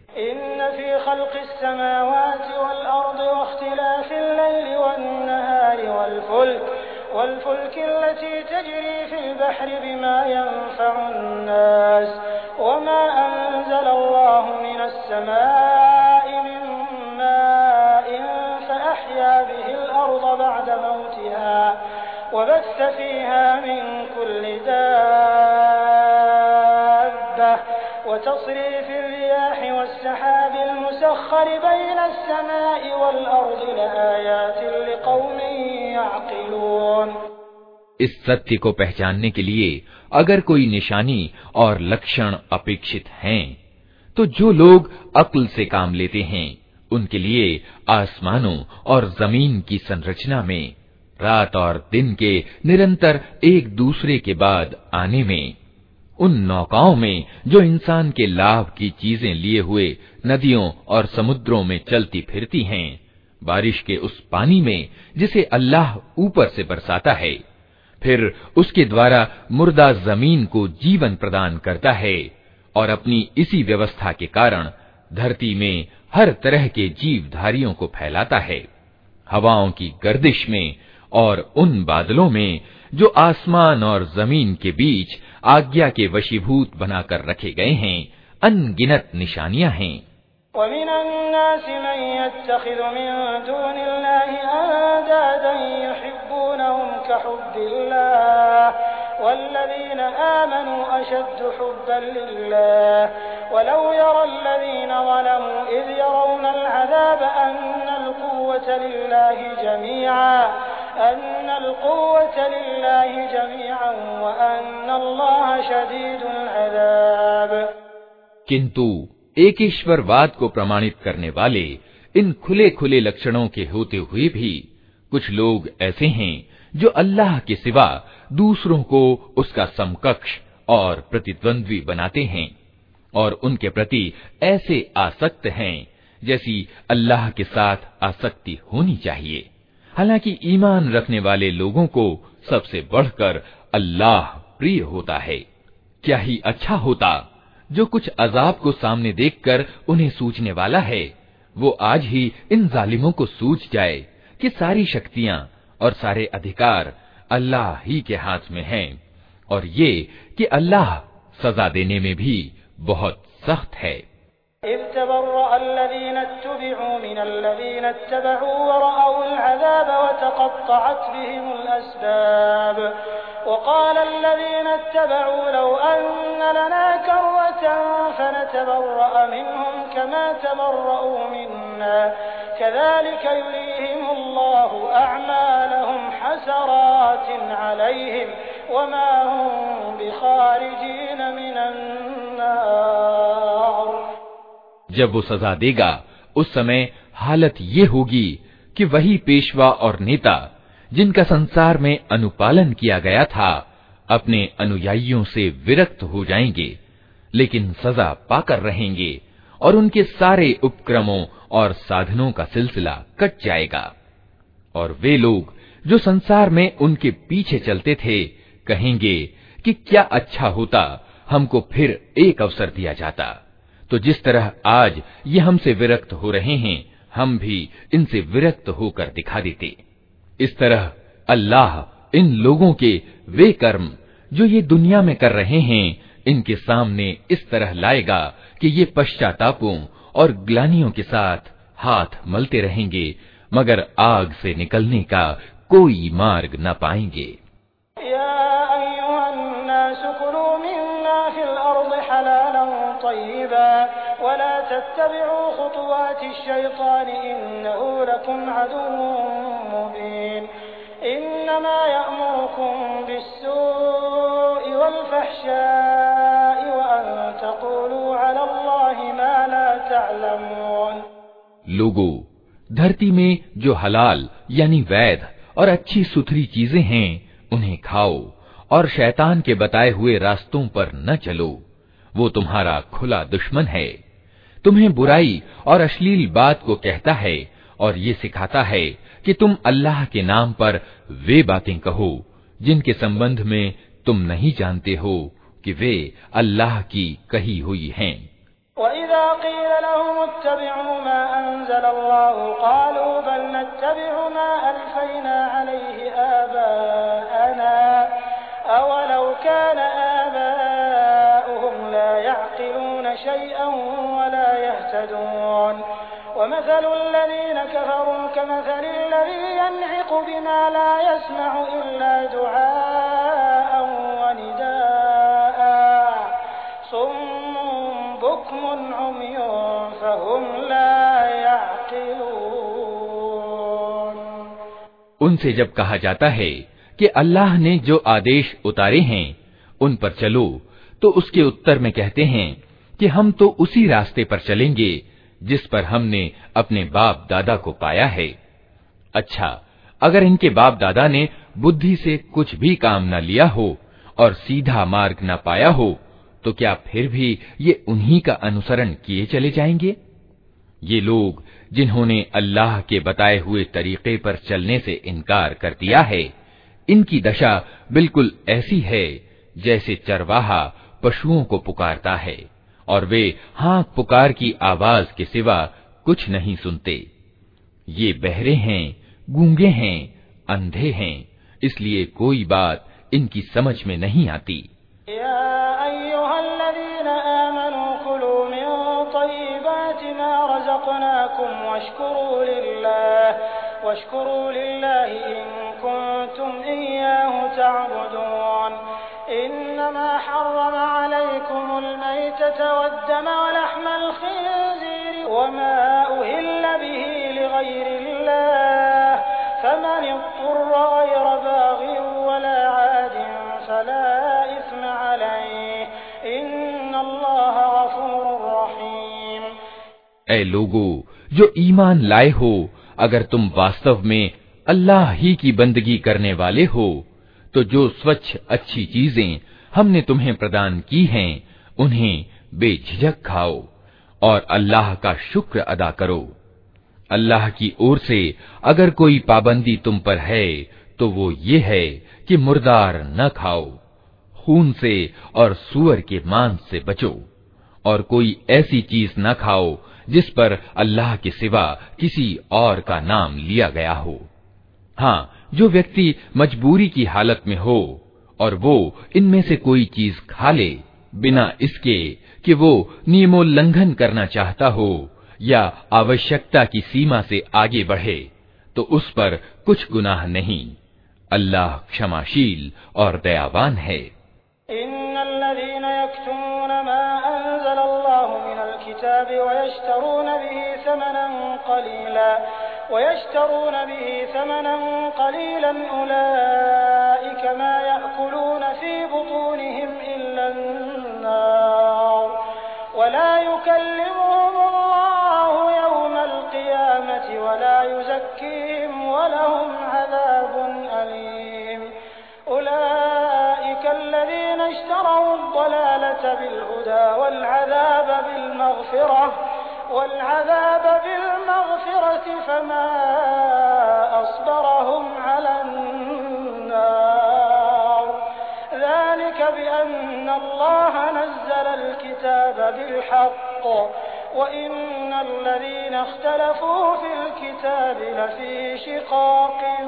इस सत्य को पहचानने के लिए अगर कोई निशानी और लक्षण अपेक्षित हैं, तो जो लोग अक्ल से काम लेते हैं उनके लिए आसमानों और जमीन की संरचना में, रात और दिन के निरंतर एक दूसरे के बाद आने में, उन नौकाओं में जो इंसान के लाभ की चीजें लिए हुए नदियों और समुद्रों में चलती फिरती हैं, बारिश के उस पानी में जिसे अल्लाह ऊपर से बरसाता है, फिर उसके द्वारा मुर्दा जमीन को जीवन प्रदान करता है और अपनी इसी व्यवस्था के कारण धरती में हर तरह के जीवधारियों को फैलाता है। हवाओं की गर्दिश में और उन बादलों में जो आसमान और जमीन के बीच आज्ञा के वशीभूत बनाकर रखे गए हैं, अनगिनत निशानियां हैं। किंतु एकेश्वरवाद को प्रमाणित करने वाले इन खुले खुले लक्षणों के होते हुए भी कुछ लोग ऐसे हैं जो अल्लाह के सिवा दूसरों को उसका समकक्ष और प्रतिद्वंद्वी बनाते हैं और उनके प्रति ऐसे आसक्त हैं जैसी अल्लाह के साथ आसक्ति होनी चाहिए। हालांकि ईमान रखने वाले लोगों को सबसे बढ़कर अल्लाह प्रिय होता है। क्या ही अच्छा होता जो कुछ अजाब को सामने देखकर उन्हें सूझने वाला है, वो आज ही इन जालिमों को सूझ जाए कि सारी शक्तियां और सारे अधिकार अल्लाह ही के हाथ में हैं और ये कि अल्लाह सजा देने में भी बहुत सख्त है। वक़ाल अल्लज़ीना इत्तबअू लौ अन्न लना कर्रतन फनतबर्रअ मिनहुम कमा तबर्रअू मिन्ना कज़ालिक युरीहिमुल्लाहु अअमालहुम हसरातिन अलैहिम वमा हुम बिखारिजीन मिनन नार। जब वो सजा देगा उस समय हालत ये होगी कि वही पेशवा और नेता जिनका संसार में अनुपालन किया गया था अपने अनुयायियों से विरक्त हो जाएंगे, लेकिन सजा पाकर रहेंगे और उनके सारे उपक्रमों और साधनों का सिलसिला कट जाएगा। और वे लोग जो संसार में उनके पीछे चलते थे कहेंगे कि क्या अच्छा होता हमको फिर एक अवसर दिया जाता। तो जिस तरह आज ये हमसे विरक्त हो रहे हैं हम भी इनसे विरक्त होकर दिखा देते। इस तरह अल्लाह इन लोगों के वे कर्म जो ये दुनिया में कर रहे हैं इनके सामने इस तरह लाएगा कि ये पश्चातापों और ग्लानियों के साथ हाथ मलते रहेंगे मगर आग से निकलने का कोई मार्ग न पाएंगे। वला तत्तबिऊ खुतुवाति शैतान इन्नहु लकुम अदुव्वुम मुबीन। इन्नमा यअमुरुकुम बिस्सूइ वल फहशाइ व अन तक़ूलू अला अल्लाहि मा ला तअलमून। लोगों, धरती में जो हलाल यानी वैध और अच्छी सुथरी चीजें हैं उन्हें खाओ और शैतान के बताए हुए रास्तों पर न चलो, वो तुम्हारा खुला दुश्मन है। तुम्हें बुराई और अश्लील बात को कहता है और ये सिखाता है कि तुम अल्लाह के नाम पर वे बातें कहो जिनके संबंध में तुम नहीं जानते हो कि वे अल्लाह की कही हुई हैं। वइज़ा क़ील लहुम इत्तबिऊ मा अंज़लल्लाहु क़ालू बल नत्तबिउ मा अल्फ़ैना अलैहि आबाअना अवलौ कान आबाउहुम ला यअक़िलून शैअन वला यहतदून वमथलु अल्लज़ीना कफ़रू कमथलि अल्लज़ी यनहिक़ु बिमा ला यस्मअु इल्ला दुआअन व निदाअन सुम्मुन बुक्मुन उम्युन फहुम ला यअक़िलून। उनसे जब कहा जाता है कि अल्लाह ने जो आदेश उतारे हैं उन पर चलो, तो उसके उत्तर में कहते हैं कि हम तो उसी रास्ते पर चलेंगे जिस पर हमने अपने बाप दादा को पाया है। अच्छा, अगर इनके बाप दादा ने बुद्धि से कुछ भी काम न लिया हो और सीधा मार्ग न पाया हो तो क्या फिर भी ये उन्हीं का अनुसरण किए चले जाएंगे? ये लोग जिन्होंने अल्लाह के बताए हुए तरीके पर चलने से इनकार कर दिया है, इनकी दशा बिल्कुल ऐसी है जैसे चरवाहा पशुओं को पुकारता है और वे हाँक पुकार की आवाज के सिवा कुछ नहीं सुनते। ये बहरे हैं, गूंगे हैं, अंधे हैं, इसलिए कोई बात इनकी समझ में नहीं आती। या अय्युहल्लज़ीना आमनू कुलू मिन तय्यिबाति मा रज़क़नाकुम वश्कुरू लिल्लाह वश्कुरू लिल्लाहि इन कुंतुम इय्याहु तअबुदून। इन्नमा हर्रम अलैकुमुल मैतता वद्दम वलहमल खिंज़ीर वमा उहिल्ल बिही लिगैरिल्लाह फमन इत्तुर्र गैर बाग़िन वला आदिन फला इस्म अलैहि इन्नल्लाह गफूरुर रहीम। ऐ लोगो जो ईमान लाए हो, अगर तुम वास्तव में अल्लाह ही की बंदगी करने वाले हो तो जो स्वच्छ अच्छी चीजें हमने तुम्हें प्रदान की हैं उन्हें बेझिझक खाओ और अल्लाह का शुक्र अदा करो। अल्लाह की ओर से अगर कोई पाबंदी तुम पर है तो वो ये है कि मुर्दार न खाओ, खून से और सूअर के मांस से बचो और कोई ऐसी चीज न खाओ जिस पर अल्लाह के सिवा किसी और का नाम लिया गया हो। हाँ, जो व्यक्ति मजबूरी की हालत में हो और वो इनमें से कोई चीज खा ले बिना इसके कि वो नियमोल्लंघन करना चाहता हो या आवश्यकता की सीमा से आगे बढ़े, तो उस पर कुछ गुनाह नहीं। अल्लाह क्षमाशील और दयावान है। इन्नल्लज़ीना यक्तुमूना मा अंज़लल्लाहु मिनल किताबि वयश्तरूना बिही समनन क़लीला वयश्तरूना बिही समनन क़लीलन उलाइका मा यअकुलूना फ़ी बुतूनिहिम इल्लन नार वला युकल्लिमुहुमुल्लाहु यौमल क़ियामति वला युज़क्कीहिम वलहुम अज़ाबुन अलीम। उलाइका अल्लज़ीना इश्तरौ अद-दलालता बिल-हुदा वल-अज़ाब बिल-मग़फ़िरह वल-अज़ाब बिल-मग़फ़िरति फमा अस्बरहुम अलन-नार ज़ालिक बिअन्नल्लाह नज़्ज़लल किताब बिल-हक़्क़ वइन्नल्लज़ीना इख्तलफ़ू फ़िल-किताब लफ़ी शिक़ाक़िन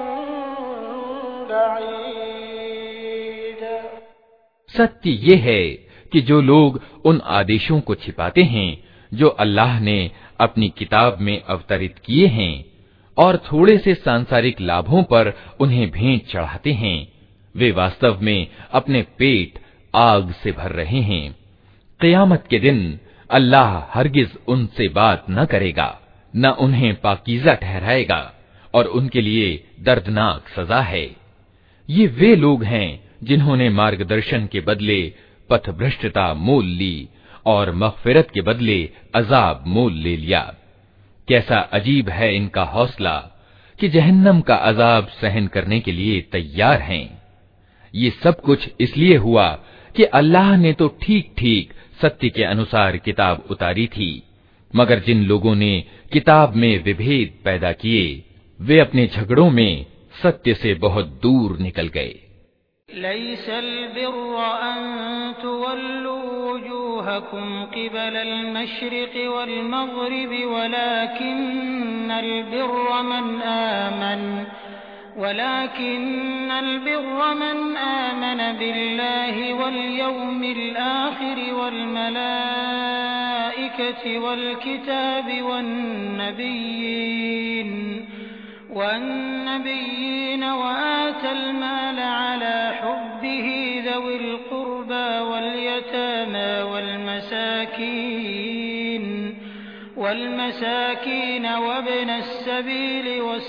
बईद। सत्य ये है कि जो लोग उन आदेशों को छिपाते हैं जो अल्लाह ने अपनी किताब में अवतरित किए हैं और थोड़े से सांसारिक लाभों पर उन्हें भेंट चढ़ाते हैं, वे वास्तव में अपने पेट आग से भर रहे हैं। क़यामत के दिन अल्लाह हरगिज उनसे बात न करेगा, न उन्हें पाकीज़ा ठहराएगा और उनके लिए दर्दनाक सजा है। ये वे लोग हैं जिन्होंने मार्गदर्शन के बदले पथभ्रष्टता मोल ली और मग़फ़िरत के बदले अज़ाब मोल ले लिया। कैसा अजीब है इनका हौसला कि जहन्नम का अज़ाब सहन करने के लिए तैयार हैं। ये सब कुछ इसलिए हुआ कि अल्लाह ने तो ठीक ठीक सत्य के अनुसार किताब उतारी थी, मगर जिन लोगों ने किताब में विभेद पैदा किए वे अपने झगड़ों में सत्य से बहुत दूर निकल गए। लैसल बिर्र अन तुवल्लू वजूहकुम क़िबलल मशरिक़ि वल मग़रिबि वलाकिन्नल बिर्र मन आमन वलाकिन्नल बिर्र मन आमन बिल्लाहि वल यौमिल आख़िर वल मलाइकति वल किताबि वन नबिय्यीन वन्नबिय्यीन वआतल माल अला हुब्बिही ज़विल क़ुर्बा वल यतामा वल मसाकीन वल मसाकीन वब्नस सबील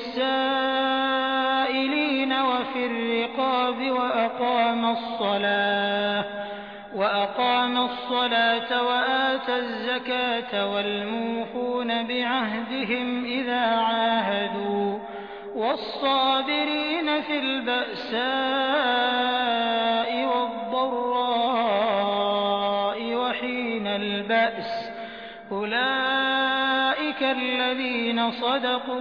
वस्साइलीन वफ़िर रिक़ाब वअक़ामस सलाह वअक़ामस सलात वआतज़ ज़कात वल्मूफ़ून बिअहदिहिम इज़ा आहदू वस्साबिरीन फ़िल बअसाइ वद्दर्राइ वहीनल बअस उलाइका अल्लज़ीना सदक़ू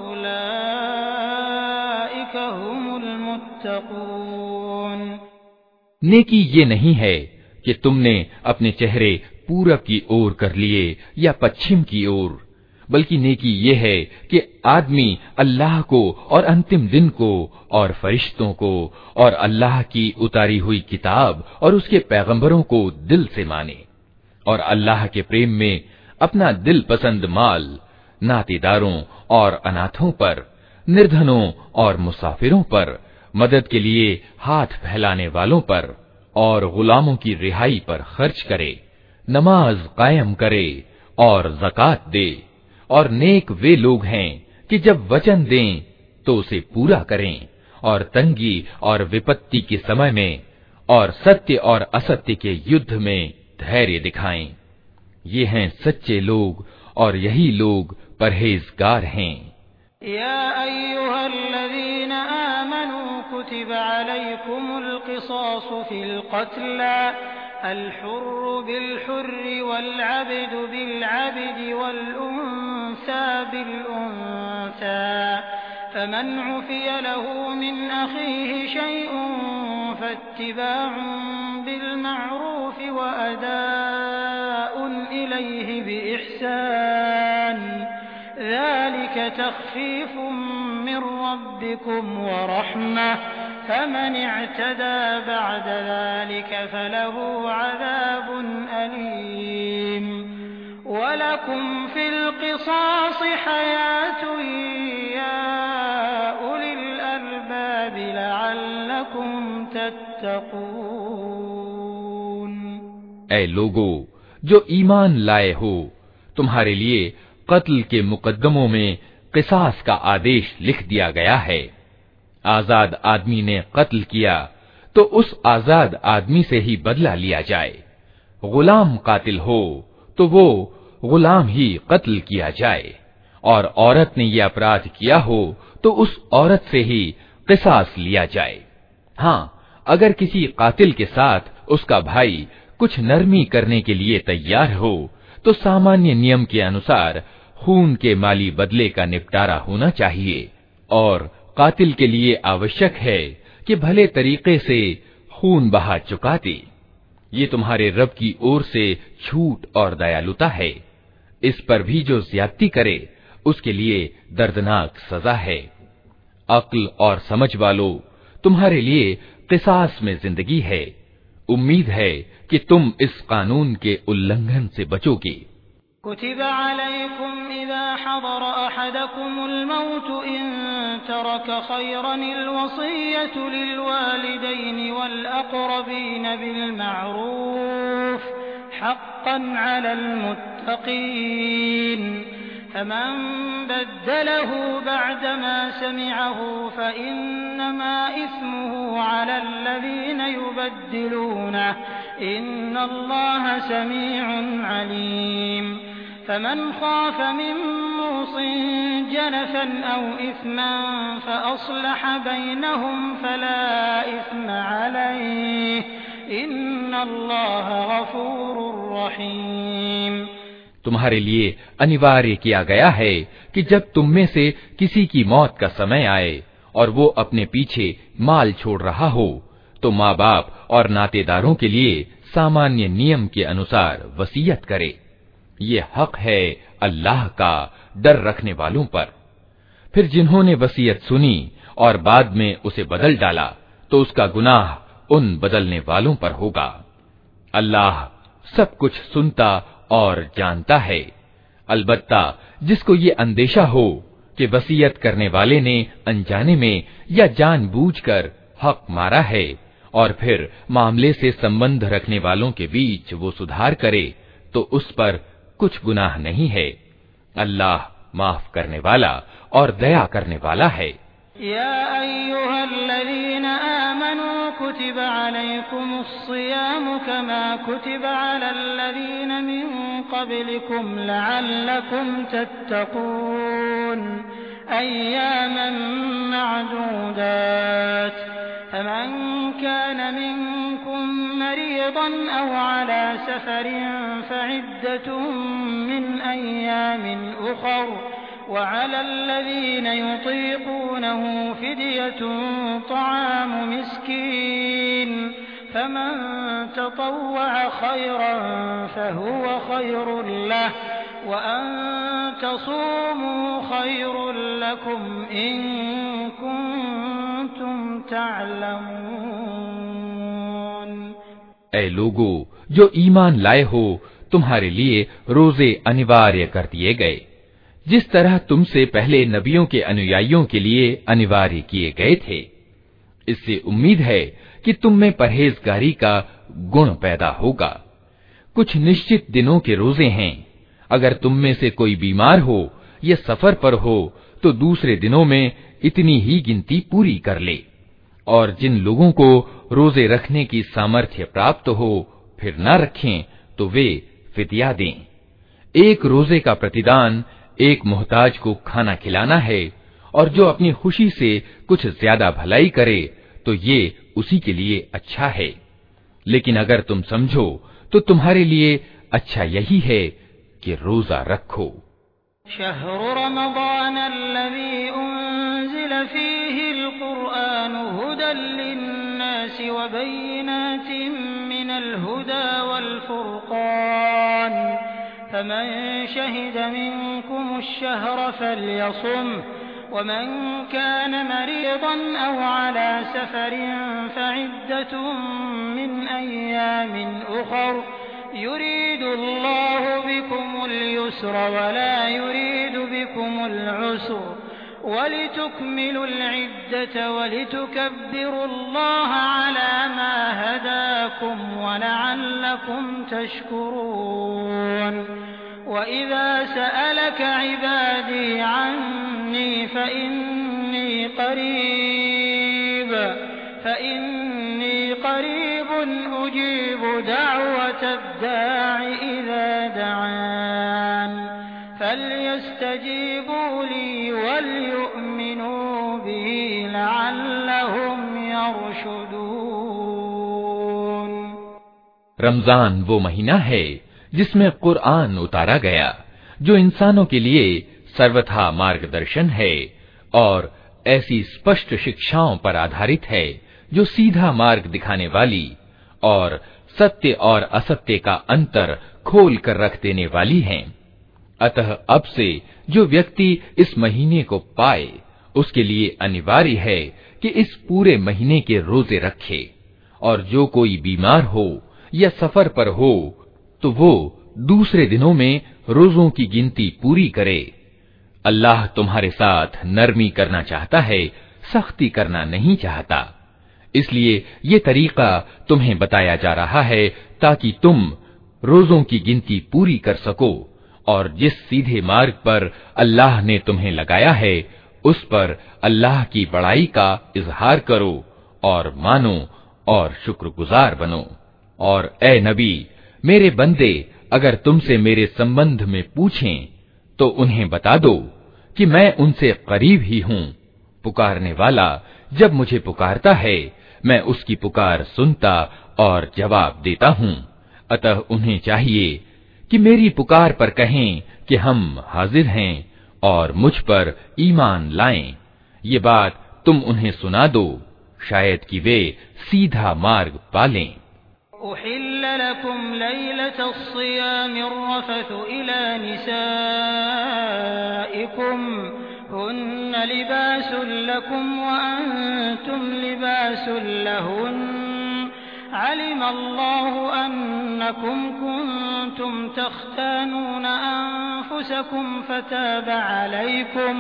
वउलाइका हुमुल मुत्तक़ून। नेकी ये नहीं है कि तुमने अपने चेहरे पूरब की ओर कर लिए या पश्चिम की ओर, बल्कि नेकी ये है कि आदमी अल्लाह को और अंतिम दिन को और फरिश्तों को और अल्लाह की उतारी हुई किताब और उसके पैगंबरों को दिल से माने और अल्लाह के प्रेम में अपना दिल पसंद माल नातेदारों और अनाथों पर, निर्धनों और मुसाफिरों पर, मदद के लिए हाथ फैलाने वालों पर और गुलामों की रिहाई पर खर्च करे, नमाज कायम करे और ज़कात दे। और नेक वे लोग हैं कि जब वचन दें तो उसे पूरा करें और तंगी और विपत्ति के समय में और सत्य और असत्य के युद्ध में धैर्य दिखाएं। ये हैं सच्चे लोग और यही लोग परहेजगार हैं। या अय्युहल्लज़ीना आमनू कुतिबा अलैकुमुल क़िसासु फ़िल क़त्ला अल-हुर्रु बिल-हुर्रि वल-अब्दु बिल-अब्दि वल-उन्सा बिल-उन्सा फमन उफ़िय लहू मिन अख़ीहि शैउन फ़त्तिबाउन बिल-मअरूफ़ व अदाउन इलैहि बिइहसान ज़ालिक तख़फ़ीफ़ुम मिन रब्बिकुम व रहमह फमन इअतदा बअद ज़ालिक फलहु अज़ाबुन अलीम वलकुम फ़िल क़िसास हयातुन या उलिल अलबाब لعلكم تتقون। ऐ लोगो जो ईमान लाए हो, तुम्हारे लिए कत्ल के मुकद्दमों में किसास का आदेश लिख दिया गया है। आजाद आदमी ने कत्ल किया तो उस आजाद आदमी से ही बदला लिया जाए। गुलाम कातिल हो तो वो गुलाम ही कत्ल किया जाए, और औरत ने यह अपराध किया हो तो उस औरत से ही किसास लिया जाए। हाँ, अगर किसी कातिल के साथ उसका भाई कुछ नरमी करने के लिए तैयार हो तो सामान्य नियम के अनुसार खून के माली बदले का निपटारा होना चाहिए, और कातिल के लिए आवश्यक है कि भले तरीके से खून बहा चुका दे। ये तुम्हारे रब की ओर से छूट और दयालुता है। इस पर भी जो ज्यादती करे उसके लिए दर्दनाक सजा है। अक्ल और समझ वालों, तुम्हारे लिए किसास में जिंदगी है। उम्मीद है कि तुम इस कानून के उल्लंघन से बचोगे। कुतिब अलैकुम इज़ा हदर अहदकुमुल मौत इन तरक खैरनिल वसिय्यतु लिलवालिदैनि वल अक़रबीन बिल मअरूफ हक़्क़न अलल मुत्तक़ीन फमन बद्दलहु बअदमा समिअहु फइन्नमा इस्मुहु अलल्लज़ीन युबद्दिलूनहु इन्नल्लाह समीउन अलीम। फमन खाफ मिन मूसिन जनफन औ इस्मन फअस्लह बैनहुम फला इस्म अलैहि इन्नल्लाह गफूरुर रहीम। तुम्हारे लिए अनिवार्य किया गया है कि जब तुम में से किसी की मौत का समय आए और वो अपने पीछे माल छोड़ रहा हो तो माँ बाप और नातेदारों के लिए सामान्य नियम के अनुसार वसीयत करे। ये हक है अल्लाह का डर रखने वालों पर। फिर जिन्होंने वसीयत सुनी और बाद में उसे बदल डाला तो उसका गुनाह उन बदलने वालों पर होगा। अल्लाह सब कुछ सुनता और जानता है। अलबत्ता जिसको ये अंदेशा हो कि वसीयत करने वाले ने अनजाने में या जानबूझकर हक मारा है और फिर मामले से संबंध रखने वालों के बीच वो सुधार करे तो उस पर कुछ गुनाह नहीं है। अल्लाह माफ करने वाला और दया करने वाला है। या अय्युहल्लज़ीन आमनू कुतिब अलैकुमुस्सियामु कमा कुतिब अलल्लज़ीन मिन क़ब्लिकुम लअल्लकुम तत्तक़ून अय्यामन मअदूदात फमन कान मिनकुम मरीज़न औ अला सफरिन फइद्दतुम मिन अय्यामिन उख़र وعلى الذين يطيقونه فدية طعام مسكين فمن تطوع خيرا فهو خير له وأن تصوموا خير لكم إن كنتم تعلمون। ऐ लोगो जो ईमान लाए हो, तुम्हारे लिए रोजे अनिवार्य कर दिए गए जिस तरह तुमसे पहले नबियों के अनुयायियों के लिए अनिवार्य किए गए थे। इससे उम्मीद है कि तुम में परहेजगारी का गुण पैदा होगा। कुछ निश्चित दिनों के रोजे हैं। अगर तुम में से कोई बीमार हो या सफर पर हो तो दूसरे दिनों में इतनी ही गिनती पूरी कर ले। और जिन लोगों को रोजे रखने की सामर्थ्य प्राप्त हो फिर न रखें तो वे फिदिया दें। एक रोजे का प्रतिदान एक मोहताज को खाना खिलाना है, और जो अपनी खुशी से कुछ ज्यादा भलाई करे तो ये उसी के लिए अच्छा है। लेकिन अगर तुम समझो तो तुम्हारे लिए अच्छा यही है कि रोजा रखो। शहरु रमज़ानल्लज़ी उन्ज़िल फ़ीहिल क़ुरआनु हुदल लिन्नासि व बय्यिनातिन मिनल हुदा वल फ़ुरक़ान फमन शहिद मिनकुमुश्शहर फ़ल्यसुमहु वमन कान मरीज़न औ अला सफ़रिन फ़इद्दतुम मिन अय्यामिन उख़र युरीदुल्लाहु बिकुमुल युस्र वला युरीदु बिकुमुल उसर वलितुकमिलुल इद्दत वलितुकब्बिरुल्लाह अला मा हदाकुम वलअल्लकुम तशकुरून। वइज़ा सअलक इबादी अन्नी फइन्नी क़रीब फइन्नी क़रीबुन उजीबु दअवतद दा'i इज़ा दअन फल्यस्तजीबू ली वलयुमिनू बी लअल्लहुम यरशुदून। रमजान वो महीना है जिसमें कुरआन उतारा गया, जो इंसानों के लिए सर्वथा मार्गदर्शन है और ऐसी स्पष्ट शिक्षाओं पर आधारित है जो सीधा मार्ग दिखाने वाली और सत्य और असत्य का अंतर खोल कर रख देने वाली हैं। अतः अब से जो व्यक्ति इस महीने को पाए उसके लिए अनिवार्य है कि इस पूरे महीने के रोजे रखे, और जो कोई बीमार हो या सफर पर हो तो वो दूसरे दिनों में रोजों की गिनती पूरी करे। अल्लाह तुम्हारे साथ नरमी करना चाहता है, सख्ती करना नहीं चाहता। इसलिए ये तरीका तुम्हें बताया जा रहा है ताकि तुम रोजों की गिनती पूरी कर सको, और जिस सीधे मार्ग पर अल्लाह ने तुम्हें लगाया है उस पर अल्लाह की बड़ाई का इजहार करो और मानो और शुक्रगुजार बनो। और ए नबी, मेरे बंदे अगर तुमसे मेरे संबंध में पूछें तो उन्हें बता दो कि मैं उनसे करीब ही हूँ। पुकारने वाला जब मुझे पुकारता है मैं उसकी पुकार सुनता और जवाब देता हूँ। अतः उन्हें चाहिए कि मेरी पुकार पर कहें कि हम हाजिर हैं और मुझ पर ईमान लाएं। ये बात तुम उन्हें सुना दो, शायद कि वे सीधा मार्ग पालें। उहिल्ल लकुम लैलतस्सियामिर रफ़थु इला निसाइकुम हुन्न लिबासुल लकुम व अंतुम लिबासुल लहुन्न अलिमल्लाहु अन्नकुम कुंतुम तख्तानूना अनफुसकुम फताब अलैकुम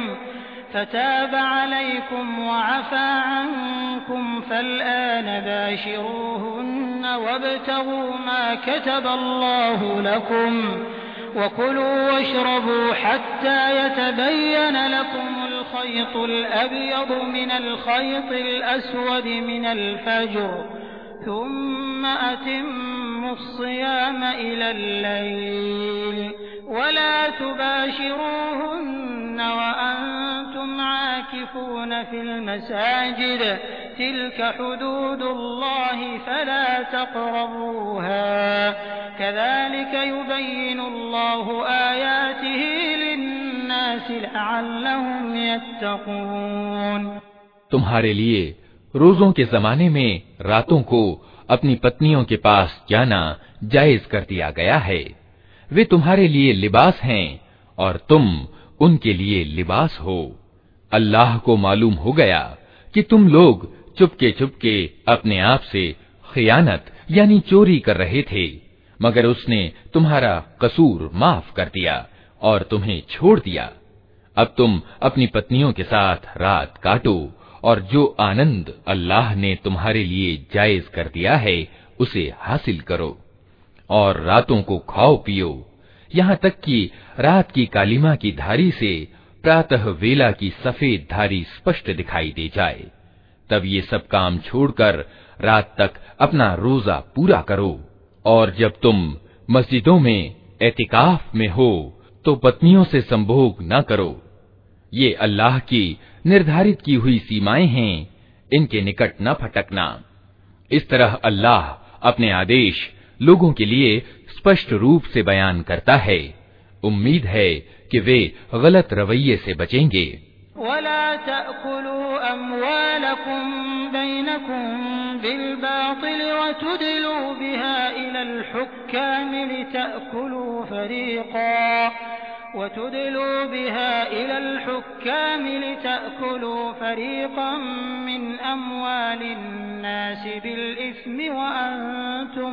फताब अलैकुम वअफा अन्कुम फल्आन बाशिरूहुन्न वब्तगू मा कतबल्लाहु लकुम वकुलू वश्रबू हत्ता यतबय्यन लकुमुल खय्तुल अब्यदु मिनल खय्तिल अस्वदि मिनल फज्र थुम्म अतिम्मुस्सियाम इलल लैल वला तुबाशिरूहुन्न वअंतुम आकिफून फिल मसाजिद तिल्क हुदूदुल्लाहि फला तक़रबूहा कज़ालिक युबय्यिनुल्लाहु आयातिहि लिन्नासि लअल्लहुम यत्तक़ून। तुम्हारे लिए रोजों के जमाने में रातों को अपनी पत्नियों के पास जाना जायज कर दिया गया है। वे तुम्हारे लिए लिबास हैं और तुम उनके लिए लिबास हो। अल्लाह को मालूम हो गया कि तुम लोग चुपके चुपके अपने आप से खियानत यानी चोरी कर रहे थे, मगर उसने तुम्हारा कसूर माफ कर दिया और तुम्हें छोड़ दिया। अब तुम अपनी पत्नियों के साथ रात काटो और जो आनंद अल्लाह ने तुम्हारे लिए जायज कर दिया है उसे हासिल करो, और रातों को खाओ पियो, यहाँ तक कि रात की कालिमा की धारी से प्रातः वेला की सफेद धारी स्पष्ट दिखाई दे जाए। तब ये सब काम छोड़कर रात तक अपना रोजा पूरा करो। और जब तुम मस्जिदों में एतिकाफ में हो तो पत्नियों से संभोग न करो। ये अल्लाह की निर्धारित की हुई सीमाएं हैं, इनके निकट न फटकना। इस तरह अल्लाह अपने आदेश लोगों के लिए स्पष्ट रूप से बयान करता है। उम्मीद है कि वे गलत रवैये से बचेंगे। वला तअकुलू अम्वालकुम बैनकुम बिलबातिल वतुदलू बिहा इलल हुक्काम लितअकुलू फरीक़ा वतुदलू बिहा इलल हुक्काम लितअकुलू फरीक़न मिन अम्वालिन नास बिल इस्मि व अंतुम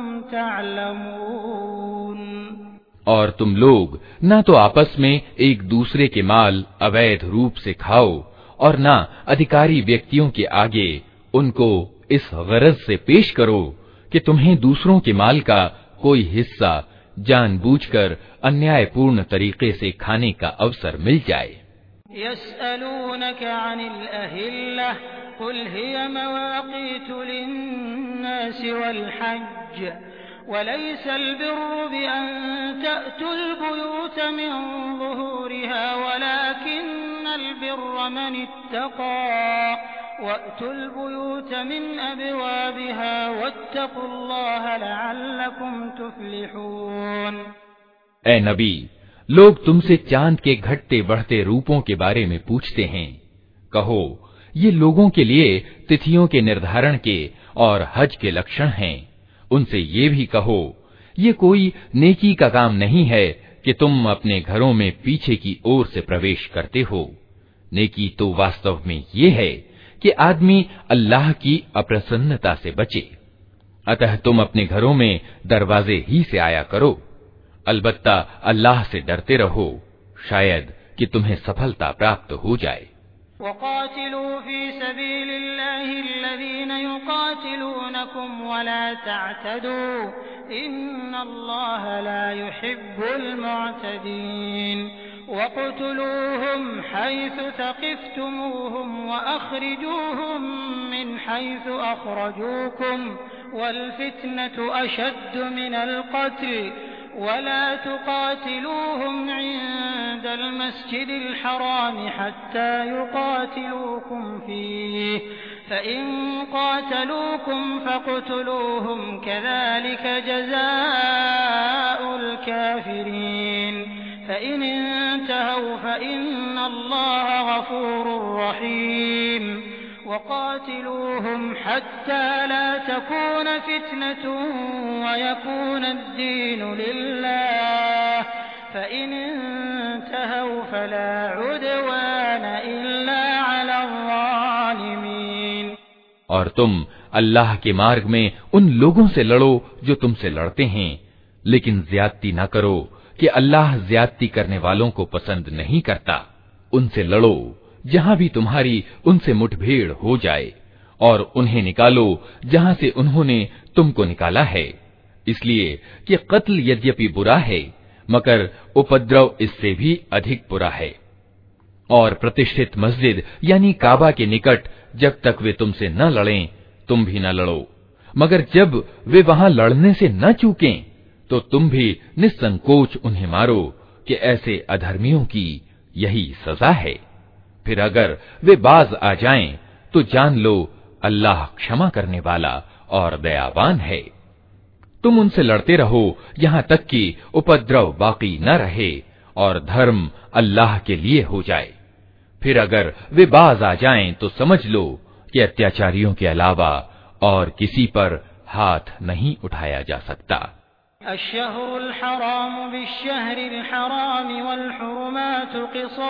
तअलमून। और तुम लोग न तो आपस में एक दूसरे के माल अवैध रूप से खाओ और ना अधिकारी व्यक्तियों के आगे उनको इस गरज से पेश करो कि तुम्हें दूसरों के माल का कोई हिस्सा जानबूझकर अन्यायपूर्ण तरीके से खाने का अवसर मिल जाए। यस्अलूनक अनिल अहिल्लह कुल हिय मवाक़ीतु लिन्नास वल हज्ज वलैसल बिर्रु बिअन तअतुल बुयूत मिन ज़ुहूरिहा वलाकिन्नल बिर्र मन इत्तक़ा वअतुल बुयूत मिन अबवाबिहा वत्तक़ुल्लाह लअल्लकुम तुफ्लिहून। ए नबी, लोग तुमसे चांद के घटते बढ़ते रूपों के बारे में पूछते हैं। कहो, ये लोगों के लिए तिथियों के निर्धारण के और हज के लक्षण हैं। उनसे ये भी कहो, ये कोई नेकी का काम नहीं है कि तुम अपने घरों में पीछे की ओर से प्रवेश करते हो। नेकी तो वास्तव में ये है कि आदमी अल्लाह की अप्रसन्नता से बचे। अतः तुम अपने घरों में दरवाजे ही से आया करो। अलबत्ता अल्लाह से डरते रहो, शायद कि तुम्हें सफलता प्राप्त हो जाए। वक़ातिलू फ़ी सबीलिल्लाहि अल्लज़ीना युक़ातिलूनकुम वला तअतदू इन्नल्लाहा ला युहिब्बुल मुअतदीन वक़्तुलूहुम हैसु सक़िफ़्तुमूहुम वअख़रिजूहुम मिन हैसु अख़रजूकुम वल-फ़ित्नतु अशद्दु मिनल क़त्ल वला तुक़ातिलूहुम इंदल मस्जिदिल हराम हत्ता युक़ातिलूकुम फ़ीहि फ़इन क़ातलूकुम फ़क़्तुलूहुम कज़ालिक जज़ाउल काफ़िरीन फ़इन इंतहौ फ़इन्नल्लाह गफ़ूरुर रहीम वक़ातिलूहुम हत्ता ला तकून फ़ित्नतुन वयकून अद्दीनु लिल्लाह फ़इन इंतहौ फ़ला उद्वान इल्ला अलल ज़ालिमीन। और तुम अल्लाह के मार्ग में उन लोगों से लड़ो जो तुमसे लड़ते हैं, लेकिन ज्यादती न करो कि अल्लाह ज्यादती करने वालों को पसंद नहीं करता। उनसे लड़ो जहां भी तुम्हारी उनसे मुठभेड़ हो जाए, और उन्हें निकालो जहां से उन्होंने तुमको निकाला है, इसलिए कि कत्ल यद्यपि बुरा है मगर उपद्रव इससे भी अधिक बुरा है। और प्रतिष्ठित मस्जिद यानी काबा के निकट जब तक वे तुमसे न लड़ें, तुम भी न लड़ो, मगर जब वे वहां लड़ने से न चूकें तो तुम भी निसंकोच उन्हें मारो कि ऐसे अधर्मियों की यही सजा है। फिर अगर वे बाज आ जाएं तो जान लो अल्लाह क्षमा करने वाला और दयावान है। तुम उनसे लड़ते रहो यहां तक कि उपद्रव बाकी न रहे और धर्म अल्लाह के लिए हो जाए। फिर अगर वे बाज आ जाएं तो समझ लो कि अत्याचारियों के अलावा और किसी पर हाथ नहीं उठाया जा सकता। अश्शहरुल हराम बिश्शहरिल हराम वल हुरुमातु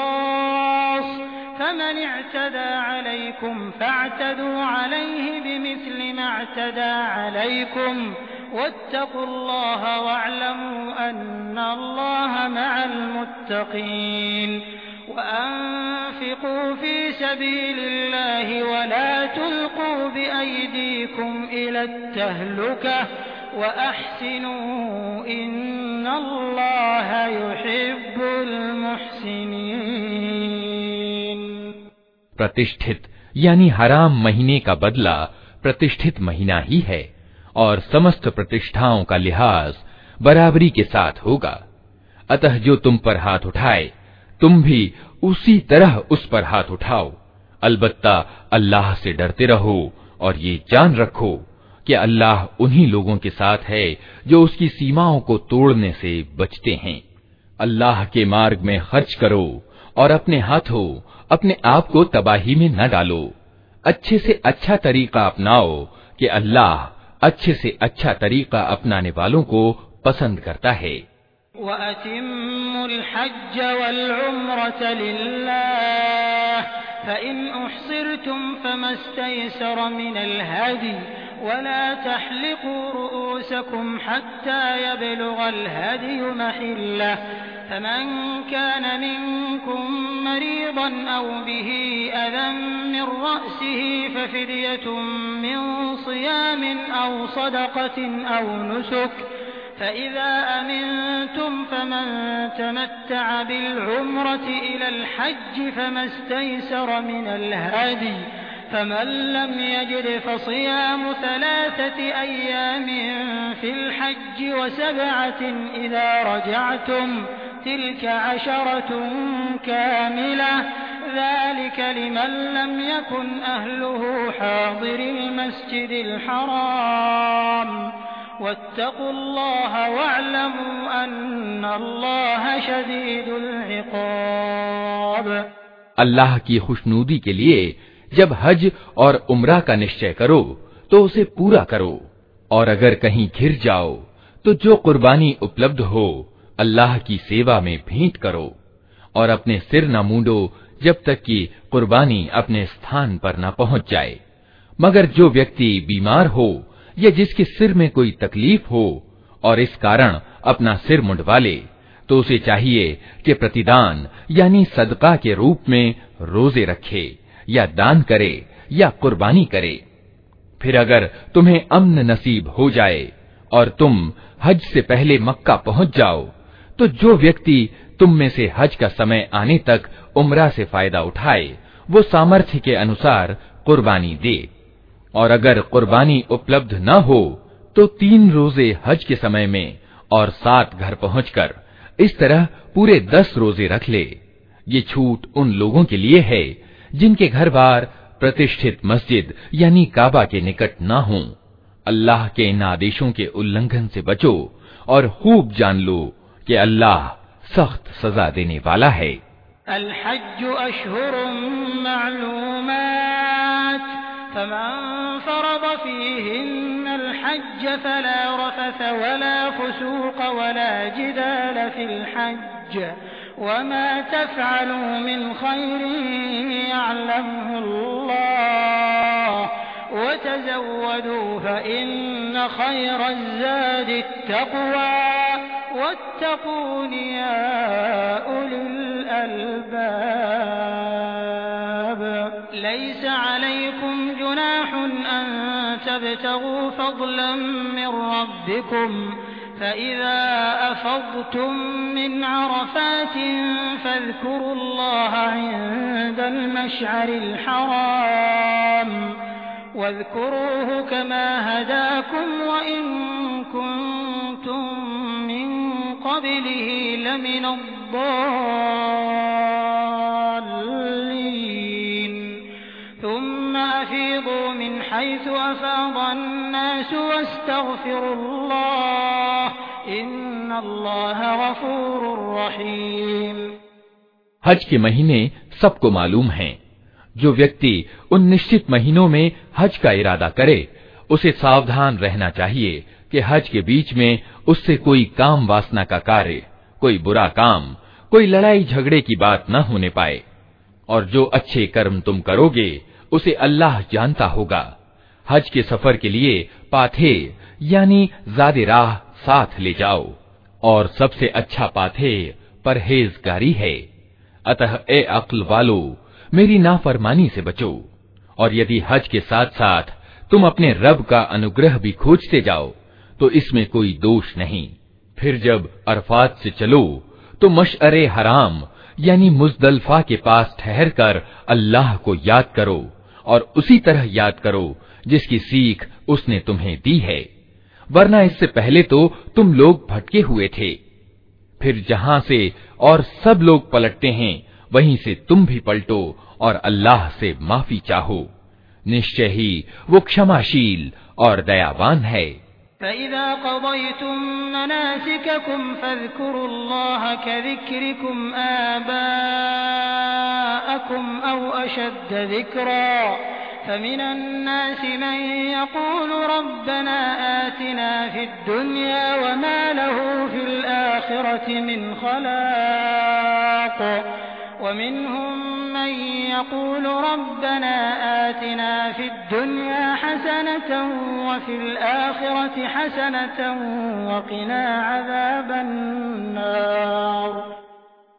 क़िसास फमन इअ्तदा अलैकुम फअ्तदू अलैहि बिमिस्लि मा अ'तदा अलैकुम वत्तक़ुल्लाह वअ'लमू अन्नल्लाह मअल मुत्तक़ीन वअन्फ़िक़ू फ़ी सबीलिल्लाहि वला तुल्क़ू बिअयदीकुम इलत तहलुकह वअहसिनू इन्नल्लाह युहिब्बुल मुहसिनीन। प्रतिष्ठित यानी हराम महीने का बदला प्रतिष्ठित महीना ही है, और समस्त प्रतिष्ठाओं का लिहाज बराबरी के साथ होगा। अतः जो तुम पर हाथ उठाए तुम भी उसी तरह उस पर हाथ उठाओ। अलबत्ता अल्लाह से डरते रहो और ये जान रखो कि अल्लाह उन्हीं लोगों के साथ है जो उसकी सीमाओं को तोड़ने से बचते हैं। अल्लाह के मार्ग में खर्च करो और अपने हाथों अपने आप को तबाही में न डालो। अच्छे से अच्छा तरीका अपनाओ कि अल्लाह अच्छे से अच्छा तरीका अपनाने वालों को पसंद करता है। वअतिम्मुल हज्ज वल उम्रत लिल्लाह फ़इन उहसिरतुम फमस्तयसर मिनल हदी वला तहलिकू रुऊसकुम हत्ता यबलुगल हदी महल्लह فمن كان منكم مريضا أو به أذى من رأسه ففدية من صيام أو صدقة أو نسك فإذا أمنتم فمن تمتع بالعمرة إلى الحج فما استيسر من الهدي فمن لم يجد فصيام ثلاثة أيام في الحج وسبعة إذا رجعتم تلك عشرة كاملة ذلك لمن لم يكن أهله حاضر المسجد الحرام واتقوا الله واعلموا أن الله شديد العقاب। अल्लाह की खुशनूदी के लिए जब हज और उम्रा का निश्चय करो तो उसे पूरा करो, और अगर कहीं घिर जाओ तो जो कुर्बानी उपलब्ध हो अल्लाह की सेवा में भेंट करो, और अपने सिर न मूंडो जब तक कि कुर्बानी अपने स्थान पर न पहुंच जाए। मगर जो व्यक्ति बीमार हो या जिसके सिर में कोई तकलीफ हो और इस कारण अपना सिर मुंडवा ले, तो उसे चाहिए कि प्रतिदान यानी सदका के रूप में रोजे रखे या दान करे या कुर्बानी करे। फिर अगर तुम्हें अम्न नसीब हो जाए और तुम हज से पहले मक्का पहुंच जाओ, तो जो व्यक्ति तुम में से हज का समय आने तक उम्रा से फायदा उठाए वो सामर्थ्य के अनुसार कुर्बानी दे, और अगर कुर्बानी उपलब्ध न हो तो तीन रोजे हज के समय में और सात घर पहुंचकर इस तरह पूरे दस रोजे रख ले। ये छूट उन लोगों के लिए है जिनके घर बार प्रतिष्ठित मस्जिद यानी काबा के निकट न हों। अल्लाह के इन आदेशों के उल्लंघन से बचो और खूब जान लो कि अल्लाह सख्त सजा देने वाला है। अल हज्ज अशहुरुम मअलूमात फमन फरद फीहिन्नल हज्ज फला रफथ वला फुसूक वला जिदाल फिल हज्ज वमा तफअलू मिन खैरिन यअलमुहु अल्लाह वतज़व्वदू फइन्न खैरज़ ज़ादि अत्तक़वा वत्तक़ून या उलिल अलबाब। लैस अलैकुम जुनाहुन अन तब्तगू फज़लन मिन रब्बिकुम फइज़ा अफ़ज़्तुम मिन अरफ़ातिन फ़ज़्कुरुल्लाह इंदल मशअरिल हराम वज़्कुरूहु कमा हदाकुम वइन कुन्तुम मिन क़ब्लिही लमिनद्दाल्लीन थुम्म अफ़ीज़ू मिन हैसु अफ़ाज़न्नास वस्तग़फ़िरुल्लाह इन्नल्लाह गफ़ूरुर रहीम। हज के महीने सबको मालूम हैं। जो व्यक्ति उन निश्चित महीनों में हज का इरादा करे उसे सावधान रहना चाहिए कि हज के बीच में उससे कोई काम वासना का कार्य, कोई बुरा काम, कोई लड़ाई झगड़े की बात न होने पाए, और जो अच्छे कर्म तुम करोगे उसे अल्लाह जानता होगा। हज के सफर के लिए पाथे यानी ज़ादे राह साथ ले जाओ, और सबसे अच्छा पाथे परहेजगारी है। अतः ए अक्ल वालो, मेरी नाफरमानी से बचो, और यदि हज के साथ साथ तुम अपने रब का अनुग्रह भी खोजते जाओ तो इसमें कोई दोष नहीं। फिर जब अरफात से चलो तो मशअरे हराम यानी मुज़दलिफ़ा के पास ठहर कर अल्लाह को याद करो, और उसी तरह याद करो जिसकी सीख उसने तुम्हें दी है, वरना इससे पहले तो तुम लोग भटके हुए थे। फिर जहां से और सब लोग पलटते हैं वहीं से तुम भी पलटो और अल्लाह से माफी चाहो। निश्चय ही वो क्षमाशील और दयावान है। फ़इज़ा क़ज़य्तुम मनासिककुम फ़ज़्कुरुल्लाह कज़िक्रिकुम आबाअकुम औ अशद्द ज़िक्रा फ़मिनन नासि मन यक़ूलु रब्बना आतिना फ़िद दुनिया वमा लहु फ़िल आख़िरति मिन ख़लाक़ वमिनहुम मन यक़ूलु रब्बना आतिना फ़िद दुनिया हसनतन वफ़िल आख़िरति हसनतन वक़िना अज़ाबन नार।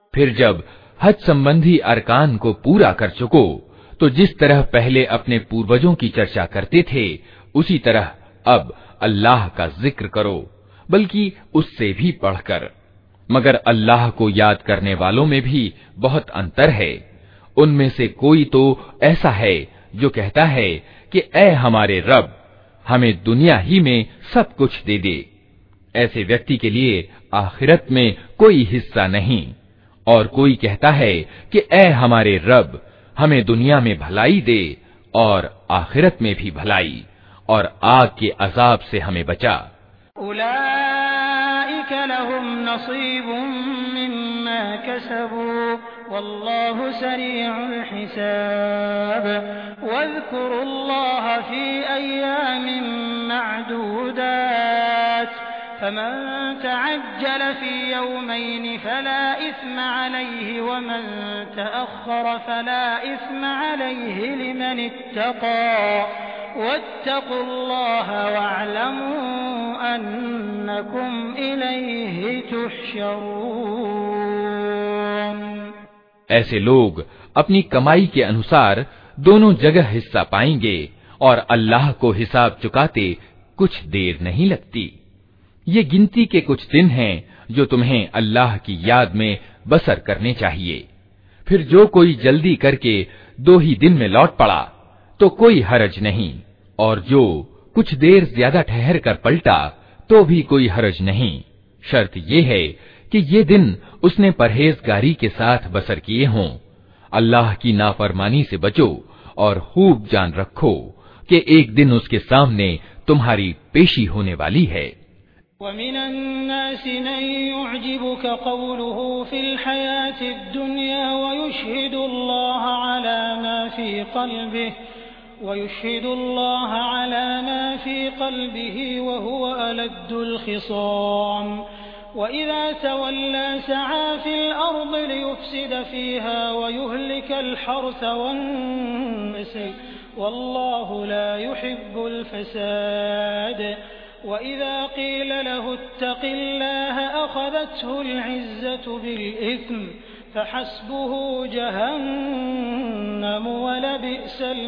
फिर जब हज संबंधी अरकान को पूरा कर चुको तो जिस तरह पहले अपने पूर्वजों की चर्चा करते थे उसी तरह अब अल्लाह का जिक्र करो, बल्कि उससे भी बढ़कर। मगर अल्लाह को याद करने वालों में भी बहुत अंतर है। उनमें से कोई तो ऐसा है जो कहता है कि ऐ हमारे रब, हमें दुनिया ही में सब कुछ दे दे। ऐसे व्यक्ति के लिए आखिरत में कोई हिस्सा नहीं। और कोई कहता है कि ऐ हमारे रब, हमें दुनिया में भलाई दे और आखिरत में भी भलाई, और आग के अजाब से हमें बचा। उलाइक लहुम नसीबुम मिम्मा कसबू वल्लाहु सरीउल हिसाब वज़्कुरुल्लाह फी अय्यामिन मअदूदात फमन तअज्जल फी यौमैन फला इस्म अलैहि वमन तअख्खर फला इस्म अलैहि लिमन इत्तक़ा वत्तक़ुल्लाह वअलमू अन्नकुम इलैहि तुहशरून। ऐसे लोग अपनी कमाई के अनुसार दोनों जगह हिस्सा पाएंगे और अल्लाह को हिसाब चुकाते कुछ देर नहीं लगती। ये गिनती के कुछ दिन हैं जो तुम्हें अल्लाह की याद में बसर करने चाहिए। फिर जो कोई जल्दी करके दो ही दिन में लौट पड़ा तो कोई हरज नहीं, और जो कुछ देर ज्यादा ठहर कर पलटा तो भी कोई हरज नहीं। शर्त ये है कि ये दिन उसने परहेजगारी के साथ बसर किए हों। अल्लाह की नाफरमानी से बचो और खूब जान रखो कि एक दिन उसके सामने तुम्हारी पेशी होने वाली है। वमिनन्नासि मन युअजिबुक क़ौलुहु फ़िल हयातिद दुनिया वयुशहिदुल्लाह अला मा फ़ी क़ल्बिहि वयुशहिदुल्लाह अला मा फ़ी क़ल्बिहि वहुवा अलद्दुल ख़िसाम वइज़ा तवल्ला सआ फ़िल अर्ज़ लियुफ़सिद फ़ीहा वयुहलिकल हर्थ वन्नस्ल वल्लाहु ला युहिब्बुल फ़साद वइज़ा क़ील लहु इत्तक़िल्लाह अख़ज़तहुल इज़्ज़तु बिल इस्म फहस्बुहु जहन्नम वलबिअसल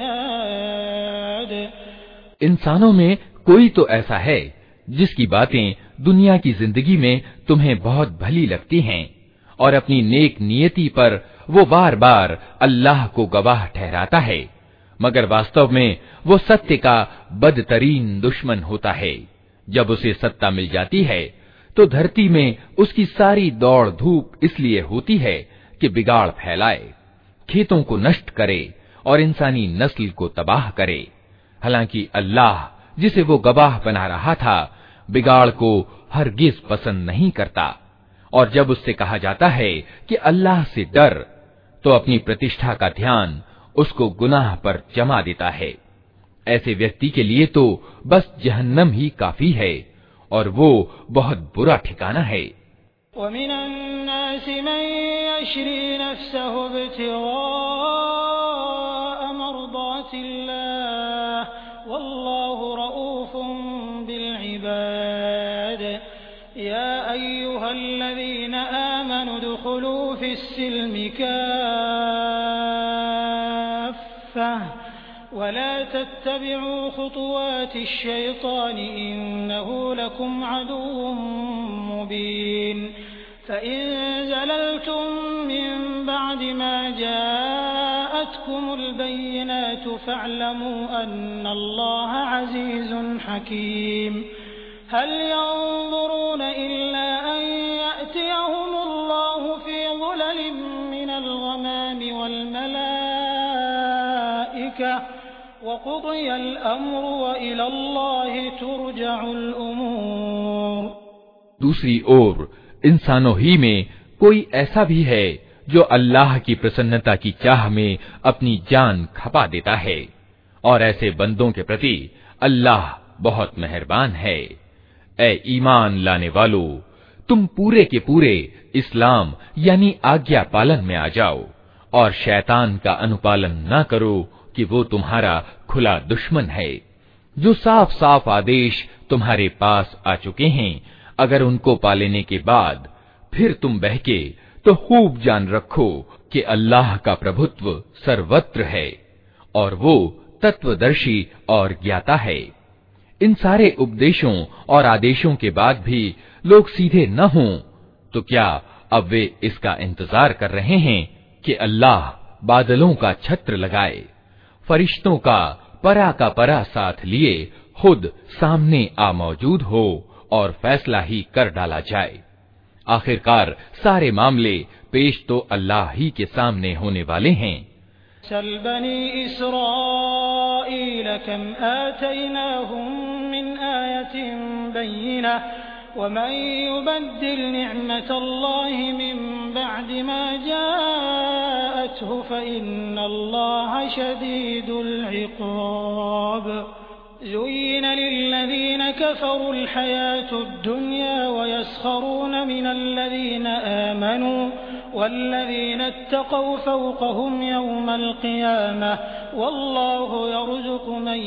मिहाद। इंसानों में कोई तो ऐसा है जिसकी बातें दुनिया की जिंदगी में तुम्हें बहुत भली लगती हैं और अपनी नेक नियति पर वो बार बार अल्लाह को गवाह ठहराता है, मगर वास्तव में वो सत्य का बदतरीन दुश्मन होता है। जब उसे सत्ता मिल जाती है तो धरती में उसकी सारी दौड़ धूप इसलिए होती है कि बिगाड़ फैलाए, खेतों को नष्ट करे और इंसानी नस्ल को तबाह करे। हालांकि अल्लाह जिसे वो गवाह बना रहा था बिगाड़ को हरगिज पसंद नहीं करता। और जब उससे कहा जाता है कि अल्लाह से डर, तो अपनी प्रतिष्ठा का ध्यान उसको गुनाह पर जमा देता है। ऐसे व्यक्ति के लिए तो बस जहन्नम ही काफी है और वो बहुत बुरा ठिकाना है। वमिनन्नासि मन यशरी नफ्सहु इब्तिग़ाअ मर्दातिल्लाह वल्लाहु रऊफ़ुन बिल इबाद या अय्युहल्लज़ीना आमनू उदख़ुलू फ़िस्सिल्मि काफ़्फ़ह वला तत्तबि'ू ख़ुतुवातिश शैतानि इन्नहु लकुम अदुव्वुम मुबीन फ़इन ज़ललतुम मिन बअदि मा जाअतकुमुल बय्यिनातु फ़अलमू अन्नल्लाह अज़ीज़ुन हकीम हल यंज़ुरून इल्ला अन यअतियहुमुल्लाहु फ़ी ज़ुललिम मिनल ग़मामि वल मलाइका वक़ुदियल अम्रु व इलल्लाहि तुरजउल उमूर। दूसरी ओर इंसानों ही में कोई ऐसा भी है जो अल्लाह की प्रसन्नता की चाह में अपनी जान खपा देता है, और ऐसे बंदों के प्रति अल्लाह बहुत मेहरबान है। ऐ ईमान लाने वालों, तुम पूरे के पूरे इस्लाम यानी आज्ञा पालन में आ जाओ और शैतान का अनुपालन न करो कि वो तुम्हारा खुला दुश्मन है। जो साफ साफ आदेश तुम्हारे पास आ चुके हैं, अगर उनको पा लेने के बाद फिर तुम बहके तो खूब जान रखो कि अल्लाह का प्रभुत्व सर्वत्र है और वो तत्वदर्शी और ज्ञाता है। इन सारे उपदेशों और आदेशों के बाद भी लोग सीधे न हों तो क्या अब वे इसका इंतजार कर रहे हैं कि अल्लाह बादलों का छत्र लगाए, फरिश्तों का परा का परा साथ लिए खुद सामने आ मौजूद हो और फैसला ही कर डाला जाए। आखिरकार सारे मामले पेश तो अल्लाह ही के सामने होने वाले हैं। सल बनी इस्राईल कम आतैनाहुम मिन आयतिन बय्यिना वमन युबद्दिल निअमतल्लाहि मिन बअदि मा जाअतहु फइन्नल्लाहा शदीदुल इक़ाब। ज़ुय्यिन लिल्लज़ीन कफ़रुल हयातुद दुन्या वयस्ख़रून मिनल्लज़ीन आमनू वल्लज़ीन इत्तक़व फ़ौक़हुम यौमल क़ियामह वल्लाहु यर्ज़ुक़ु मन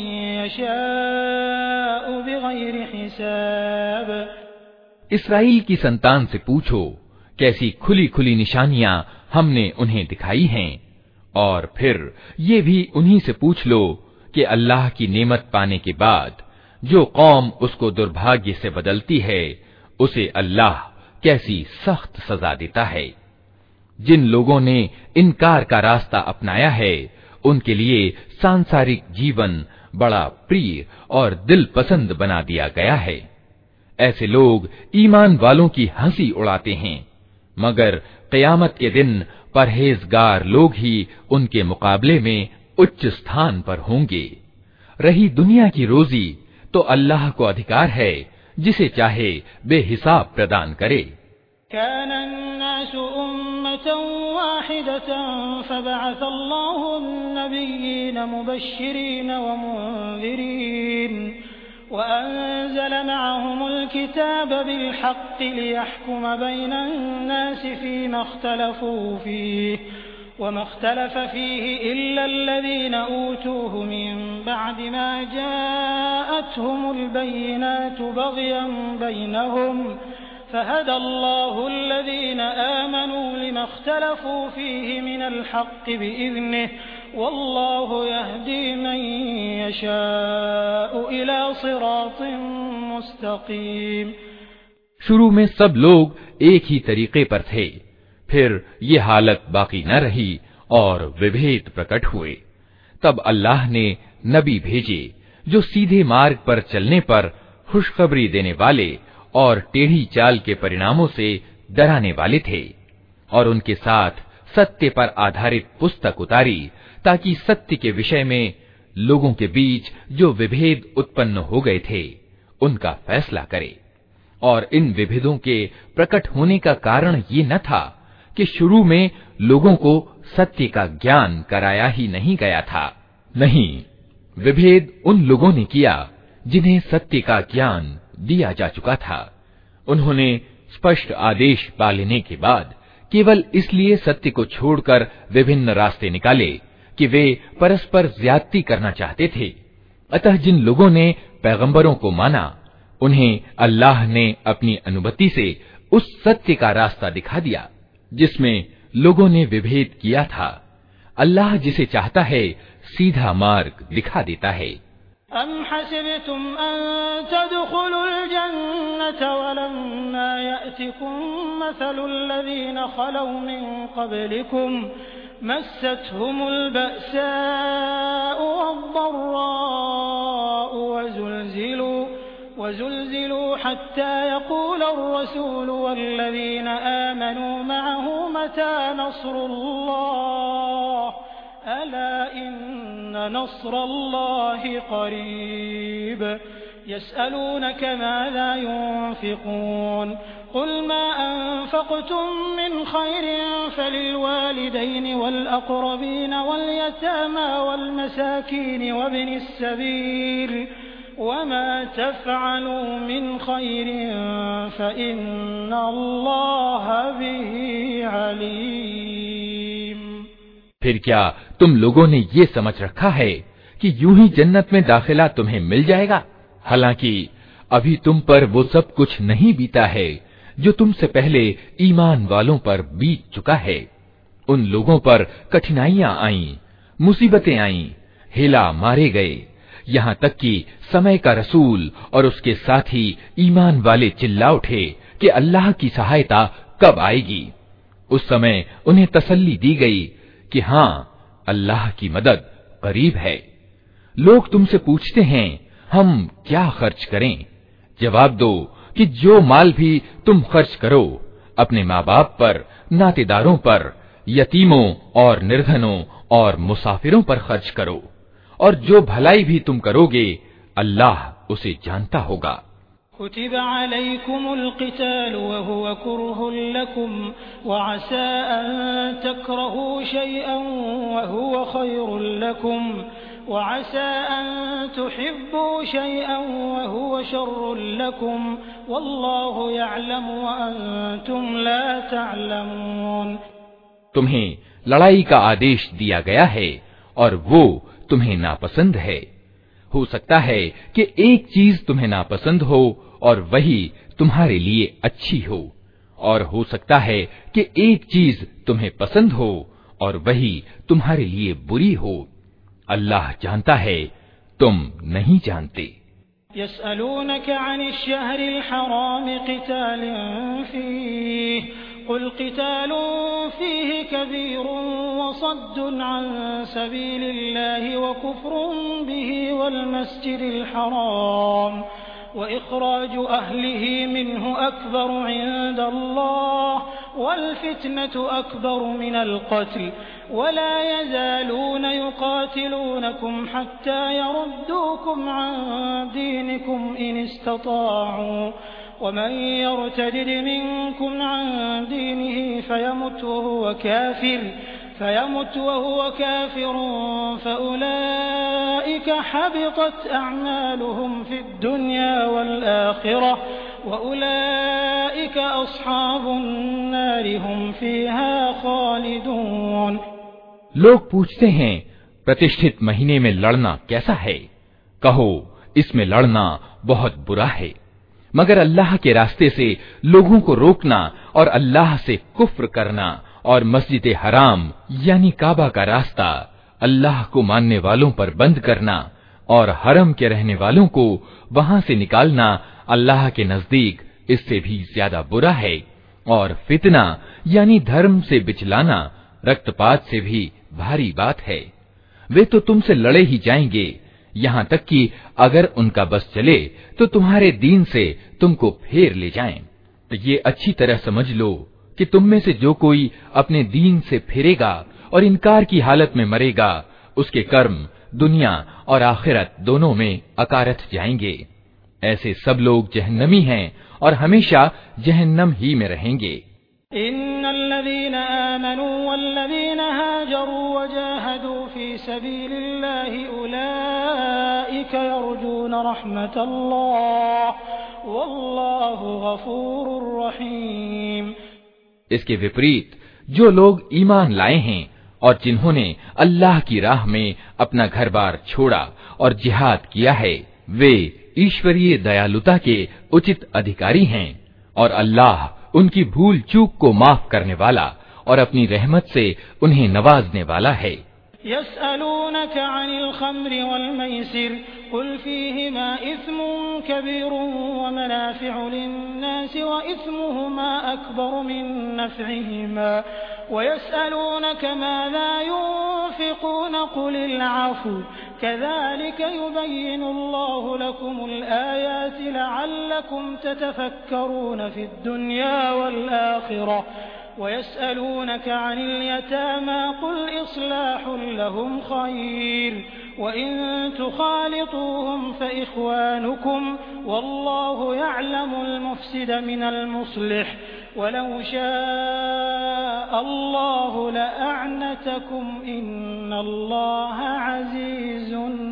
यशाअ बिग़ैरि हिसाब। इस्राएल की संतान से पूछो कैसी खुली खुली निशानियां हमने उन्हें दिखाई हैं, और फिर ये भी उन्हीं से पूछ लो कि अल्लाह की नेमत पाने के बाद जो कौम उसको दुर्भाग्य से बदलती है उसे अल्लाह कैसी सख्त सजा देता है। जिन लोगों ने इनकार का रास्ता अपनाया है उनके लिए सांसारिक जीवन बड़ा प्रिय और दिल पसंद बना दिया गया है। ऐसे लोग ईमान वालों की हंसी उड़ाते हैं, मगर क़यामत के दिन परहेजगार लोग ही उनके मुकाबले में उच्च स्थान पर होंगे। रही दुनिया की रोजी तो अल्लाह को अधिकार है जिसे चाहे बेहिसाब प्रदान करे। कानन्नासु उम्मतन वाहिदतन फबअसल्लाहु अन्नबिय्यीन मुबश्शिरीन व मुन्ज़िरीन वअन्ज़ल मअहुमुल किताब बिलहक़्क़ि लियहकुम बैनन्नासि फ़ीमा इख़्तलफ़ू फ़ीहि वमा इख़्तलफ़ फ़ीहि इल्ला अल्लज़ीना ऊतूहु मिन बअदि मा जाअतहुमुल बय्यिनातु बग़यन बैनहुम फ़हदा अल्लाहु अल्लज़ीना आमनू लिमा इख़्तलफ़ू फ़ीहि मिनल हक़्क़ि बिइज़निहि वल्लाहु यहदी मन यशाअ इला सिरातिन मुस्तक़ीम। शुरू में सब लोग एक ही तरीके पर थे, फिर ये हालत बाकी न रही और विभेद प्रकट हुए। तब अल्लाह ने नबी भेजे जो सीधे मार्ग पर चलने पर खुशखबरी देने वाले और टेढ़ी चाल के परिणामों से डराने वाले थे, और उनके साथ सत्य पर आधारित पुस्तक उतारी ताकि सत्य के विषय में लोगों के बीच जो विभेद उत्पन्न हो गए थे उनका फैसला करे। और इन विभेदों के प्रकट होने का कारण ये न था कि शुरू में लोगों को सत्य का ज्ञान कराया ही नहीं गया था। नहीं, विभेद उन लोगों ने किया जिन्हें सत्य का ज्ञान दिया जा चुका था। उन्होंने स्पष्ट आदेश पा लेने के बाद केवल इसलिए सत्य को छोड़कर विभिन्न रास्ते निकाले कि वे परस्पर ज्यादती करना चाहते थे। अतः जिन लोगों ने पैगंबरों को माना उन्हें अल्लाह ने अपनी अनुमति से उस सत्य का रास्ता दिखा दिया जिसमें लोगों ने विभेद किया था। अल्लाह जिसे चाहता है सीधा मार्ग दिखा देता है। अम हसिबतुम अन तदखुलुल जन्नत वलम्मा यअतिकुम मसलुल लज़ीना खलौ मिन क़ब्लिकुम मस्सतहुमुल बअसाउ वद्दर्राउ वज़ुलज़िलू वज़ुलज़िलू हत्ता यक़ूलर रसूलु वल्लज़ीना आमनू मअहु मता नस्रुल्लाह अला इन्न नस्रल्लाहि क़रीब यसअलूनक माज़ा युन्फ़िक़ून क़ुल मा अनफ़क़्तुम मिन ख़ैरिन फ़लिलवालिदैनि वल्अक़रबीन वल्यतामा वल्मसाकीन वब्निस सबील वमा तफ़अलू मिन ख़ैरिन फ़इन्नल्लाह बिही अलीम। फिर क्या तुम लोगों ने ये समझ रखा है कि यूं ही जन्नत में दाखिला तुम्हें मिल जाएगा, हालांकि अभी तुम पर वो सब कुछ नहीं बीता है जो तुमसे पहले ईमान वालों पर बीत चुका है। उन लोगों पर कठिनाइयां आईं, मुसीबतें आईं, हेला मारे गए, यहाँ तक कि समय का रसूल और उसके साथी ईमान वाले चिल्ला उठे कि अल्लाह की सहायता कब आएगी। उस समय उन्हें तसल्ली दी गई कि हाँ, अल्लाह की मदद करीब है। लोग तुमसे पूछते हैं, हम क्या खर्च करें? जवाब दो कि जो माल भी तुम खर्च करो, अपने माँ बाप पर, नातेदारों पर, यतीमों और निर्धनों और मुसाफिरों पर खर्च करो, और जो भलाई भी तुम करोगे अल्लाह उसे जानता होगा। कुतिब अलैकुमुल क़ितालु वहुव कुर्हुल लकुम वअसा अन तकरहू शैअन वहुव खैरुल लकुम वअसा अन तुहिब्बू शैअन वहुव शर्रुल लकुम वल्लाहु यअलमु व अंतुम ला तअलमून। तुम्हें लड़ाई का आदेश दिया गया है और वो तुम्हें नापसंद है। हो सकता है कि एक चीज तुम्हें नापसंद हो और वही तुम्हारे लिए अच्छी हो, और हो सकता है कि एक चीज तुम्हें पसंद हो और वही तुम्हारे लिए बुरी हो। अल्लाह जानता है, तुम नहीं जानते। यसअलूनक अनिश शहरिल हराम क़ितालिन फ़ीहि क़ुल क़ितालुन फ़ीहि कबीरुन वसद्दुन अन सबीलिल्लाहि व कुफ़्रुन बिहि वल मस्जिदिल हराम व इख़राजु अहलिही मिन्हु अकबरु इंदल्लाह वल फ़ित्नतु अकबरु मिनल क़त्ल वला यज़ालून युक़ातिलूनकुम हत्ता यरुद्दूकुम अन दीनिकुम इन इस्तताअू वमन यर्तदिद मिनकुम अन दीनिही फयमुत वहुव काफ़िर फयमुत वहुव काफ़िरुन फउलाइक हबितत अअमालुहुम फ़िद दुनिया वल आखिरह वउलाइक अस्हाबुन नार हुम फ़ीहा खालिदून। लोग पूछते हैं, प्रतिष्ठित महीने में लड़ना कैसा है? कहो, इसमें लड़ना बहुत बुरा है, मगर अल्लाह के रास्ते से लोगों को रोकना और अल्लाह से कुफ्र करना और मस्जिद हराम यानी काबा का रास्ता अल्लाह को मानने वालों पर बंद करना और हरम के रहने वालों को वहां से निकालना अल्लाह के नजदीक इससे भी ज्यादा बुरा है। और फितना यानी धर्म से बिचलाना रक्तपात से भी भारी बात है। वे तो तुमसे लड़े ही जाएंगे, यहाँ तक कि अगर उनका बस चले तो तुम्हारे दीन से तुमको फेर ले जाएं। तो ये अच्छी तरह समझ लो कि तुम में से जो कोई अपने दीन से फिरेगा और इनकार की हालत में मरेगा, उसके कर्म दुनिया और आखिरत दोनों में अकारथ जाएंगे। ऐसे सब लोग जहन्नमी हैं और हमेशा जहन्नम ही में रहेंगे। इन्नल्लज़ीना आमनू वल्लज़ीना हाजरू वजाहदू फी सबीलिल्लाहि उलाइक यरजून रहमतल्लाह वल्लाहु गफूरुर रहीम। इसके विपरीत जो लोग ईमान लाए हैं और जिन्होंने अल्लाह की राह में अपना घर बार छोड़ा और जिहाद किया है, वे ईश्वरीय दयालुता के उचित अधिकारी हैं और अल्लाह उनकी भूल चूक को माफ करने वाला और अपनी रहमत से उन्हें नवाजने वाला है। यसअलूनक अनिल खम्रि वल मैसिर कुल फीहिमा इस्मुन कबीरुन व मनाफिउ लिन्नास व इस्मुहुमा अकबर मिन नफ़इहिमा व यसअलूनक माज़ा युनफ़िक़ून क़ुलिल अफ़ू कज़ालिक युबय्यिनुल्लाहु लकुमुल आयाति लअल्लकुम ततफ़क्करून फ़िद दुनिया वल आखिरह वयस्अलूनक अनिल यतामा कुल इस्लाहुन लहुम खैर वइन तुखालितूहुम फ़इख़्वानुकुम वल्लाहु यअलमुल मुफ़्सिद मिनल मुस्लिह वलौ शाअ अल्लाहु लअअनतकुम इन्नल्लाह अज़ीज़ुन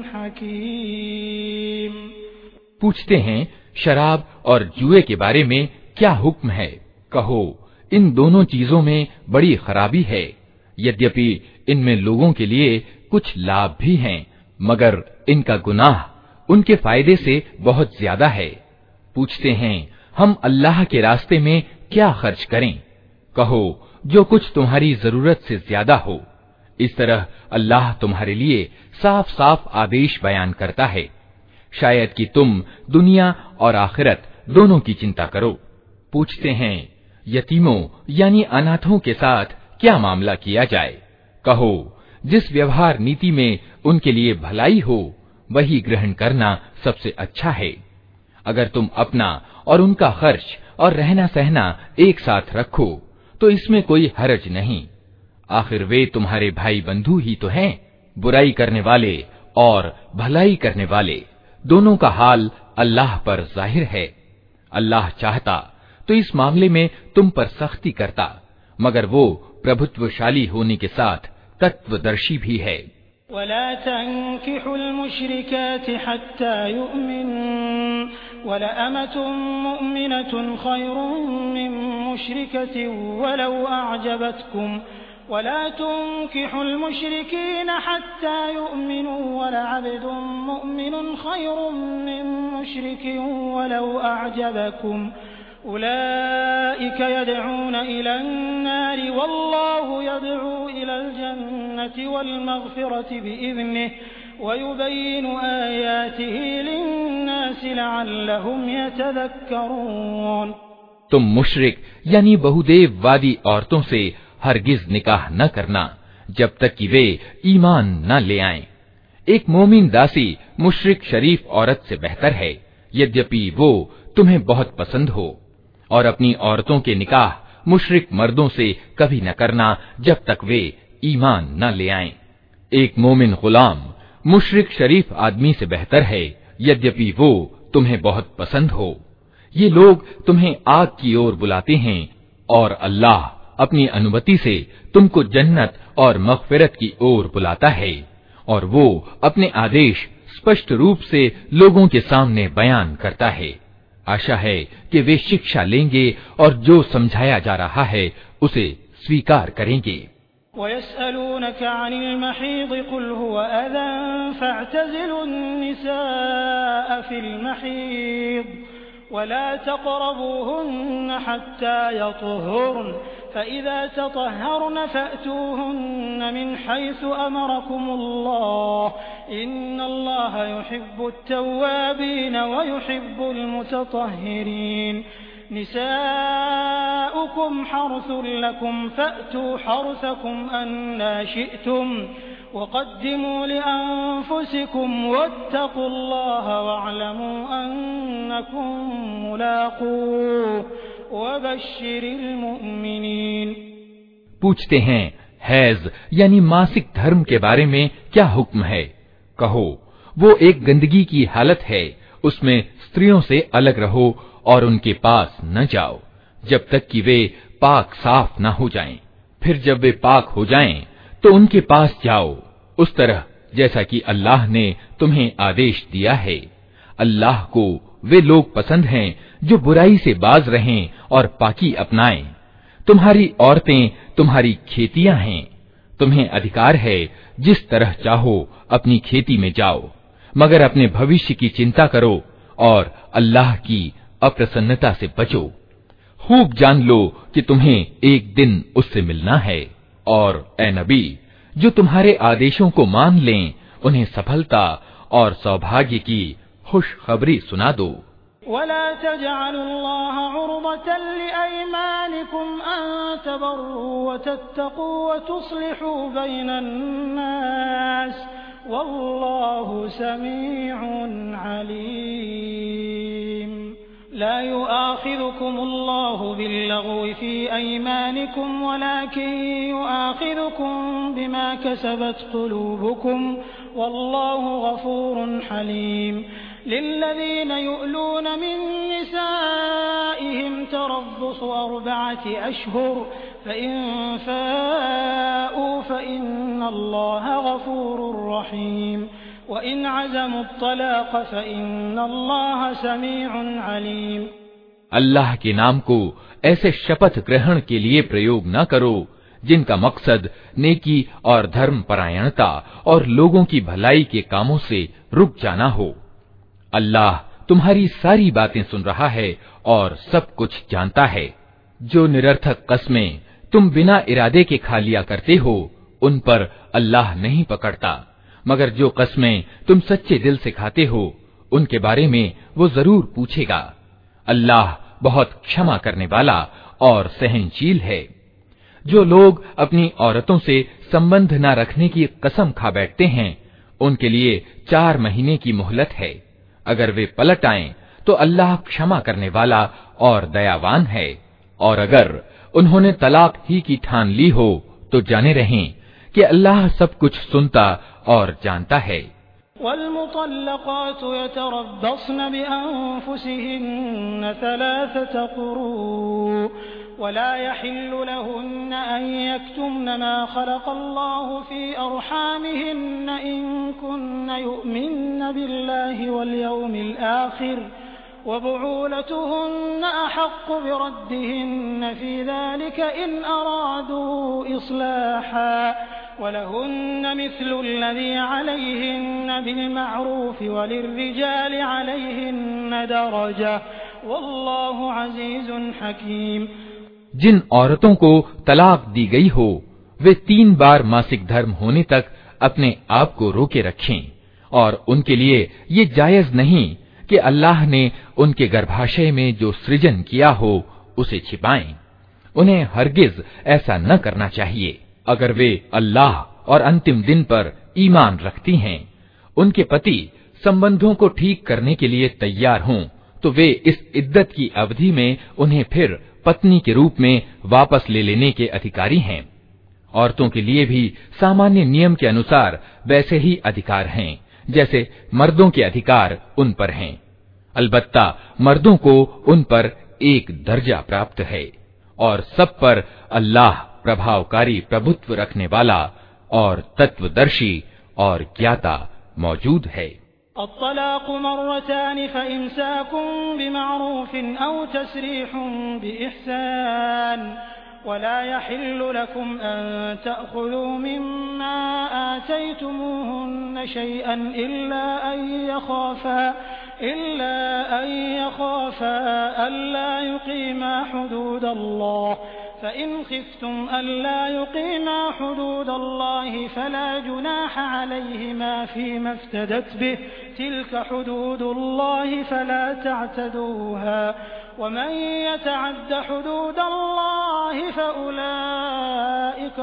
हकीम। पूछते हैं, शराब और जुए के बारे में क्या हुक्म है? कहो, इन दोनों चीजों में बड़ी खराबी है। यद्यपि इनमें लोगों के लिए कुछ लाभ भी हैं, मगर इनका गुनाह उनके फायदे से बहुत ज्यादा है। पूछते हैं, हम अल्लाह के रास्ते में क्या खर्च करें? कहो, जो कुछ तुम्हारी जरूरत से ज्यादा हो। इस तरह अल्लाह तुम्हारे लिए साफ साफ आदेश बयान करता है, शायद कि तुम दुनिया और आखिरत दोनों की चिंता करो। पूछते हैं, यतीमों यानी अनाथों के साथ क्या मामला किया जाए? कहो, जिस व्यवहार नीति में उनके लिए भलाई हो वही ग्रहण करना सबसे अच्छा है। अगर तुम अपना और उनका खर्च और रहना सहना एक साथ रखो तो इसमें कोई हरज नहीं। आखिर वे तुम्हारे भाई बंधु ही तो हैं। बुराई करने वाले और भलाई करने वाले दोनों का हाल अल्लाह पर जाहिर है। अल्लाह चाहता तो इस मामले में तुम पर सख्ती करता, मगर वो प्रभुत्वशाली होने के साथ तत्वदर्शी भी है। वला तंकिहुल मुशरिकाति हत्ता युमिन वला अमतुन मुमिनतुन खैरुम मिन मुशरिकतिन वलौ अअजबतकुम वला तुंकिहुल मुशरिकीन हत्ता युमिनु वला अब्दुन मुमिनुन खैरुम मिन मुशरिकिन वलौ अअजबकुम उलाइक यदऊन इलन नारि वल्लाहु यदऊ इलल जन्नति वल मग़फ़िरति बिइज़निहि वयुबय्यिनु आयातिहि लिन्नासि लअल्लहुम यतज़क्करून। तुम मुशरिक यानी बहुदेववादी औरतों से हरगिज निकाह न करना जब तक कि वे ईमान न ले आएं। एक मोमिन दासी मुशरिक शरीफ औरत से बेहतर है, यद्यपि वो तुम्हें बहुत पसंद हो। और अपनी औरतों के निकाह मुशरिक मर्दों से कभी न करना जब तक वे ईमान न ले आएं। एक मोमिन गुलाम मुशरिक शरीफ आदमी से बेहतर है, यद्यपि वो तुम्हें बहुत पसंद हो। ये लोग तुम्हें आग की ओर बुलाते हैं और अल्लाह अपनी अनुमति से तुमको जन्नत और मग़फ़िरत की ओर बुलाता है, और वो अपने आदेश स्पष्ट रूप से लोगों के सामने बयान करता है। आशा है कि वे शिक्षा लेंगे और जो समझाया जा रहा है उसे स्वीकार करेंगे। वयस्अलूनक अनिल महीद कुल हुव अज़न फ़अतज़िलुन निसाअ फिल महीद वला तक़रबूहुन्न हत्ता यतहुरन फ़इज़ा ततहरन फ़अतूहुन्न मिन हैसु अमरकुमुल्लाह इन्नल्लाह युहिब्बुत तव्वाबीन व युहिब्बुल मुततह्हिरीन। निसाउकुम हर्सुन लकुम फ़अतू हर्सकुम अन्ना शिअ्तुम वक़द्दिमू लिअन्फुसिकुम वत्तक़ुल्लाह वअलमू अन्नकुम मुलाक़ूहु वबश्शिरिल मुमिनीन। पूछते हैं, हैज यानी मासिक धर्म के बारे में क्या हुक्म है? कहो, वो एक गंदगी की हालत है, उसमें स्त्रियों से अलग रहो और उनके पास न जाओ जब तक कि वे पाक साफ न हो जाएं। फिर जब वे पाक हो जाएं तो उनके पास जाओ, उस तरह जैसा कि अल्लाह ने तुम्हें आदेश दिया है। अल्लाह को वे लोग पसंद हैं जो बुराई से बाज रहें और पाकी अपनाएं। तुम्हारी औरतें तुम्हारी खेतियां हैं, तुम्हें अधिकार है जिस तरह चाहो अपनी खेती में जाओ, मगर अपने भविष्य की चिंता करो और अल्लाह की अप्रसन्नता से बचो। खूब जान लो कि तुम्हें एक दिन उससे मिलना है। और ए नबी, जो तुम्हारे आदेशों को मान लें उन्हें सफलता और सौभाग्य की खुशखबरी सुना दो। वला तजअलुल्लाह उर्बतन लिअयमानिकुम अन तबर्रू व तत्तकू व तुस्लिहू बैनन नास वल्लाहु समीउन अलीम। ला युआखिज़ुकुमुल्लाहु बिल्लग़wi फ़ी अयमानिकुम वलाकिन युआखिज़ुकुम बिमा कसबत क़ुलूबुकुम वल्लाहु गफ़ूरुन हलीम। लिल्लज़ीन युअलून मिन निसाइहिम तरब्बुसु अर्बअति अशहुर फ़इन फ़ाऊ फ़इन्नल्लाह गफ़ूरुर रहीम वइन अज़मु त्तलाक़ फ़इन्नल्लाह समीउन अलीम। अल्लाह के नाम को ऐसे शपथ ग्रहण के लिए प्रयोग न करो जिनका मकसद नेकी और धर्म परायणता और लोगों की भलाई के कामों से रुक जाना हो। अल्लाह तुम्हारी सारी बातें सुन रहा है और सब कुछ जानता है। जो निरर्थक कस्में तुम बिना इरादे के खा लिया करते हो, उन पर अल्लाह नहीं पकड़ता, मगर जो कस्में तुम सच्चे दिल से खाते हो उनके बारे में वो जरूर पूछेगा। अल्लाह बहुत क्षमा करने वाला और सहनशील है। जो लोग अपनी औरतों से संबंध न रखने की कसम खा बैठते हैं, उनके लिए चार महीने की मोहलत है। अगर वे पलट आएं तो अल्लाह क्षमा करने वाला और दयावान है। और अगर उन्होंने तलाक ही की ठान ली हो तो जाने रहें कि अल्लाह सब कुछ सुनता और जानता है। वल्मुतल्लक़ातु यतरब्बस्न बिअन्फुसिहिन्न सलासत क़ुरू वला यहिल्लु लहुन्न अन यक्तुमन मा ख़लक़ल्लाहु फ़ी अर्हामिहिन्न इन कुन्न यु'मिन्न बिल्लाहि वल यौमिल आख़िर वबुऊलतुहुन्न अहक़्क़ु बिरद्दिहिन्न फ़ी ज़ालिका इन अरादू इस्लाहा वलहुन्न मिस्लु अल्लज़ी अलैहिन्न बिलमअरूफ़ वलिर्रिजालि अलैहिन्न दरजा वल्लाहु अज़ीज़ुन हकीम। जिन औरतों को तलाक दी गई हो वे तीन बार मासिक धर्म होने तक अपने आप को रोके रखें, और उनके लिए ये जायज नहीं कि अल्लाह ने उनके गर्भाशय में जो सृजन किया हो उसे छिपाएं। उन्हें हरगिज ऐसा न करना चाहिए। अगर वे अल्लाह और अंतिम दिन पर ईमान रखती हैं, उनके पति संबंधों को ठीक करने के लिए तैयार हों, तो वे इस इद्दत की अवधि में उन्हें फिर पत्नी के रूप में वापस ले लेने के अधिकारी हैं। औरतों के लिए भी सामान्य नियम के अनुसार वैसे ही अधिकार हैं जैसे मर्दों के अधिकार उन पर हैं। अलबत्ता मर्दों को उन पर एक दर्जा प्राप्त है, और सब पर अल्लाह प्रभावकारी प्रभुत्व रखने वाला और तत्वदर्शी और ज्ञाता मौजूद है। अत्तलाक़ु मर्रतानि फ़इम्साकुम बिमअरूफ़िन औ तस्रीहुम बिइहसान वला यहिल्लु लकुम अन तअख़ुज़ू मिम्मा आतयतुमूहुन्न शैअन इल्ला अन यख़ाफ़ा इल्ला अन यख़ाफ़ा अल्ला युक़ीमा हुदूदल्लाह फ़इन ख़िफ़्तुम अल्ला युक़ीमा हुदूदल्लाहि फ़ला जुनाह अलैहिमा फ़ीमा इफ़्तदत बिहि तिल्क हुदूदुल्लाहि फ़ला तअतदूहा वमन यतअद्द हुदूदल्लाहि फ़उलाइका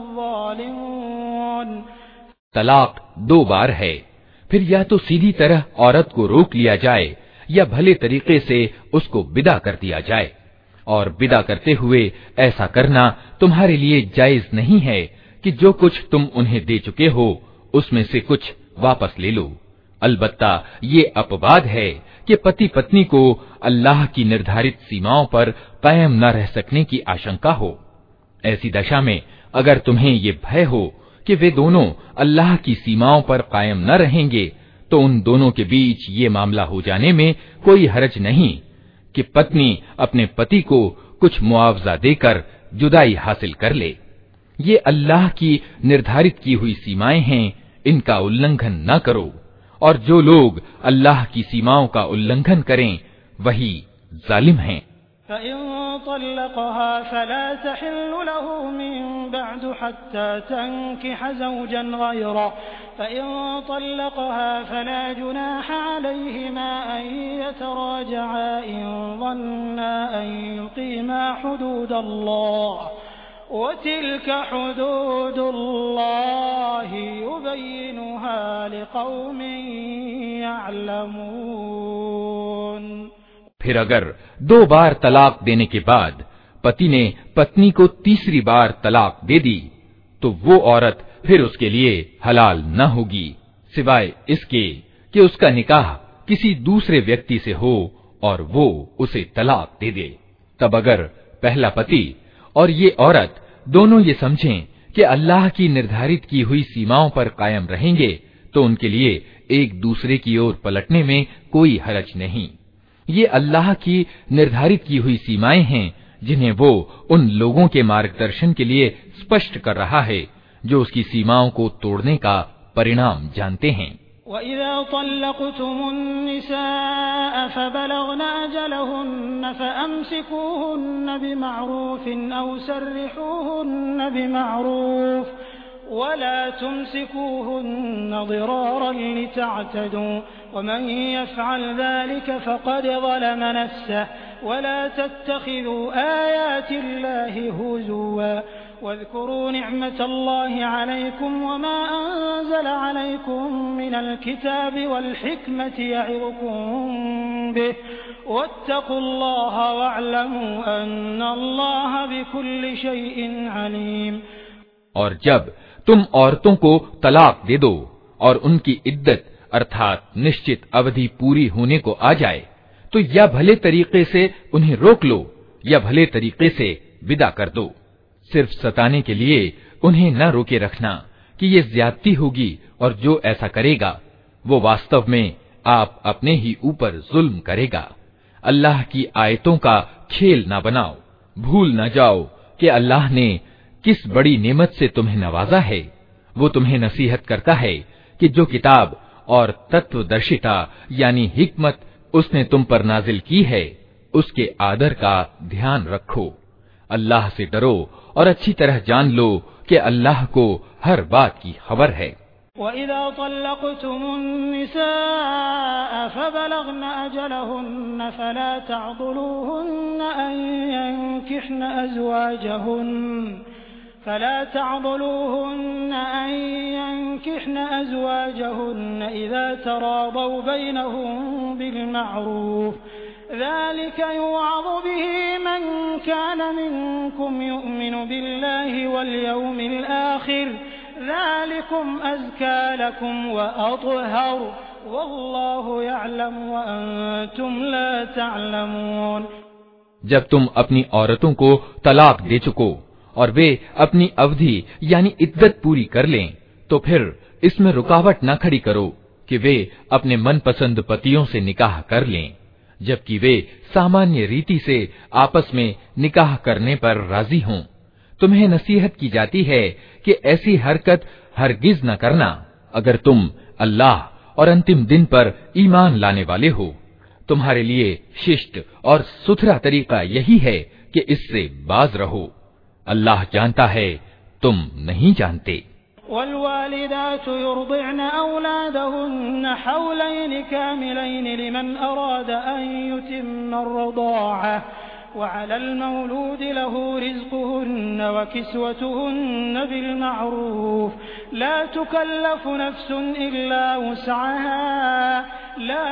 हुमुज़्ज़ालिमून। तलाक दो बार है, फिर या तो सीधी तरह औरत को रोक लिया जाए या भले तरीके से उसको विदा कर दिया जाए। और विदा करते हुए ऐसा करना तुम्हारे लिए जायज नहीं है कि जो कुछ तुम उन्हें दे चुके हो उसमें से कुछ वापस ले लो। अलबत्ता ये अपवाद है कि पति पत्नी को अल्लाह की निर्धारित सीमाओं पर कायम न रह सकने की आशंका हो। ऐसी दशा में अगर तुम्हें ये भय हो कि वे दोनों अल्लाह की सीमाओं पर कायम न रहेंगे, तो उन दोनों के बीच ये मामला हो जाने में कोई हर्ज नहीं कि पत्नी अपने पति को कुछ मुआवजा देकर जुदाई हासिल कर ले। ये अल्लाह की निर्धारित की हुई सीमाएं हैं, इनका उल्लंघन न करो, और जो लोग अल्लाह की सीमाओं का उल्लंघन करें वही जालिम हैं। वतिल्क हुदूदुल्लाहि युबय्यिनुहा लिक़ौमिन यअलमून। फिर अगर दो बार तलाक देने के बाद पति ने पत्नी को तीसरी बार तलाक दे दी, तो वो औरत फिर उसके लिए हलाल न होगी, सिवाय इसके कि उसका निकाह किसी दूसरे व्यक्ति से हो और वो उसे तलाक दे दे। तब अगर पहला पति और ये औरत दोनों ये समझें कि अल्लाह की निर्धारित की हुई सीमाओं पर कायम रहेंगे, तो उनके लिए एक दूसरे की ओर पलटने में कोई हरज नहीं। ये अल्लाह की निर्धारित की हुई सीमाएं हैं जिन्हें वो उन लोगों के मार्गदर्शन के लिए स्पष्ट कर रहा है जो उसकी सीमाओं को तोड़ने का परिणाम जानते हैं। وإذا طلقتم النساء فبلغن أجلهن فأمسكوهن بمعروف أو سرحوهن بمعروف ولا تمسكوهن ضرارا لتعتدوا ومن يفعل ذلك فقد ظلم نفسه ولا تتخذوا آيات الله هزوا واذكروا نعمة الله عليكم وما أنزل عليكم من الكتاب والحكمة يعظكم به واتقوا الله واعلموا أن الله بكل شيء عليم। और जब तुम औरतों को तलाक दे दो और उनकी इद्दत अर्थात निश्चित अवधि पूरी होने को आ जाए तो या भले तरीके से उन्हें रोक लो या भले तरीके से विदा कर दो। सिर्फ सताने के लिए उन्हें न रोके रखना कि ये ज्यादती होगी और जो ऐसा करेगा वो वास्तव में आप अपने ही ऊपर जुल्म करेगा। अल्लाह की आयतों का खेल न बनाओ, भूल न जाओ कि अल्लाह ने किस बड़ी नेमत से तुम्हें नवाजा है। वो तुम्हें नसीहत करता है कि जो किताब और तत्वदर्शिता यानी हिकमत उसने तुम पर नाजिल की है उसके आदर का ध्यान रखो। अल्लाह से डरो और अच्छी तरह जान लो कि अल्लाह को हर बात की खबर है। وإذا طلقتم النساء فبلغن أجلهن فلا تعضلوهن أن ينكحن أزواجهن فلا تعضلوهن أن ينكحن أزواجهن إذا تراضوا بينهم بالمعروف ذلك يوعظ به من كان منكم يؤمن بالله واليوم الآخر ذلكم أزكى لكم وأطهر والله يعلم وأنتم لا تعلمون। जब तुम अपनी औरतों को तलाक दे चुको और वे अपनी अवधि यानी इद्दत पूरी कर लें तो फिर इसमें रुकावट न खड़ी करो कि वे अपने मनपसंद पतियों से निकाह कर लें, जबकि वे सामान्य रीति से आपस में निकाह करने पर राजी हों। तुम्हें नसीहत की जाती है कि ऐसी हरकत हरगिज न करना अगर तुम अल्लाह और अंतिम दिन पर ईमान लाने वाले हो। तुम्हारे लिए शिष्ट और सुथरा तरीका यही है कि इससे बाज रहो। अल्लाह जानता है, तुम नहीं जानते। والوالدات يرضعن أولادهن حولين كاملين لمن أراد أن يتم الرضاعة وعلى المولود له رزقهن وكسوتهن بالمعروف لا تكلف نفس إلا وسعها لا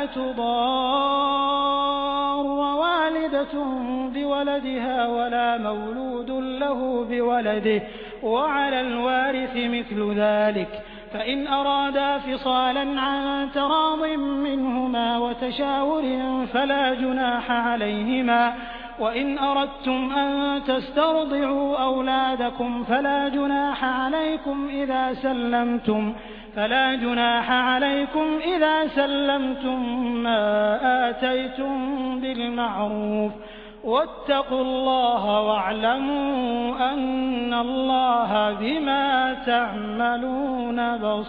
تضار والدة بولدها ولا مولود له بولده وعلى الوارث مثل ذلك فإن أرادا فصالا عن تراض منهما وتشاور فلا جناح عليهما وإن أردتم أن تسترضعوا أولادكم فلا جناح عليكم إذا سلمتم فلا جناح عليكم إذا سلمتم ما آتيتم بالمعروف واتقوا الله واعلموا أن الله بما تعملون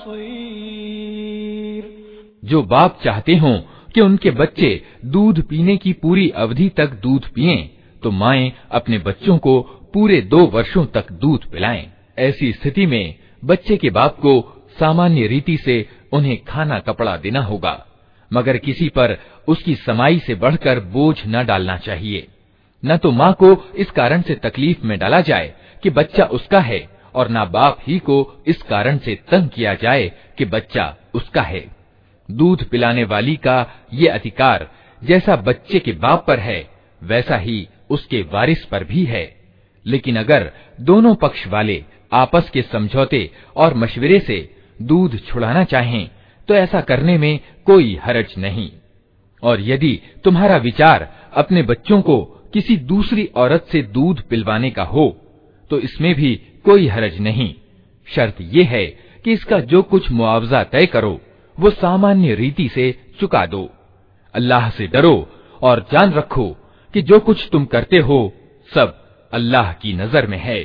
بصير। जो बाप चाहते हों कि उनके बच्चे दूध पीने की पूरी अवधि तक दूध पिएं, तो माएं अपने बच्चों को पूरे दो वर्षों तक दूध पिलाएं। ऐसी स्थिति में बच्चे के बाप को सामान्य रीति से उन्हें खाना कपड़ा देना होगा, मगर किसी पर उसकी समाई से बढ़कर बोझ न डालना चाहिए। न तो माँ को इस कारण से तकलीफ में डाला जाए कि बच्चा उसका है और न बाप ही को इस कारण से तंग किया जाए कि बच्चा उसका है। दूध पिलाने वाली का ये अधिकार जैसा बच्चे के बाप पर है वैसा ही उसके वारिस पर भी है। लेकिन अगर दोनों पक्ष वाले आपस के समझौते और मशवरे से दूध छुड़ाना चाहें तो ऐसा करने में कोई हर्ज नहीं। और यदि तुम्हारा विचार अपने बच्चों को किसी दूसरी औरत से दूध पिलवाने का हो तो इसमें भी कोई हर्ज नहीं। शर्त यह है कि इसका जो कुछ मुआवजा तय करो वो सामान्य रीति से चुका दो। अल्लाह से डरो और जान रखो कि जो कुछ तुम करते हो सब अल्लाह की नजर में है।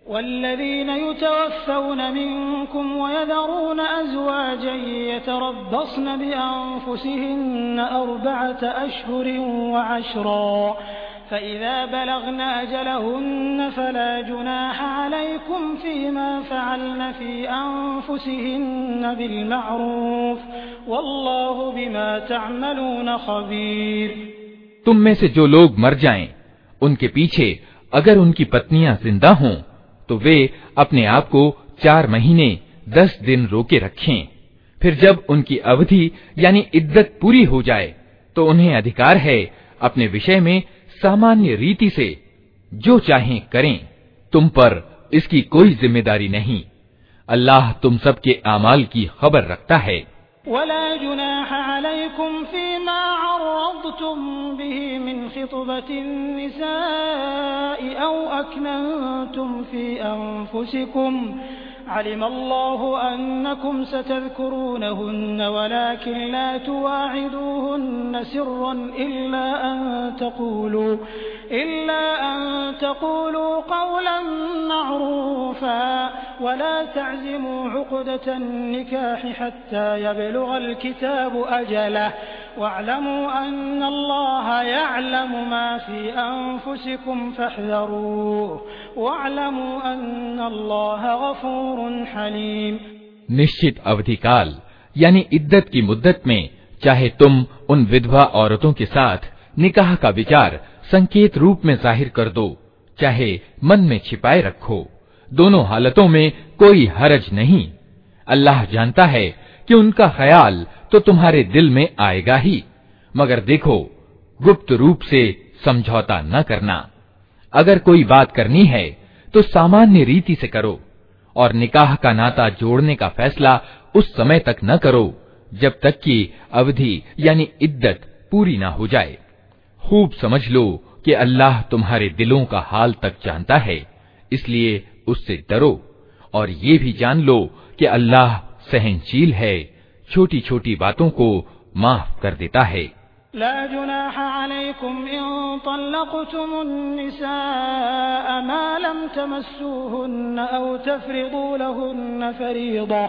वल्लज़ीन युतवफ़्फ़ौन मिनकुम वयज़रून अज़वाजन यतरब्बस्न बिअन्फुसिहिन्न अर्बअत अश्हुरिन वअश्रा फ़इज़ा बलग़न अजलहुन्न फ़ला जुनाह अलैकुम फ़ीमा फ़अल्न फ़ी अन्फुसिहिन्न बिलमअरूफ़ वल्लाहु बिमा तअमलून ख़बीर। तुम में से जो लोग मर जाएं, उनके पीछे अगर उनकी पत्नियां जिंदा हों तो वे अपने आप को चार महीने दस दिन रोके रखें। फिर जब उनकी अवधि यानी इद्दत पूरी हो जाए तो उन्हें अधिकार है अपने विषय में सामान्य रीति से जो चाहें करें। तुम पर इसकी कोई जिम्मेदारी नहीं। अल्लाह तुम सबके आमाल की खबर रखता है। वला जुनाह अलैकुम फीमा अर्रदतुम बिही मिन खितबतिन निसाई औ अकनंतुम फी अनफुसिकुम अलिमल्लाहु अन्नकुम सतज़कुरूनहुन्न वलाकिन ला तुवाइदूहुन्न सिर्रन इल्ला अन तक़ूलू इल्ला अन तक़ूलू क़ौलन मअरूफ़ा वला तअज़िमू उक़दतन निकाहि हत्ता यबलुगल किताबु अजलह वअलमू अन्नल्लाह यअलमु मा फ़ी अनफुसिकुम फ़हज़रूह वअलमू अन्नल्लाह गफ़ूरुन हलीम। निश्चित अवधि काल यानी इद्दत की मुद्दत में चाहे तुम उन विधवा औरतों के साथ निकाह का विचार संकेत रूप में जाहिर कर दो, चाहे मन में छिपाए रखो, दोनों हालतों में कोई हरज नहीं। अल्लाह जानता है कि उनका ख्याल तो तुम्हारे दिल में आएगा ही, मगर देखो गुप्त रूप से समझौता न करना। अगर कोई बात करनी है तो सामान्य रीति से करो और निकाह का नाता जोड़ने का फैसला उस समय तक न करो जब तक कि अवधि यानी इद्दत पूरी ना हो जाए। खूब समझ लो कि अल्लाह तुम्हारे दिलों का हाल तक जानता है, इसलिए उससे डरो और ये भी जान लो कि अल्लाह सहनशील है, छोटी छोटी बातों को माफ कर देता है। ला जुनाह अलैकुम इन तल्लक़्तुमुन निसाअ मा लम तमस्सूहुन्न औ तफ़रिदू लहुन्न फरीदा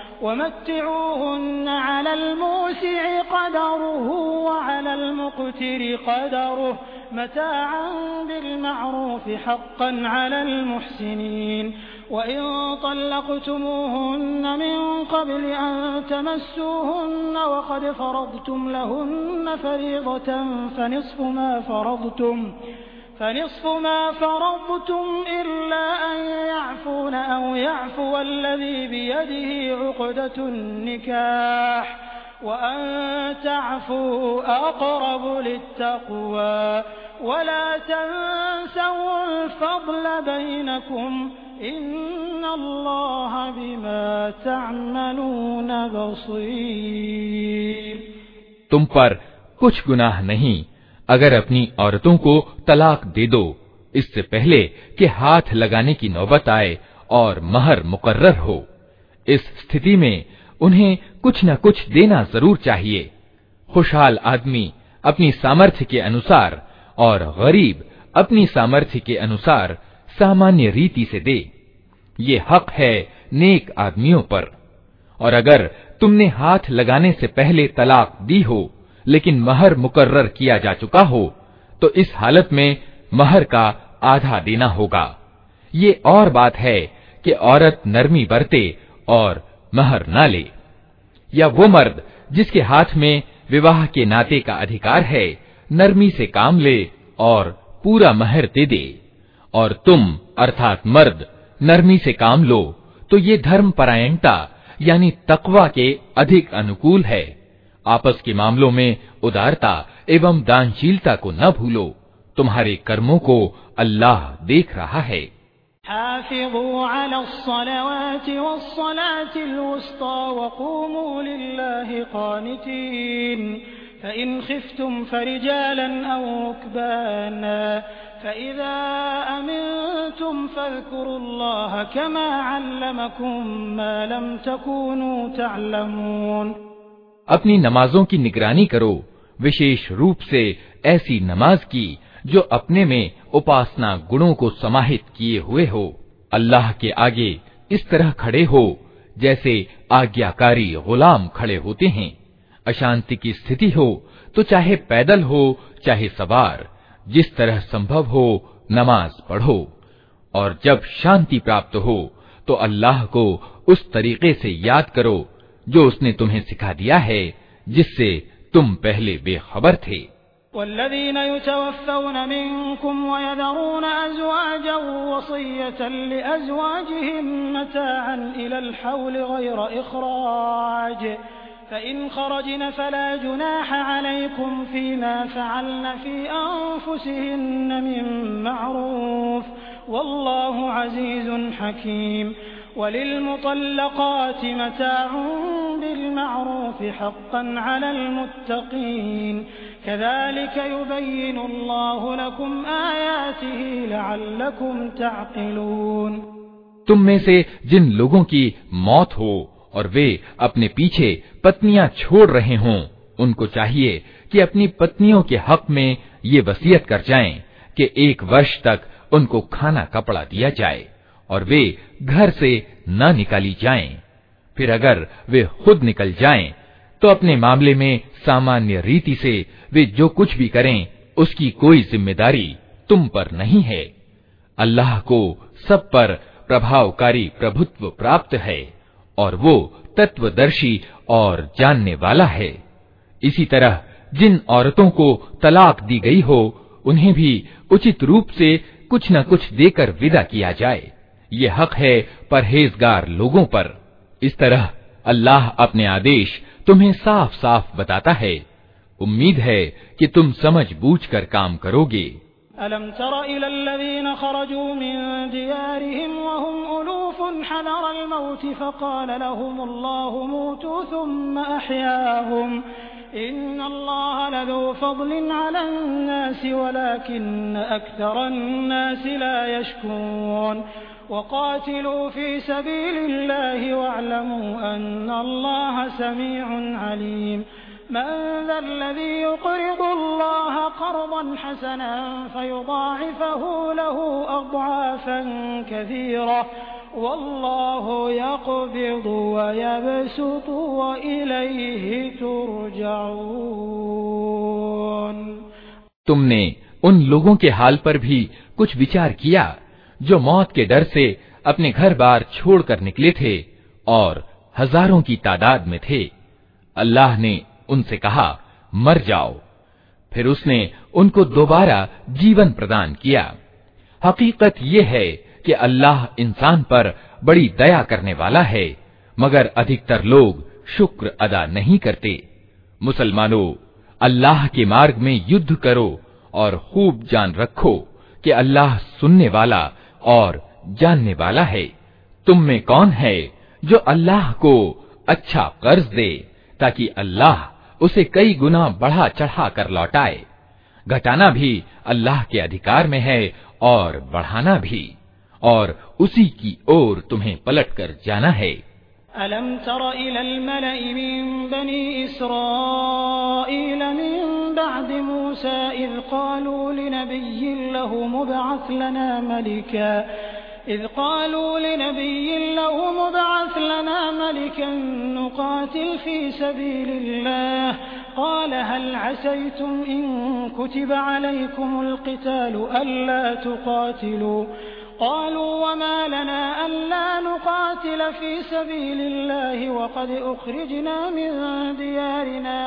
वमत्तिऊहुन्न अलल मूसि'i क़दरुहु वअलल मुक़तिरि क़दरुहु मताअन बिलमअरूफ़ हक़्क़न अलल मुहसिनीन वइन तल्लक़्तुमूहुन्न मिन क़ब्ल अन तमस्सूहुन्न वक़द फ़रज़्तुम लहुन्न फ़रीज़तन फ़निस्फ़ु मा फ़रज़्तुम فنصف ما فرضتم إلا أن يعفون أو يعفو الذي بيده عقدة النكاح وأن تعفوا أقرب للتقوى ولا تنسوا الفضل بينكم إن الله بما تعملون بصير। तुम पर कुछ गुनाह नहीं अगर अपनी औरतों को तलाक दे दो इससे पहले कि हाथ लगाने की नौबत आए और महर मुकर्रर हो। इस स्थिति में उन्हें कुछ न कुछ देना जरूर चाहिए। खुशहाल आदमी अपनी सामर्थ्य के अनुसार और गरीब अपनी सामर्थ्य के अनुसार सामान्य रीति से दे। ये हक है नेक आदमियों पर। और अगर तुमने हाथ लगाने से पहले तलाक दी हो लेकिन महर मुकर्रर किया जा चुका हो तो इस हालत में महर का आधा देना होगा। ये और बात है कि औरत नरमी बरते और महर ना ले, या वो मर्द जिसके हाथ में विवाह के नाते का अधिकार है नरमी से काम ले और पूरा महर दे दे। और तुम अर्थात मर्द नरमी से काम लो तो ये धर्म परायणता यानी तकवा के अधिक अनुकूल है। आपस के मामलों में उदारता एवं दानशीलता को न भूलो, तुम्हारे कर्मों को अल्लाह देख रहा है। हाफ़िज़ू अलस्सलावाति वस्सलातिल वुस्ता वक़ूमू लिल्लाहि क़ानितीन फ़इन ख़िफ़्तुम फ़रिजालन औ रुकबाना फ़इज़ा अमिनतुम फ़ज़्कुरुल्लाह कमा अल्लमकुम मा लम तकूनू तअलमून। अपनी नमाजों की निगरानी करो, विशेष रूप से ऐसी नमाज की जो अपने में उपासना गुणों को समाहित किए हुए हो। अल्लाह के आगे इस तरह खड़े हो जैसे आज्ञाकारी गुलाम खड़े होते हैं। अशांति की स्थिति हो तो चाहे पैदल हो चाहे सवार, जिस तरह संभव हो नमाज पढ़ो, और जब शांति प्राप्त हो तो अल्लाह को उस तरीके से याद करो जो उसने तुम्हें सिखा दिया है, जिससे तुम पहले बेखबर थे। वल्लज़ीन युतवफ़्फ़ौन मिनकुम वयज़रून अज़वाजन वसिय्यतन लिअज़वाजिहिम मताअन इलल हौल गैर इख़राज फ़इन ख़रजन फ़ला जुनाह अलैकुम फ़ीमा फ़अलन फ़ी अनफ़ुसिहिन्न मिन मअरूफ़ वल्लाहु अज़ीज़ुन हकीम। वलिलमुतल्लक़ाति मताउन बिलमअरूफ़ हक़्क़न अलल मुत्तक़ीन कज़ालिक युबय्यिनुल्लाहु लकुम आयातिही लअल्लकुम तअक़िलून। तुम में से जिन लोगों की मौत हो और वे अपने पीछे पत्नियां छोड़ रहे हों, उनको चाहिए कि अपनी पत्नियों के हक में ये वसीयत कर जाएं कि एक वर्ष तक उनको खाना कपड़ा दिया जाए और वे घर से न निकाली जाएं। फिर अगर वे खुद निकल जाएं तो अपने मामले में सामान्य रीति से वे जो कुछ भी करें उसकी कोई जिम्मेदारी तुम पर नहीं है। अल्लाह को सब पर प्रभावकारी प्रभुत्व प्राप्त है और वो तत्वदर्शी और जानने वाला है। इसी तरह जिन औरतों को तलाक दी गई हो उन्हें भी उचित रूप से कुछ न कुछ देकर विदा किया जाए। ये हक है परहेजगार लोगों पर। इस तरह अल्लाह अपने आदेश तुम्हें साफ साफ बताता है। उम्मीद है कि तुम समझ बूझ कर काम करोगे। अलम तर इलल्लज़ीन खरजू मिन दियारिहिम वहुम उलूफुन हज़रल मौत फ़क़ाल लहुमुल्लाहु मूतू थुम्मा अह्याहुम इन्नल्लाह लज़ू फ़ज़लिन अलन्नासि वलाकिन्न अक्सरन्नासि ला यशकुरून वक़ातिलू फ़ी सबीलिल्लाहि वअलमू अन्नल्लाह समीउन अलीम। मन ज़ल्लज़ी युक़रिदुल्लाह क़र्ज़न हसनन फ़युज़ाइफ़हु लहू अज़आफ़न कसीरह वल्लाहु यक़बिज़ु वयबसुतु वइलैहि तुरजऊन। तुमने उन लोगों के हाल पर भी कुछ विचार किया जो मौत के डर से अपने घर बार छोड़कर निकले थे और हजारों की तादाद में थे। अल्लाह ने उनसे कहा, मर जाओ। फिर उसने उनको दोबारा जीवन प्रदान किया। हकीकत ये है कि अल्लाह इंसान पर बड़ी दया करने वाला है, मगर अधिकतर लोग शुक्र अदा नहीं करते। मुसलमानों, अल्लाह के मार्ग में युद्ध करो और खूब जान रखो कि अल्लाह सुनने वाला और जानने वाला है। तुम में कौन है जो अल्लाह को अच्छा कर्ज दे ताकि अल्लाह उसे कई गुना बढ़ा चढ़ा कर लौटाए। घटाना भी अल्लाह के अधिकार में है और बढ़ाना भी, और उसी की ओर तुम्हें पलट कर जाना है। अलम तर इलल मलइ मिन बनी इस्राईल मिन बअद मूसा इज़ क़ालू लिनबिय्यिन लहु मुबअथ लना मलिका إذ قالوا لنبي له مبعث لنا ملكا نقاتل في سبيل الله قال هل عسيتم إن كتب عليكم القتال ألا تقاتلوا قالوا وما لنا ألا نقاتل في سبيل الله وقد أخرجنا من ديارنا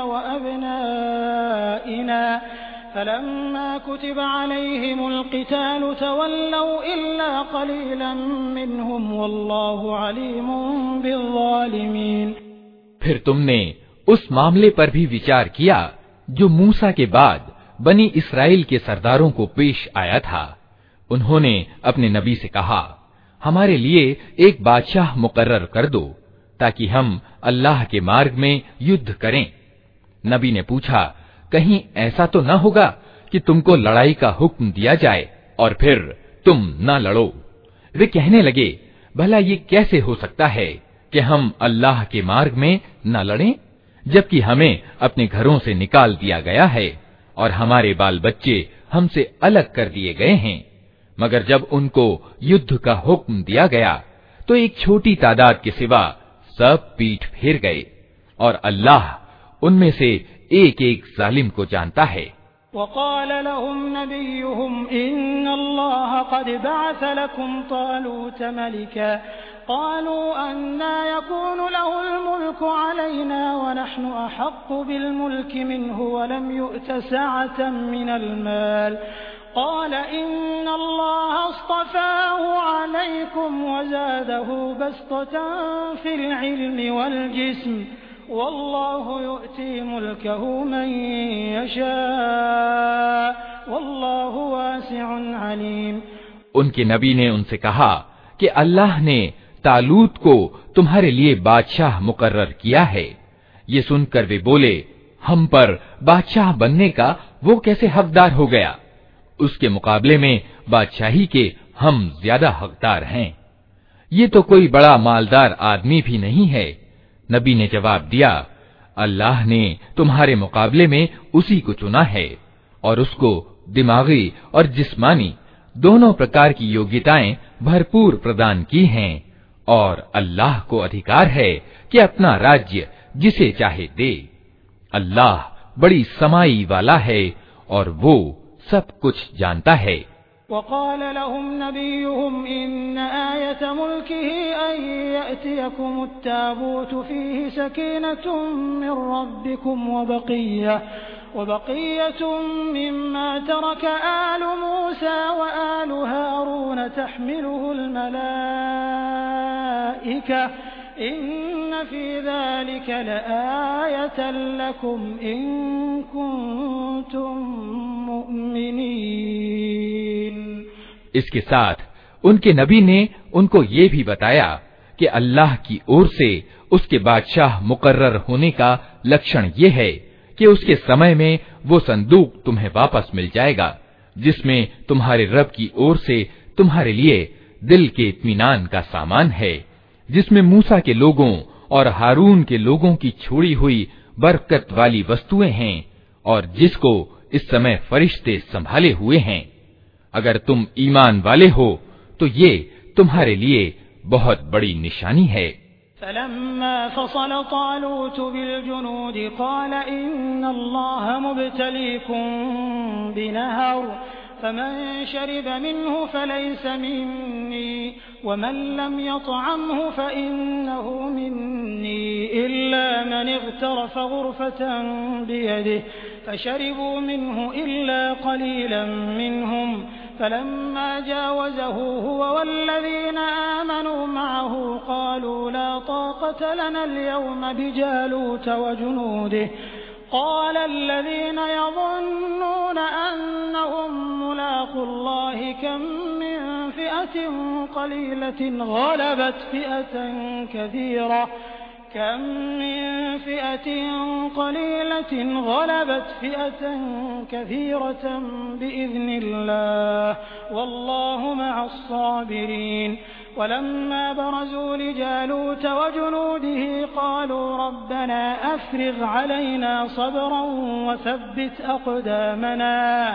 وأبنائنا فلما كتب عليهم القتال تولوا إلا قليلا منهم والله عليم بالظالمين। फिर तुमने उस मामले पर भी विचार किया जो मूसा के बाद बनी इस्राएल के सरदारों को पेश आया था। उन्होंने अपने नबी से कहा, हमारे लिए एक बादशाह मुकर्रर कर दो ताकि हम अल्लाह के मार्ग में युद्ध करें। नबी ने पूछा, कहीं ऐसा तो न होगा कि तुमको लड़ाई का हुक्म दिया जाए और फिर तुम न लड़ो। वे कहने लगे, भला ये कैसे हो सकता है कि हम अल्लाह के मार्ग में न लड़ें, जबकि हमें अपने घरों से निकाल दिया गया है और हमारे बाल बच्चे हमसे अलग कर दिए गए हैं। मगर जब उनको युद्ध का हुक्म दिया गया तो एक छोटी तादाद के सिवा सब पीठ फेर गए, और अल्लाह उनमें से एक एक जालिम को जानता है। वक़ाल लहुम नबियुहुम इन्नल्लाह क़द बअस लकुम तालूत मलिका क़ालू अन्ना यकूनु लहुल मुल्कु अलैना व नहनु अहक्कु बिल मुल्कि मिन्हु व लम यु'त सअतन मिनल माल क़ाल इन्नल्लाह अस्तफ़ाहु अलैकुम व ज़ादहु बस्ततन फिल इल्मि वल जिस्म वल्लाहु यु'ती मुल्कहु मन यशा वल्लाहु वासिउन अलीम। उनके नबी ने उनसे कहा कि अल्लाह ने तालूत को तुम्हारे लिए बादशाह मुकर्रर किया है। ये सुनकर वे बोले, हम पर बादशाह बनने का वो कैसे हकदार हो गया? उसके मुकाबले में बादशाही के हम ज्यादा हकदार हैं। ये तो कोई बड़ा मालदार आदमी भी नहीं है। नबी ने जवाब दिया, अल्लाह ने तुम्हारे मुकाबले में उसी को चुना है और उसको दिमागी और जिस्मानी दोनों प्रकार की योग्यताएं भरपूर प्रदान की हैं, और अल्लाह को अधिकार है कि अपना राज्य जिसे चाहे दे। अल्लाह बड़ी समाई वाला है और वो सब कुछ जानता है। वक़ाल लहुम नबियुहुम इन्न आयत मुल्किही अन यअतियकुमुत ताबूतु फीही सकीनतुम मिन रब्बिकुम व बक़िय्यह व बक़िय्यतुम मिम्मा तरक आलु मूसा व आलु हारून तहमिलुहुल मलाइका इन्न फी ज़ालिक लआयतन लकुम इन कुंतुम मुमिनीन। इसके साथ उनके नबी ने उनको ये भी बताया कि अल्लाह की ओर से उसके बादशाह मुकर्रर होने का लक्षण ये है कि उसके समय में वो संदूक तुम्हें वापस मिल जाएगा जिसमें तुम्हारे रब की ओर से तुम्हारे लिए दिल के इत्मीनान का सामान है, जिसमें मूसा के लोगों और हारून के लोगों की छोड़ी हुई बरकत वाली वस्तुएं हैं, और जिसको इस समय फरिश्ते संभाले हुए हैं। अगर तुम ईमान वाले हो तो ये तुम्हारे लिए बहुत बड़ी निशानी है। फलम्मा फसल तालूत बिलजुनूद क़ाल इन्नल्लाह मुब्तलीकुम बिनहर फमन शरिब मिन्हु फलैस मिन्नी वमन लम यतअमहु फइन्नहु मिन्नी इल्ला मन इग़तरफ ग़ुरफ़तन बियदिहि फशरिबू मिन्हु इल्ला क़लीलन मिन्हुम फलम्मा जावज़हु हुवा वल्लज़ीना आमनू मअहु क़ालू ला ताक़त लना अल-यawम बिजालूत वजुनूदिहि क़ाल अल्लज़ीना यज़ुन्नूना अन्नहुम मुलाक़ुल्लाहि कम मिन फ़िअतिन क़लीलतिन ग़लबत फ़िअतन कसीरा कम मिन फ़िअतिन क़लीलतिन ग़लबत फ़िअतन कसीरतन बिइज़्निल्लाह वल्लाहु मअस-साबिरीन। वलम्मा बरज़ू लिजालूत वजुनूदिही क़ालू रब्बना अफ़्रिग़ अलैना सब्रन वथब्बित अक़दामना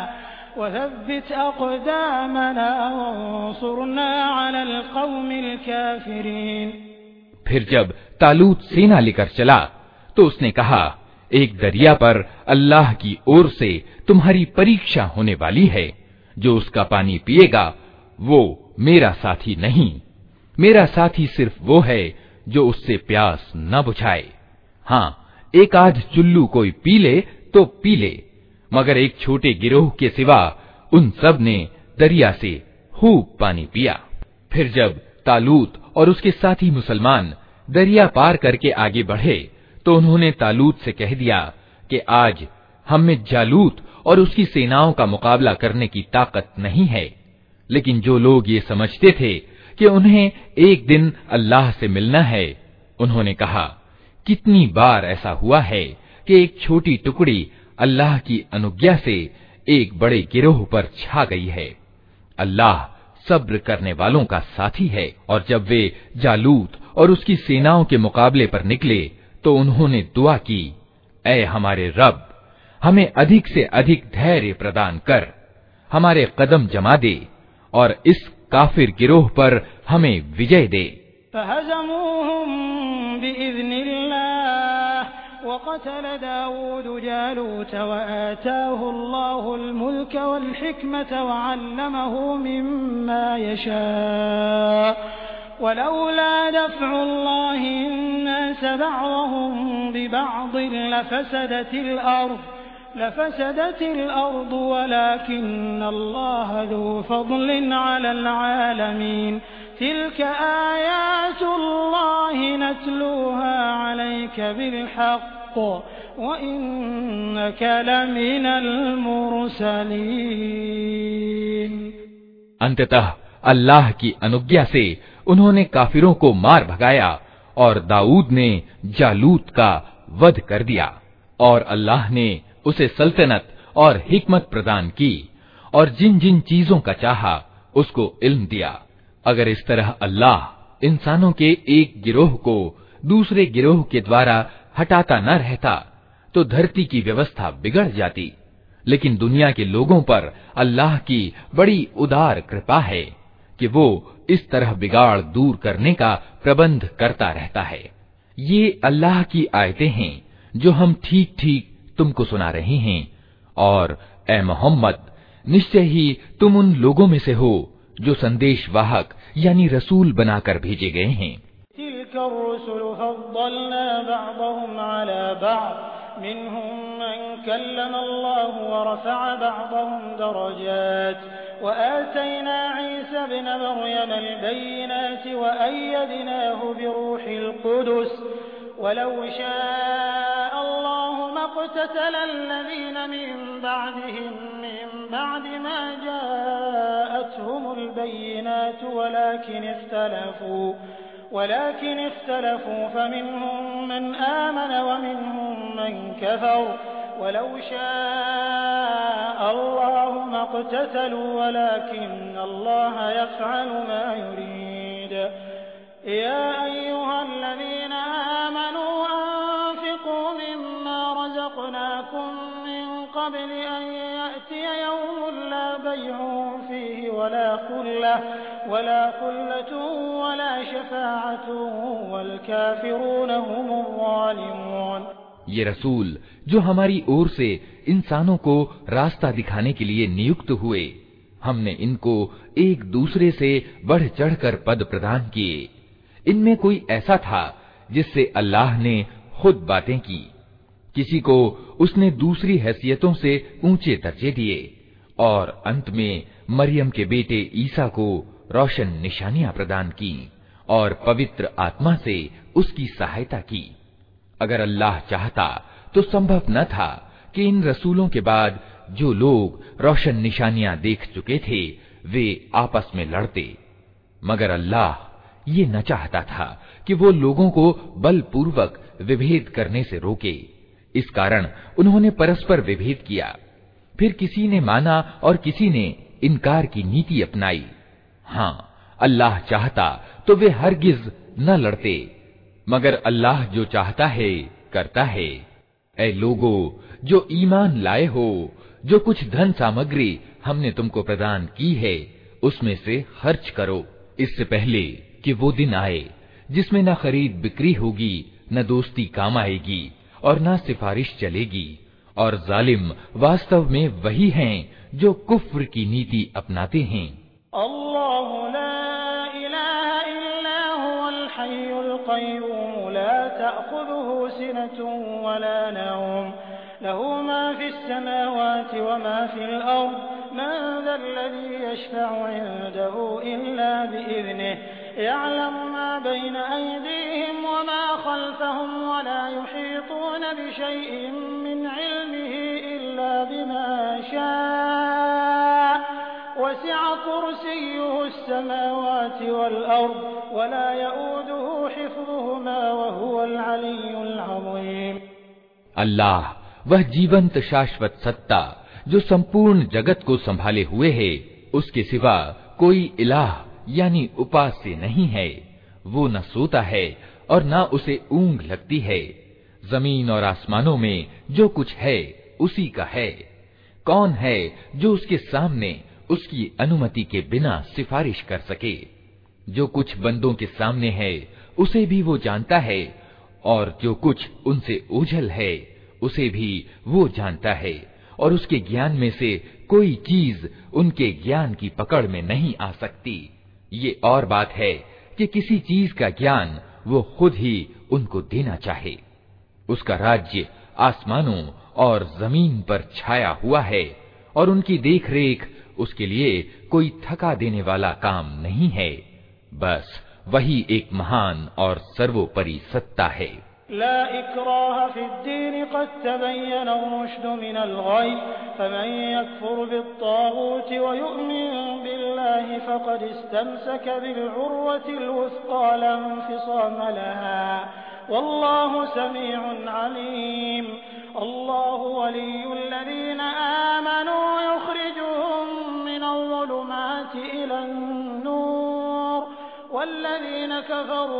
वथब्बित अक़दामना वंसुरना अलल क़ौमिल काफ़िरीन। फिर जब तालूत सेना लेकर चला तो उसने कहा, एक दरिया पर अल्लाह की ओर से तुम्हारी परीक्षा होने वाली है। जो उसका पानी पिएगा वो मेरा साथी नहीं, मेरा साथी सिर्फ वो है जो उससे प्यास न बुझाए। हाँ, एक आध चुल्लू कोई पी ले तो पी ले, मगर एक छोटे गिरोह के सिवा उन सब ने दरिया से खूब पानी पिया। फिर जब तालूत और उसके साथी मुसलमान दरिया पार करके आगे बढ़े तो उन्होंने तालूत से कह दिया कि आज हम में जालूत और उसकी सेनाओं का मुकाबला करने की ताकत नहीं है। लेकिन जो लोग ये समझते थे कि उन्हें एक दिन अल्लाह से मिलना है, उन्होंने कहा, कितनी बार ऐसा हुआ है कि एक छोटी टुकड़ी अल्लाह की अनुज्ञा से एक बड़े गिरोह पर छा गई है। अल्लाह सब्र करने वालों का साथी है। और जब वे जालूत और उसकी सेनाओं के मुकाबले पर निकले तो उन्होंने दुआ की, ऐ हमारे रब, हमें अधिक से अधिक धैर्य प्रदान कर, हमारे कदम जमा दे और इस काफिर गिरोह पर हमें विजय दे। फहज़मूहुम बिइज़्निल्लाह वक़तल दाऊद जालूत वआताहु अल्लाहुल मुल्क वल हिकमत वअल्लमहु मिम्मा यशा वलौला दफ़्उल्लाहि अन्नास बअदहुम बिबअद लफ़सदतिल अर्द लफ़सदतिल अर्द वलाकिन्न अल्लाह ज़ू फ़ज़लिन अलल आलमीन तिल्क आयातुल्लाहि नत्लूहा अलैक बिलहक़्क़ वइन्नक लमिनल मुरसलीन। अंततः अल्लाह की अनुज्ञा से उन्होंने काफिरों को मार भगाया और दाऊद ने जालूत का वध कर दिया और अल्लाह ने उसे सल्तनत और हिकमत प्रदान की और जिन जिन चीजों का चाहा उसको इल्म दिया। अगर इस तरह अल्लाह इंसानों के एक गिरोह को दूसरे गिरोह के द्वारा हटाता न रहता तो धरती की व्यवस्था बिगड़ जाती, लेकिन दुनिया के लोगों पर अल्लाह की बड़ी उदार कृपा है कि वो इस तरह बिगाड़ दूर करने का प्रबंध करता रहता है। ये अल्लाह की आयतें हैं जो हम ठीक ठीक तुमको सुना रहे हैं, और ए मोहम्मद, निश्चय ही तुम उन लोगों में से हो जो संदेश वाहक यानी रसूल बनाकर भेजे गए हैं। वआतैना ईसा इब्न मरयम अल-बय्यिनात वअय्यदनाहु बिरूहिल कुदुस वलौ शाअ अल्लाहु मक़्ततल अल्लज़ीन मिन बअदिहिम मिन बअदि मा जाअतहुमुल बय्यिनात वलाकिन इख्तलफू वलाकिन इख्तलफू फमिनहुम मन आमन वमिनहुम मन कफर वलौ शाअ अल्लाहु मक़्ततलू वलाकिन्न अल्लाह यफ़अलु मा युरीद। या अय्युहल्लज़ीना आमनू अन्फ़िक़ू मिम्मा रज़क़नाकुम मिन क़ब्लि अन यअतिय यौमुन ला बै'उन फ़ीहि वला ख़ुल्लह वला ख़ुल्लतुन वला शफ़ाअतुन वल काफ़िरून हुमुज़ ज़ालिमून। ये रसूल जो हमारी ओर से इंसानों को रास्ता दिखाने के लिए नियुक्त हुए, हमने इनको एक दूसरे से बढ़ चढ़कर पद प्रदान किए। इनमें कोई ऐसा था जिससे अल्लाह ने खुद बातें की, किसी को उसने दूसरी हैसियतों से ऊंचे दर्जे दिए, और अंत में मरियम के बेटे ईसा को रोशन निशानियां प्रदान की और पवित्र आत्मा से उसकी सहायता की। अगर अल्लाह चाहता तो संभव न था कि इन रसूलों के बाद जो लोग रोशन निशानियां देख चुके थे वे आपस में लड़ते, मगर अल्लाह ये न चाहता था कि वो लोगों को बलपूर्वक विभेद करने से रोके। इस कारण उन्होंने परस्पर विभेद किया, फिर किसी ने माना और किसी ने इनकार की नीति अपनाई। हाँ, अल्लाह चाहता तो वे हरगिज न लड़ते, मगर अल्लाह जो चाहता है करता है। ऐ लोगो जो ईमान लाए हो, जो कुछ धन सामग्री हमने तुमको प्रदान की है उसमें से खर्च करो, इससे पहले कि वो दिन आए जिसमें न खरीद बिक्री होगी, न दोस्ती काम आएगी और न सिफारिश चलेगी, और जालिम वास्तव में वही हैं जो कुफ्र की नीति अपनाते हैं। अल्लाहु ला इलाहा इल्ला हुवल हय्युल क़य्यूम ला तअख़ुज़ुहु सिनतुन वला नौम लहू मा फ़िस समावाति व मा फ़िल अर्ज़ मन ज़ल्लज़ी यशफ़अु इंदहु इल्ला बिइज़निहि यअलमु मा बैन अयदीहिम व मा ख़ल्फ़हुम व ला युहीतून बिशैइन मिन इल्मिहि इल्ला बिमा शाअ वसिअ कुर्सियुहु अस्समावाति वल अर्ज़ व ला यऊदुहु हिफ़्ज़ुहुमा व हुवल अलिय्युल अज़ीम। अल्लाह वह जीवंत शाश्वत सत्ता जो संपूर्ण जगत को संभाले हुए है, उसके सिवा कोई इलाह यानी उपास्य नहीं है। वो न सोता है और न उसे ऊंघ लगती है। जमीन और आसमानों में जो कुछ है उसी का है। कौन है जो उसके सामने उसकी अनुमति के बिना सिफारिश कर सके। जो कुछ बंदों के सामने है उसे भी वो जानता है, और जो कुछ उनसे ओझल है उसे भी वो जानता है, और उसके ज्ञान में से कोई चीज उनके ज्ञान की पकड़ में नहीं आ सकती। ये और बात है कि किसी चीज का ज्ञान वो खुद ही उनको देना चाहे। उसका राज्य आसमानों और जमीन पर छाया हुआ है, और उनकी देखरेख उसके लिए कोई थका देने वाला काम नहीं है। बस वही एक महान और सर्वोपरि सत्ता है। ला इक्राह फिद्दीन क़द तबय्यन रुश्द मिनल ग़य फमन यकफुर बित्ताग़ूत व यु'मिन बिल्लाहि फ़क़द इस्तमसक बिलउर्वतिल वुस्क़ा ला इंफ़िसाम लहा वल्लाहु समीउन अलीम। अल्लाहु वलियुल्लज़ीना आमनू युख़रिजुहुम मिनज़्ज़ुलुमाति इलन्नूर वल्लज़ीना कफ़रू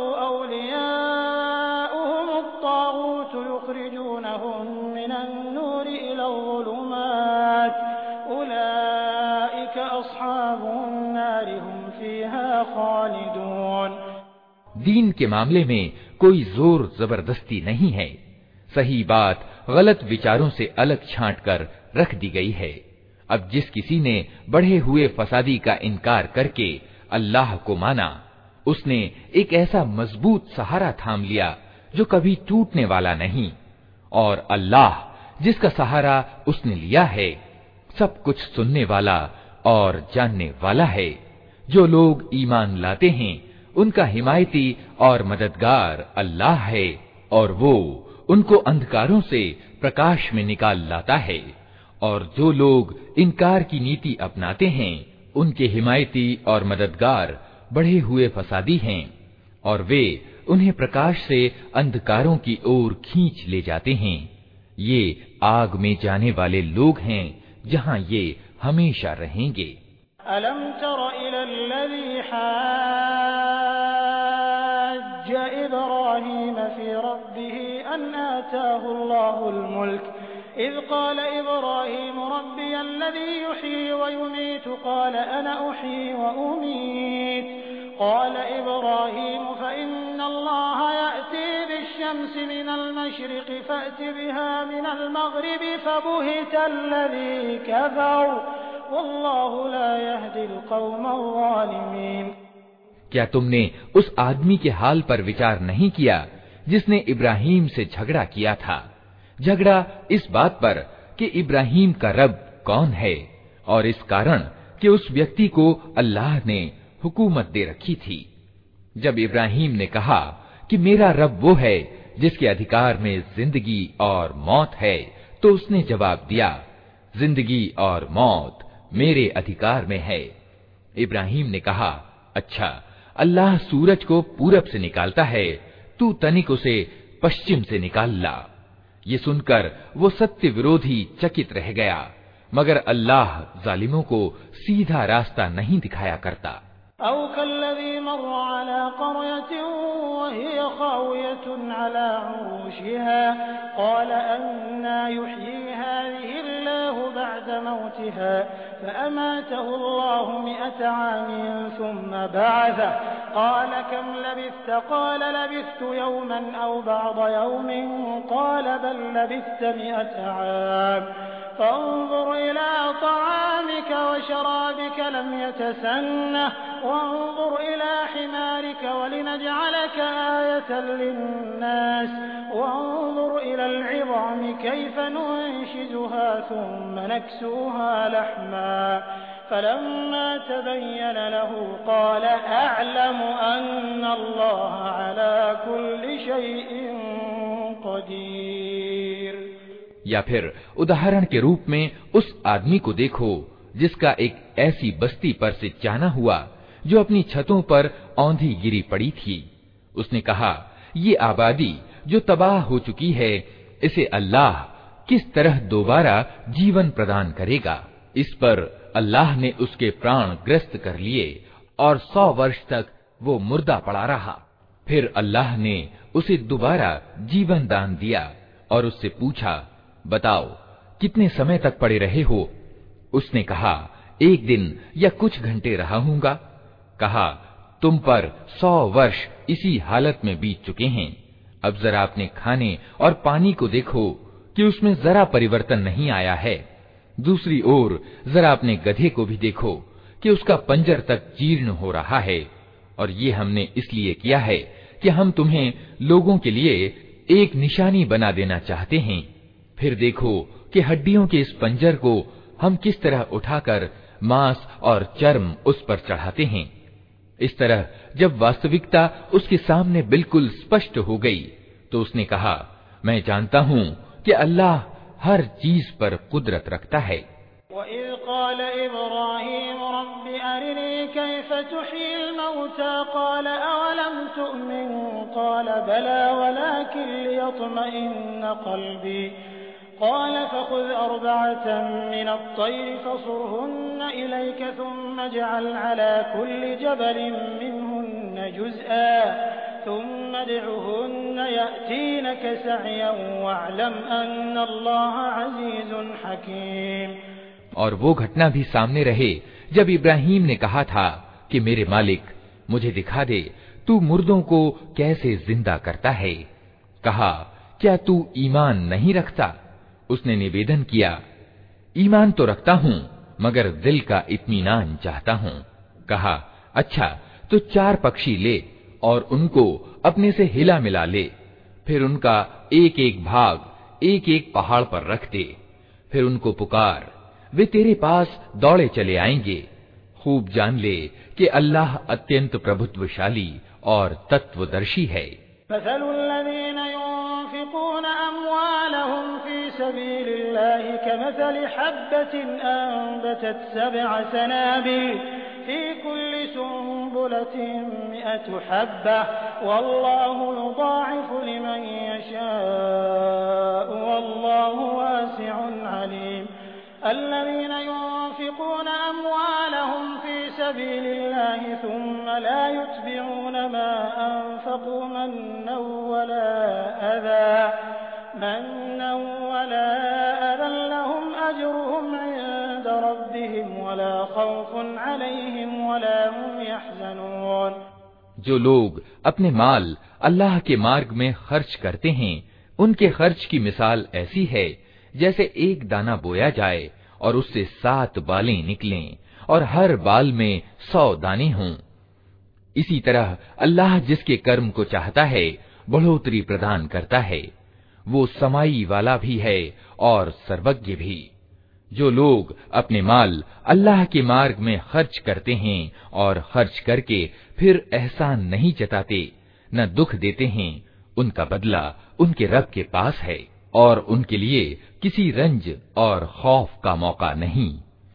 औलियाउहुमुत्ताग़ूत युख़रिजूनहुम मिनन्नूरि इलज़्ज़ुलुमात उलाइक अस्हाबुन्नार हुम फ़ीहा ख़ालिदून। दीन के मामले में कोई जोर जबरदस्ती नहीं है। सही बात गलत विचारों से अलग छांट कर रख दी गई है। अब जिस किसी ने बढ़े हुए फसादी का इनकार करके अल्लाह को माना, उसने एक ऐसा मजबूत सहारा थाम लिया जो कभी टूटने वाला नहीं, और अल्लाह जिसका सहारा उसने लिया है सब कुछ सुनने वाला और जानने वाला है। जो लोग ईमान लाते हैं उनका हिमायती और मददगार अल्लाह है, और वो उनको अंधकारों से प्रकाश में निकाल लाता है। और जो लोग इनकार की नीति अपनाते हैं उनके हिमायती और मददगार बढ़े हुए फसादी हैं, और वे उन्हें प्रकाश से अंधकारों की ओर खींच ले जाते हैं। ये आग में जाने वाले लोग हैं जहां ये हमेशा रहेंगे। अलम तर इलल्लज़ी हाज्ज इब्राहीम फी रब्बिही अन आताहुल्लाहुल मुल्क इज़ क़ाल इब्राहीम रब्बियल्लज़ी युह्यी व युमीतु क़ाल अना उह्यी व उमीत क़ाल इब्राहीम फ़इन्नल्लाह यअती बिश्शम्सि मिनल मशरिक़ि फ़अति बिहा मिनल मग़रिबि फ़बुहितल्लज़ी कफ़र वल्लाहु ला यहदिल क़ौमज़ ज़ालिमीन। क्या तुमने उस आदमी के हाल पर विचार नहीं किया जिसने इब्राहीम से झगड़ा किया था? झगड़ा इस बात पर कि इब्राहीम का रब कौन है, और इस कारण कि उस व्यक्ति को अल्लाह ने हुकूमत दे रखी थी। जब इब्राहीम ने कहा कि मेरा रब वो है जिसके अधिकार में जिंदगी और मौत है, तो उसने जवाब दिया, जिंदगी और मौत मेरे अधिकार में है। इब्राहीम ने कहा, अच्छा, अल्लाह सूरज को पूरब से निकालता है, तू तनिक उसे पश्चिम से निकाल ला। ये सुनकर वो सत्य विरोधी चकित रह गया, मगर अल्लाह जालिमों को सीधा रास्ता नहीं दिखाया करता। औ कल्लज़ी मर्र अला क़रयतिन वहिय ख़ावियतुन अला उरूशिहा क़ाल अन्ना युह्यी हाज़िहिल्लाहु बअद मौतिहा फ़अमातहु अल्लाहु मिअत आमिन सुम्मा बअसह क़ाल कम लबिस्त क़ाल लबिस्तु यौमन औ बअद यौमिन क़ाल बल लबिस्त मिअत आम फ़अन्ज़ुर इला तआमिक वशराबिक लम यतसन्नह वअन्ज़ुर इला हिमारिक वलिनजअलक आयतन लिन्नास वअन्ज़ुर इलल इज़ामि कैफ़ नुंशिजुहा थुम्मा नक्सूहा लहमा फलम्मा तबय्यन लहु क़ाल अअलमु अन्नल्लाह अला कुल्लि शैइन क़दीर। या फिर उदाहरण के रूप में उस आदमी को देखो जिसका एक ऐसी बस्ती पर से जाना हुआ जो अपनी छतों पर औंधी गिरी पड़ी थी। उसने कहा, ये आबादी जो तबाह हो चुकी है, इसे अल्लाह किस तरह दोबारा जीवन प्रदान करेगा। इस पर अल्लाह ने उसके प्राण ग्रस्त कर लिए और सौ वर्ष तक वो मुर्दा पड़ा रहा। फिर अल्लाह ने उसे दोबारा जीवन दान दिया और उससे पूछा, बताओ कितने समय तक पड़े रहे हो? उसने कहा, एक दिन या कुछ घंटे रहा हूंगा? कहा, तुम पर सौ वर्ष इसी हालत में बीत चुके हैं। अब जरा अपने खाने और पानी को देखो कि उसमें जरा परिवर्तन नहीं आया है। दूसरी ओर जरा अपने गधे को भी देखो कि उसका पंजर तक जीर्ण हो रहा है। और ये हमने इसलिए किया है कि हम तुम्हें लोगों के लिए एक निशानी बना देना चाहते हैं। फिर देखो कि हड्डियों के इस पंजर को हम किस तरह उठाकर मांस और चर्म उस पर चढ़ाते हैं। इस तरह जब वास्तविकता उसके सामने बिल्कुल स्पष्ट हो गई तो उसने कहा, मैं जानता हूँ कि अल्लाह हर चीज पर कुदरत रखता है। और वो घटना भी सामने रहे जब इब्राहीम ने कहा था कि मेरे मालिक, मुझे दिखा दे तू मुर्दों को कैसे जिंदा करता है। कहा, क्या तू ईमान नहीं रखता? उसने निवेदन किया, ईमान तो रखता हूँ, मगर दिल का इत्मीनान चाहता हूँ। कहा, अच्छा तो चार पक्षी ले और उनको अपने से हिला मिला ले, फिर उनका एक एक भाग एक एक पहाड़ पर रख दे, फिर उनको पुकार, वे तेरे पास दौड़े चले आएंगे। खूब जान ले कि अल्लाह अत्यंत प्रभुत्वशाली और तत्वदर्शी है। الذين ينفقون أموالهم في سبيل الله ثم لا يتبعون ما أنفقوا منا ولا أذى منا ولا أذى لهم أجرهم عند ربهم ولا خوف عليهم ولا هم يحزنون। जो लोग अपने माल अल्लाह के मार्ग में खर्च करते हैं, उनके खर्च की मिसाल ऐसी है जैसे एक दाना बोया जाए और उससे सात बालें निकलें और हर बाल में सौ दाने हों। इसी तरह अल्लाह जिसके कर्म को चाहता है बढ़ोतरी प्रदान करता है। वो समाई वाला भी है और सर्वज्ञ भी। जो लोग अपने माल अल्लाह के मार्ग में खर्च करते हैं और खर्च करके फिर एहसान नहीं जताते, न दुख देते हैं, उनका बदला उनके रब के पास है और उनके लिए किसी रंज और खौफ का मौका नहीं।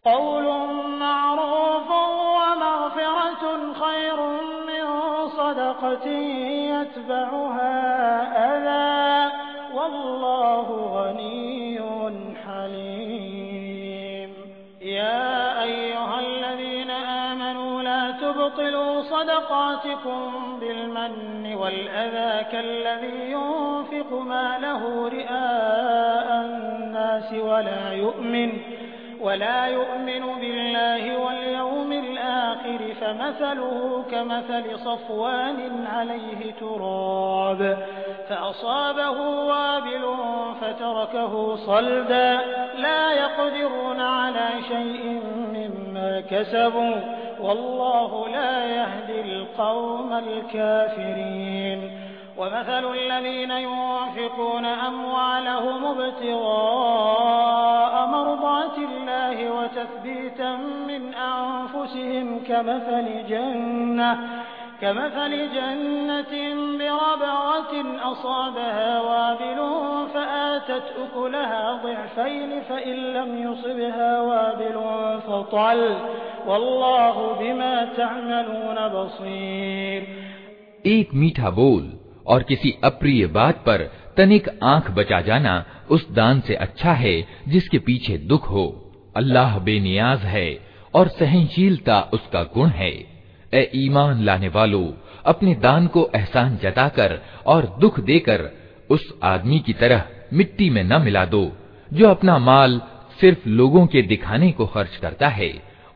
تبطلوا صدقاتكم بالمن والأذى كالذي ينفق ماله رئاء الناس ولا يؤمن ولا يؤمن بالله واليوم الآخر فمثله كمثل صفوان عليه تراب فأصابه وابل فتركه صلدا لا يقدرون على شيء مما كسبوا والله لا يهدي القوم الكافرين ومثل الذين ينفقون أموالهم ابتغاء مرضات الله وتثبيتا من أنفسهم كمثل جنة كمثل جنة بربوة أصابها وابل فآتت أكلها ضعفين فإن لم يصبها وابل فطل والله بما تعملون بصير। एक मीठा बोल और किसी अप्रिय बात पर तनिक आंख बचा जाना उस दान से अच्छा है जिसके पीछे दुख हो। अल्लाह बेनियाज है और सहनशीलता उसका गुण है। ए ईमान लाने वालों, अपने दान को एहसान जताकर और दुख देकर उस आदमी की तरह मिट्टी में न मिला दो जो अपना माल सिर्फ लोगों के दिखाने को खर्च करता है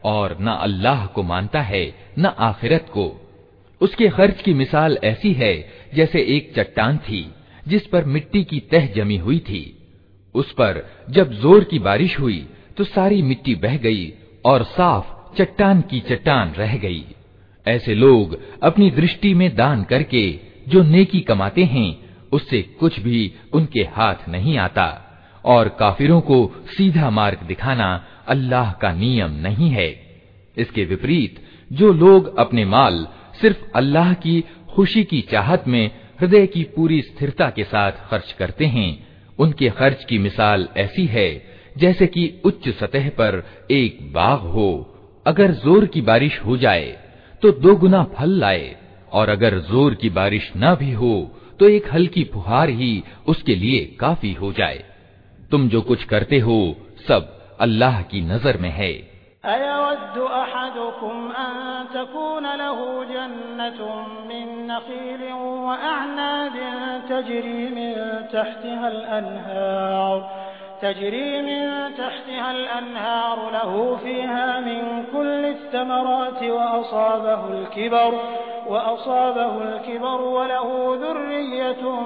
और न अल्लाह को मानता है न आखिरत को। उसके खर्च की मिसाल ऐसी है जैसे एक चट्टान थी जिस पर मिट्टी की तह जमी हुई थी। उस पर जब जोर की बारिश हुई तो सारी मिट्टी बह गई और साफ चट्टान की चट्टान रह गई। ऐसे लोग अपनी दृष्टि में दान करके जो नेकी कमाते हैं उससे कुछ भी उनके हाथ नहीं आता, और काफिरों को सीधा मार्ग दिखाना अल्लाह का नियम नहीं है। इसके विपरीत जो लोग अपने माल सिर्फ अल्लाह की खुशी की चाहत में हृदय की पूरी स्थिरता के साथ खर्च करते हैं, उनके खर्च की मिसाल ऐसी है जैसे कि उच्च सतह पर एक बाग हो, अगर जोर की बारिश हो जाए तो दो गुना फल लाए, और अगर जोर की बारिश न भी हो तो एक हल्की फुहार ही उसके लिए काफी हो जाए। तुम जो कुछ करते हो सब अल्लाह की नजर में है। अयवद्दु अहदुकुम अन तकून लहू जन्नतुम मिन नखीलिन व अअनाबिन तजरी मिन तहतिहा अल-अनहार तजरी मिन तहतिहा अल-अनहार लहू फीहा मिन कुल्लि अथ-थमराति व असाबहु अल-किबर व असाबहु अल-किबर व लहू ज़ुर्रिय्यतुन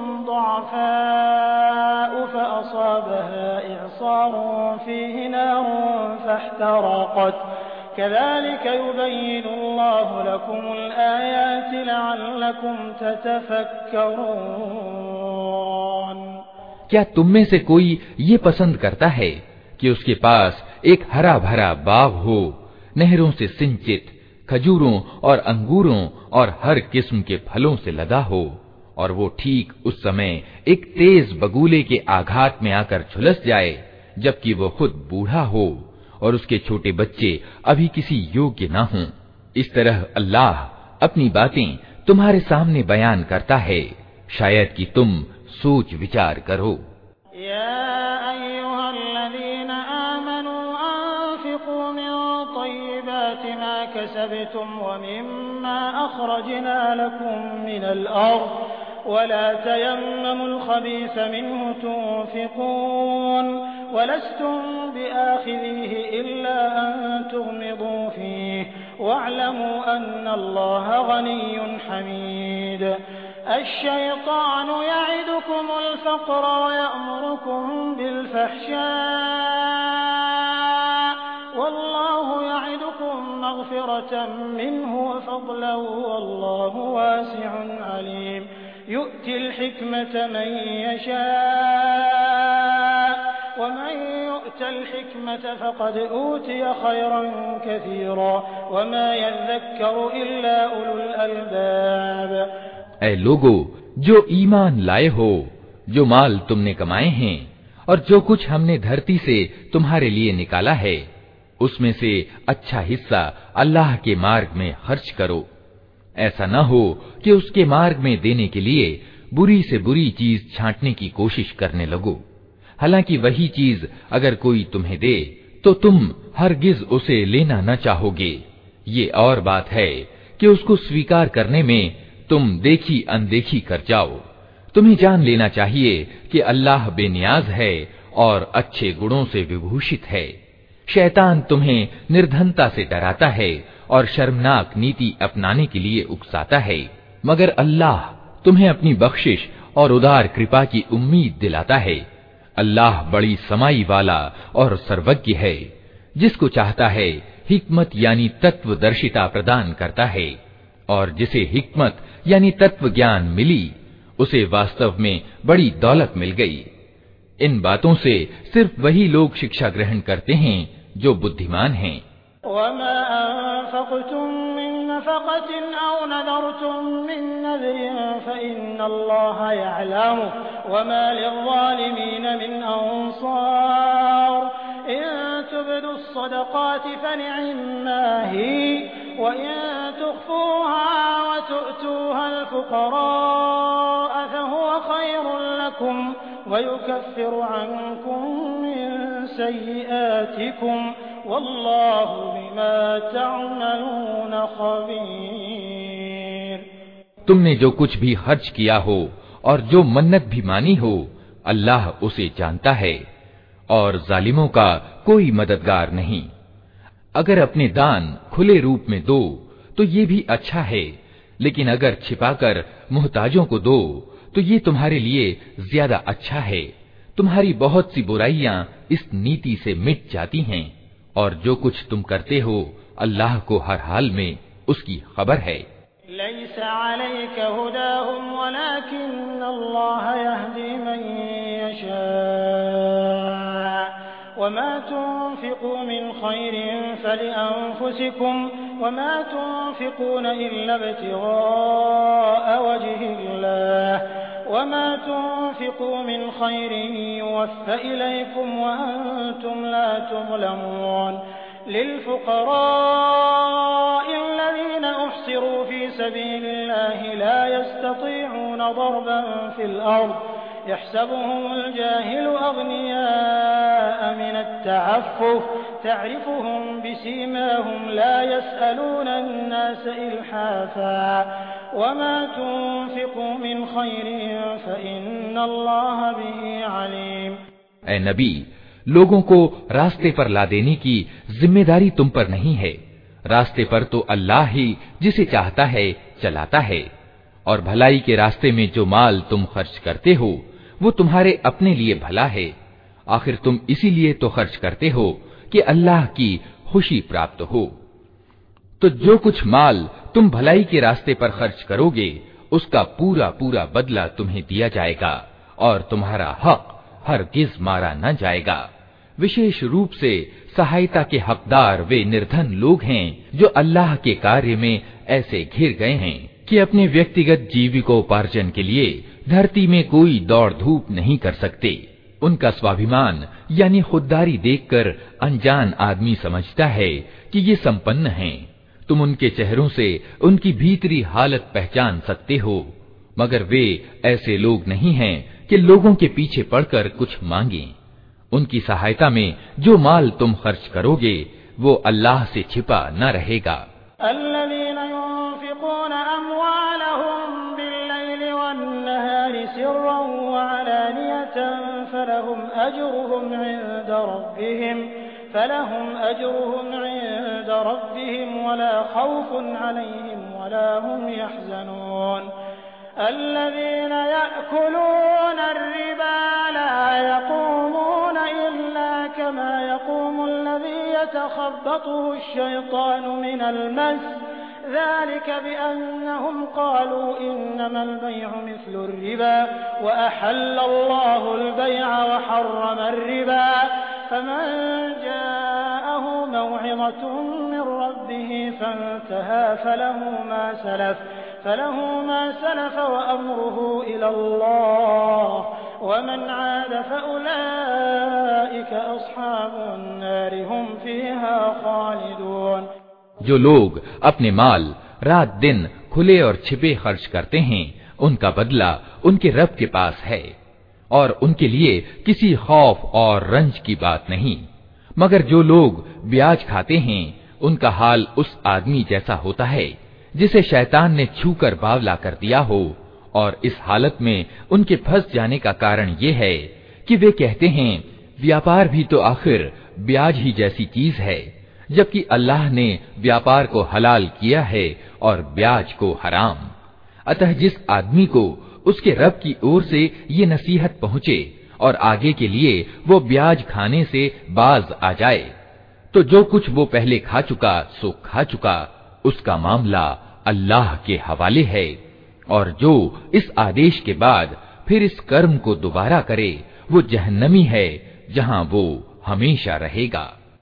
ضعफाअ फअसाबहा इअसारुन फीहि नारुन फहतरक़त कज़ालिक युबय्यिनु अल्लाहु लकुमुल आयाति लअल्लकुम ततफ़क्करून। क्या तुम में से कोई ये पसंद करता है कि उसके पास एक हरा भरा बाग हो, नहरों से सिंचित, खजूरों और अंगूरों और हर किस्म के फलों से लदा हो, और वो ठीक उस समय एक तेज बगुले के आघात में आकर झुलस जाए, जबकि वो खुद बूढ़ा हो और उसके छोटे बच्चे अभी किसी योग्य न हों। इस तरह अल्लाह अपनी बातें तुम्हारे सामने बयान करता है, शायद कि तुम सोच विचार करो। या अय्युहल्लज़ीना आमनू अन्फ़िक़ू मिन तय्यिबाति मा कसबतुम व मिम्मा अख़रजना लकुम मिनल अर्ज़ वला तयम्ममुल ख़बीथ मिन्हु तुन्फ़िक़ून वलस्तुम बिआख़िज़िही इल्ला अन तुग़मिदू फ़ीहि वअलमू अन्नल्लाह गनिय्युन हमीद। अश्शैतानु यइदुकुमुल फ़क़्र व यअमुरुकुम बिलफ़हशाअ वल्लाहु यइदुकुम मग़फ़िरतम मिन्हु व फ़ज़लन वल्लाहु वासिउन अलीम। यु'तिल हिकमत मन यशाअ व मन यु'तल हिकमत फ़क़द ऊतिय ख़ैरन कसीरा व मा यज़्ज़क्करु इल्ला उलुल अलबाब। ऐ लोगो जो ईमान लाए हो, जो माल तुमने कमाए हैं और जो कुछ हमने धरती से तुम्हारे लिए निकाला है, उसमें से अच्छा हिस्सा अल्लाह के मार्ग में खर्च करो। ऐसा न हो कि उसके मार्ग में देने के लिए बुरी से बुरी चीज छांटने की कोशिश करने लगो। हालांकि वही चीज अगर कोई तुम्हें दे तो तुम हरगिज उसे लेना न चाहोगे। ये और बात है कि उसको स्वीकार करने में तुम देखी अनदेखी कर जाओ। तुम्हें जान लेना चाहिए कि अल्लाह बेनियाज है और अच्छे गुणों से विभूषित है। शैतान तुम्हें निर्धनता से डराता है और शर्मनाक नीति अपनाने के लिए उकसाता है, मगर अल्लाह तुम्हें अपनी बख्शिश और उदार कृपा की उम्मीद दिलाता है। अल्लाह बड़ी समाई वाला और सर्वज्ञ है। जिसको चाहता है हिकमत यानी तत्वदर्शिता प्रदान करता है, और जिसे हिकमत यानी तत्व ज्ञान मिली उसे वास्तव में बड़ी दौलत मिल गई। इन बातों से सिर्फ वही लोग शिक्षा ग्रहण करते हैं जो बुद्धिमान हैं। वमा अनफ़क़्तुम मिन नफ़क़तिन औ नज़रतुम मिन नज़रिन फ़इन्नल्लाह यअलमु वमा लिज़्ज़ालिमीन मिन अंसार इन तुब्दुस्सदक़ाति फ़निअम्मा ही व इन तुख़्फ़ूहा व तु'तूहल फ़ुक़राअ फ़हुव ख़ैरुन लकुम व युकफ़्फ़िरु अन्कुम मिन सय्यिआतिकुम वल्लाहु बिमा तअमलून ख़बीर। तुमने जो कुछ भी खर्च किया हो और जो मन्नत भी मानी हो, अल्लाह उसे जानता है और जालिमों का कोई मददगार नहीं। अगर अपने दान खुले रूप में दो तो ये भी अच्छा है, लेकिन अगर छिपाकर मुहताजों को दो तो ये तुम्हारे लिए ज्यादा अच्छा है। तुम्हारी बहुत सी बुराइयां इस नीति से मिट जाती हैं, और जो कुछ तुम करते हो अल्लाह को हर हाल में उसकी खबर है। लैसा अलैका हुदाहुम वलाकिन्नल्लाह यहदी मन यशा वमा तुनफिकू मिन खैरिन फलिअन्फुसिकुम वमा तुनफिकून इल्ला इब्तिगाअ वजहिल्लाह वमा तुनफिकू मिन खैरिन युवफ्फा इलैकुम व अंतुम ला तुज़लमून लिलफुक़राइ अल्लज़ीना उहसिरू फ़ी सबीलिल्लाहि ला यस्ततीऊन दरबन फ़िल अर्ज़ यहसबुहुमुल जाहिलु अग़नियाअ मिनत तअफ़्फ़ुफ़ तअरिफ़ुहुम बिसीमाहुम ला यसअलूना अन्नास इल्हाफ़ा वमा तुनफ़िक़ू मिन खैरिन फ़इन्नल्लाह बिही अलीम। ऐ नबी, लोगों को रास्ते पर ला देने की जिम्मेदारी तुम पर नहीं है। रास्ते पर तो अल्लाह ही जिसे चाहता है चलाता है, और भलाई के रास्ते में जो माल तुम खर्च करते हो वो तुम्हारे अपने लिए भला है। आखिर तुम इसीलिए तो खर्च करते हो कि अल्लाह की खुशी प्राप्त हो। तो जो कुछ माल तुम भलाई के रास्ते पर खर्च करोगे उसका पूरा पूरा बदला तुम्हें दिया जाएगा, और तुम्हारा हक हरगिज मारा न जाएगा। विशेष रूप से सहायता के हकदार वे निर्धन लोग हैं जो अल्लाह के कार्य में ऐसे घिर गए हैं कि अपने व्यक्तिगत जीविकोपार्जन के लिए धरती में कोई दौड़ धूप नहीं कर सकते। उनका स्वाभिमान यानी खुददारी देखकर अनजान आदमी समझता है कि ये संपन्न हैं। तुम उनके चेहरों से उनकी भीतरी हालत पहचान सकते हो, मगर वे ऐसे लोग नहीं हैं कि लोगों के पीछे पड़कर कुछ मांगें। उनकी सहायता में जो माल तुम खर्च करोगे वो अल्लाह से छिपा न रहेगा। अल्लज़ीना युनफ़िक़ून अम्वालहुम बिल्लैलि वन्नहारि सिर्रन व अलानियतन फलहुम अजरुहुम इन्द रब्बिहिम फलहुम अजरुहुम इन्द रब्बिहिम वला खौफुन अलैहिम वला हुम यहज़नून। الذين يأكلون الربا لا يقومون إلا كما يقوم الذي يتخبطه الشيطان من المس ذلك بأنهم قالوا إنما البيع مثل الربا وأحل الله البيع وحرم الربا فمن جاءه موعظة من ربه فانتهى فله ما سلف فله ما سلف وأمره إلى الله ومن عاد فأولئك أصحاب النار هم فيها خالدون। जो लोग अपने माल रात दिन खुले और छिपे खर्च करते हैं उनका बदला उनके रब के पास है, और उनके लिए किसी खौफ और रंज की बात नहीं। मगर जो लोग ब्याज खाते हैं उनका हाल उस आदमी जैसा होता है जिसे शैतान ने छूकर बावला कर दिया हो, और इस हालत में उनके फंस जाने का कारण ये है कि वे कहते हैं व्यापार भी तो आखिर ब्याज ही जैसी चीज है, जबकि अल्लाह ने व्यापार को हलाल किया है और ब्याज को हराम। अतः जिस आदमी को उसके रब की ओर से ये नसीहत पहुंचे और आगे के लिए वो ब्याज खाने से बाज आ जाए, तो जो कुछ वो पहले खा चुका सो खा चुका, उसका मामला अल्लाह के हवाले है। और जो इस आदेश के बाद फिर इस कर्म को दोबारा करे वो जहन्नमी है जहां वो हमेशा रहेगा।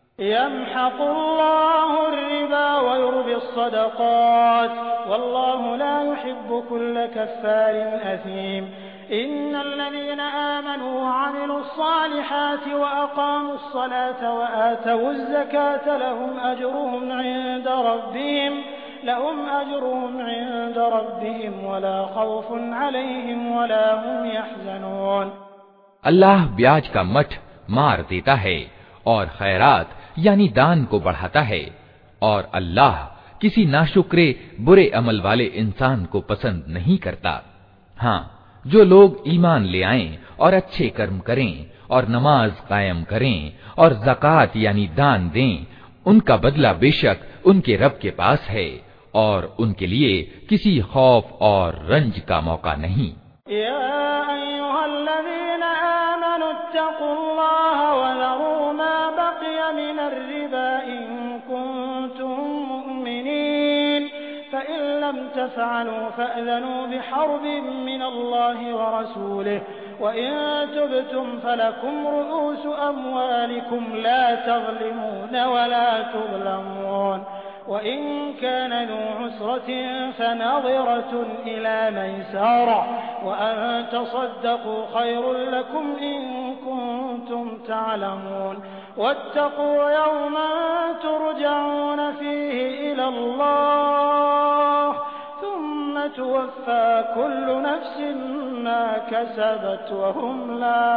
यम्हक़ुल्लाहु अर्रिबा व युर्बिस सदक़ात वल्लाहु ला युहिब्बु कुल्ल कफ़्फ़ारिन असीम। इन्नल्लज़ीना आमनू व अमिलुस सालिहाति व अक़ामुस सलाता व आतवुज़ ज़काता लहुम अजरुहुम इन्द रब्बिहिम लहुम अजरुहुम इन्द रब्बिहिम वला खौफुन अलैहिम वला हुम यहज़नून। अल्लाह ब्याज का मठ मार देता है और खैरात यानी दान को बढ़ाता है, और अल्लाह किसी नाशुक्रे बुरे अमल वाले इंसान को पसंद नहीं करता। हाँ, जो लोग ईमान ले आएं और अच्छे कर्म करें और नमाज कायम करें और ज़कात यानी दान दें, उनका बदला बेशक उनके रब के पास है और उनके लिए किसी खौफ और रंज का मौका नहीं। या अय्युहल्लज़ीना आमनु इत्तक़ुल्लाह व ज़रू मा बक़िया मिनर रिबा इन कुंतुम मुमिनीन फ़इन लम तफ़अलू फ़अज़नू बिहर्बिन मिनल्लाहि व रसूलिहि وإن تبتم فلكم رؤوس أموالكم لا تظلمون ولا تظلمون وإن كان ذو عسرة فنظرة إلى ميسرة وأن تصدقوا خير لكم إن كنتم تعلمون واتقوا يوما ترجعون فيه إلى الله ثم توفى كل نفس ما كسبت وهم لا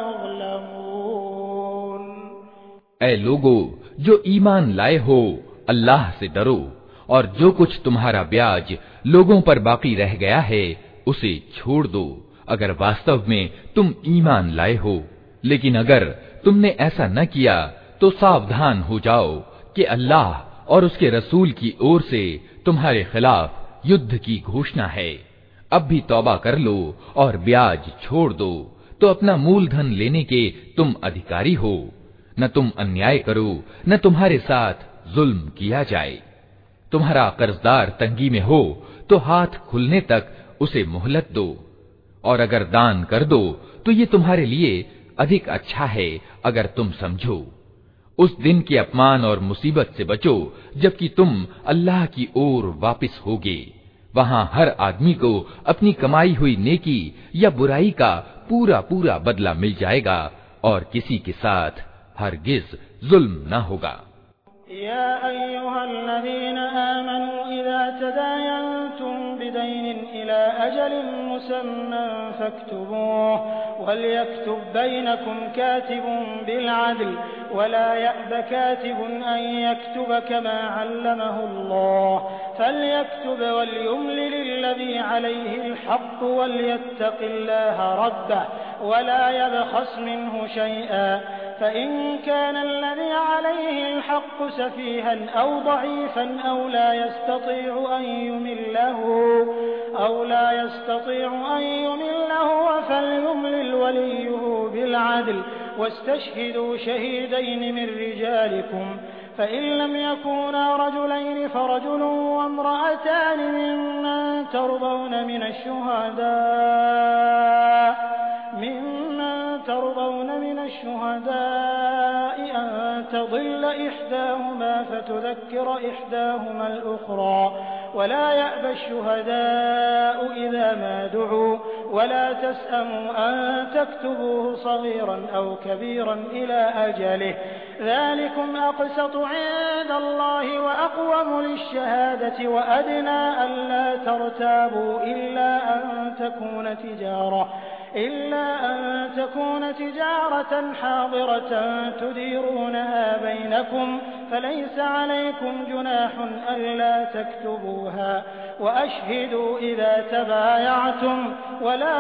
يظلمون। ऐ लोगो जो ईमान लाए हो, अल्लाह से डरो और जो कुछ तुम्हारा ब्याज लोगों पर बाकी रह गया है उसे छोड़ दो, अगर वास्तव में तुम ईमान लाए हो। लेकिन अगर तुमने ऐसा न किया तो सावधान हो जाओ कि अल्लाह और उसके रसूल की ओर से तुम्हारे खिलाफ युद्ध की घोषणा है। अब भी तौबा कर लो और ब्याज छोड़ दो, तो अपना मूलधन लेने के तुम अधिकारी हो। न तुम अन्याय करो, न तुम्हारे साथ जुल्म किया जाए। तुम्हारा कर्जदार तंगी में हो तो हाथ खुलने तक उसे मोहलत दो, और अगर दान कर दो तो ये तुम्हारे लिए अधिक अच्छा है अगर तुम समझो। उस दिन के अपमान और मुसीबत से बचो जबकि तुम अल्लाह की ओर वापस होगे। वहां हर आदमी को अपनी कमाई हुई नेकी या बुराई का पूरा पूरा बदला मिल जाएगा और किसी के साथ हरगिज जुल्म न होगा। या अय्युहल्लज़ीना आमनू इज़ा तदायनतुम बिदैनिन इला अजलिन मुसम्मन फक्तुबूह वलयक्तुब बैनकुम कातिबुन बिलअदल वला यअब कातिबुन अन यक्तुब कमा अल्लमहुल्लाह फलयक्तुब वलयुमलिल लज़ी अलैहिल हक़्क़ु वलयत्तक़िल्लाह रब्बह वला यबख़स मिन्हु शैअन فإن كان الذي عليه الحق سفيها أو ضعيفا أو لا يستطيع أن يمله أو لا يستطيع أن يمله فليملل وليه بالعدل واستشهدوا شهيدين من رجالكم فإن لم يكونا رجلين فرجل وامرأتان ممن ترضون من الشهداء ممن ترضون من الشهداء أن تضل إحداهما فتذكر إحداهما الأخرى ولا يأبى الشهداء إذا ما دعوا ولا تسأموا أن تكتبوه صغيرا أو كبيرا إلى أجله ذلكم أقسط عند الله وأقوم للشهادة وأدنى ألا ترتابوا إلا أن تكون تجارة إلا أن تكون تجارة حاضرة تديرونها بينكم فليس عليكم جناح ألا تكتبوها وأشهدوا إذا تبايعتم ولا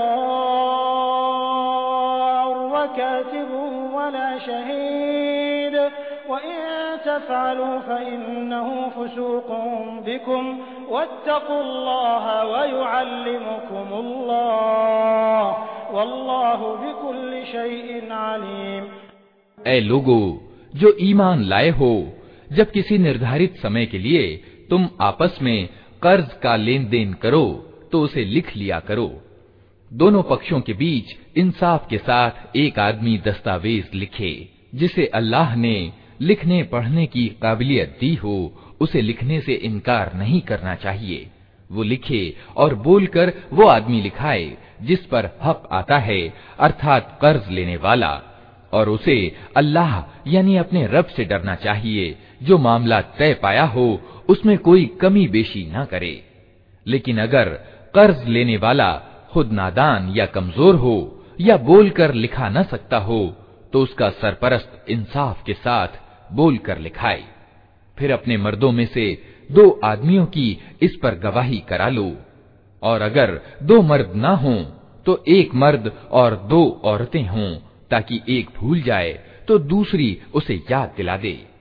يضار كاتب ولا شهيد وإن تفعلوا فإنه فسوق بكم واتقوا الله ويعلمكم الله والله بكل شيء عليم। ऐ लोगो जो ईमान लाए हो, जब किसी निर्धारित समय के लिए तुम आपस में कर्ज का लेन देन करो तो उसे लिख लिया करो। दोनों पक्षों के बीच इंसाफ के साथ एक आदमी दस्तावेज लिखे जिसे अल्लाह ने लिखने पढ़ने की काबिलियत दी हो, उसे लिखने से इनकार नहीं करना चाहिए। वो लिखे और बोलकर वो आदमी लिखाए जिस पर हक आता है, अर्थात कर्ज लेने वाला, और उसे अल्लाह यानी अपने रब से डरना चाहिए। जो मामला तय पाया हो उसमें कोई कमी बेशी न करे। लेकिन अगर कर्ज लेने वाला खुद नादान या कमजोर हो या बोलकर लिखा न सकता हो तो उसका सरपरस्त इंसाफ के साथ बोलकर लिखाए। फिर अपने मर्दों में से दो आदमियों की इस पर गवाही करा लो, और अगर दो मर्द ना हों तो एक मर्द और दो औरतें हों, ताकि एक भूल जाए तो दूसरी उसे याद दिला दे।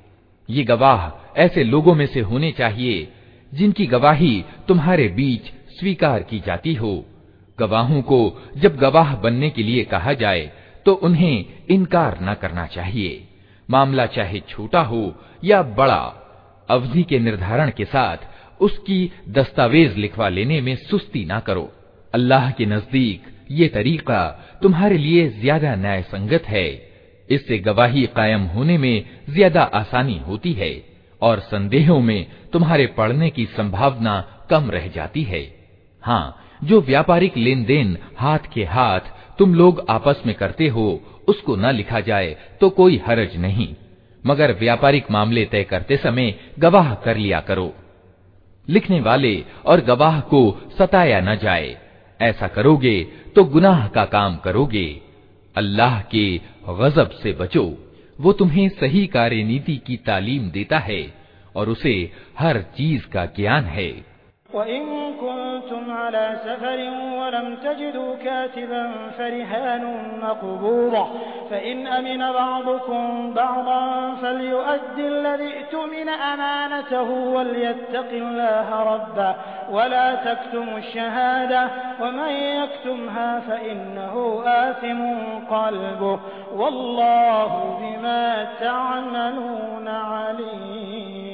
ये गवाह ऐसे लोगों में से होने चाहिए जिनकी गवाही तुम्हारे बीच स्वीकार की जाती हो। गवाहों को जब गवाह बनने के लिए कहा जाए तो उन्हें इनकार न करना चाहिए, मामला चाहे छोटा हो या बड़ा। अवधि के निर्धारण के साथ उसकी दस्तावेज लिखवा लेने में सुस्ती ना करो। अल्लाह के नजदीक ये तरीका तुम्हारे लिए ज्यादा न्याय संगत है। इससे गवाही कायम होने में ज्यादा आसानी होती है और संदेहों में तुम्हारे पड़ने की संभावना कम रह जाती है। हाँ, जो व्यापारिक लेन देन हाथ के हाथ तुम लोग आपस में करते हो उसको न लिखा जाए तो कोई हरज नहीं, मगर व्यापारिक मामले तय करते समय गवाह कर लिया करो। लिखने वाले और गवाह को सताया न जाए, ऐसा करोगे तो गुनाह का काम करोगे। अल्लाह के गजब से बचो, वो तुम्हें सही कार्यनीति की तालीम देता है और उसे हर चीज का ज्ञान है। वइन कुंतुम अला सफरिन वलम तजिदू कातिबन फरिहानुन मक़बूरा फ़इन अमिन बअदुकुम बअदन फ़लयुअद्दि अल्लज़ी इ'तुमिना अमानतहु वलयत्तक़िल्लाह रब्बहु वला तक्तुमुश शहादा वमन यक्तुमहा फ़इन्नहु आसिमुन क़ल्बुहु वल्लाहु बिमा तअमलून अलीम।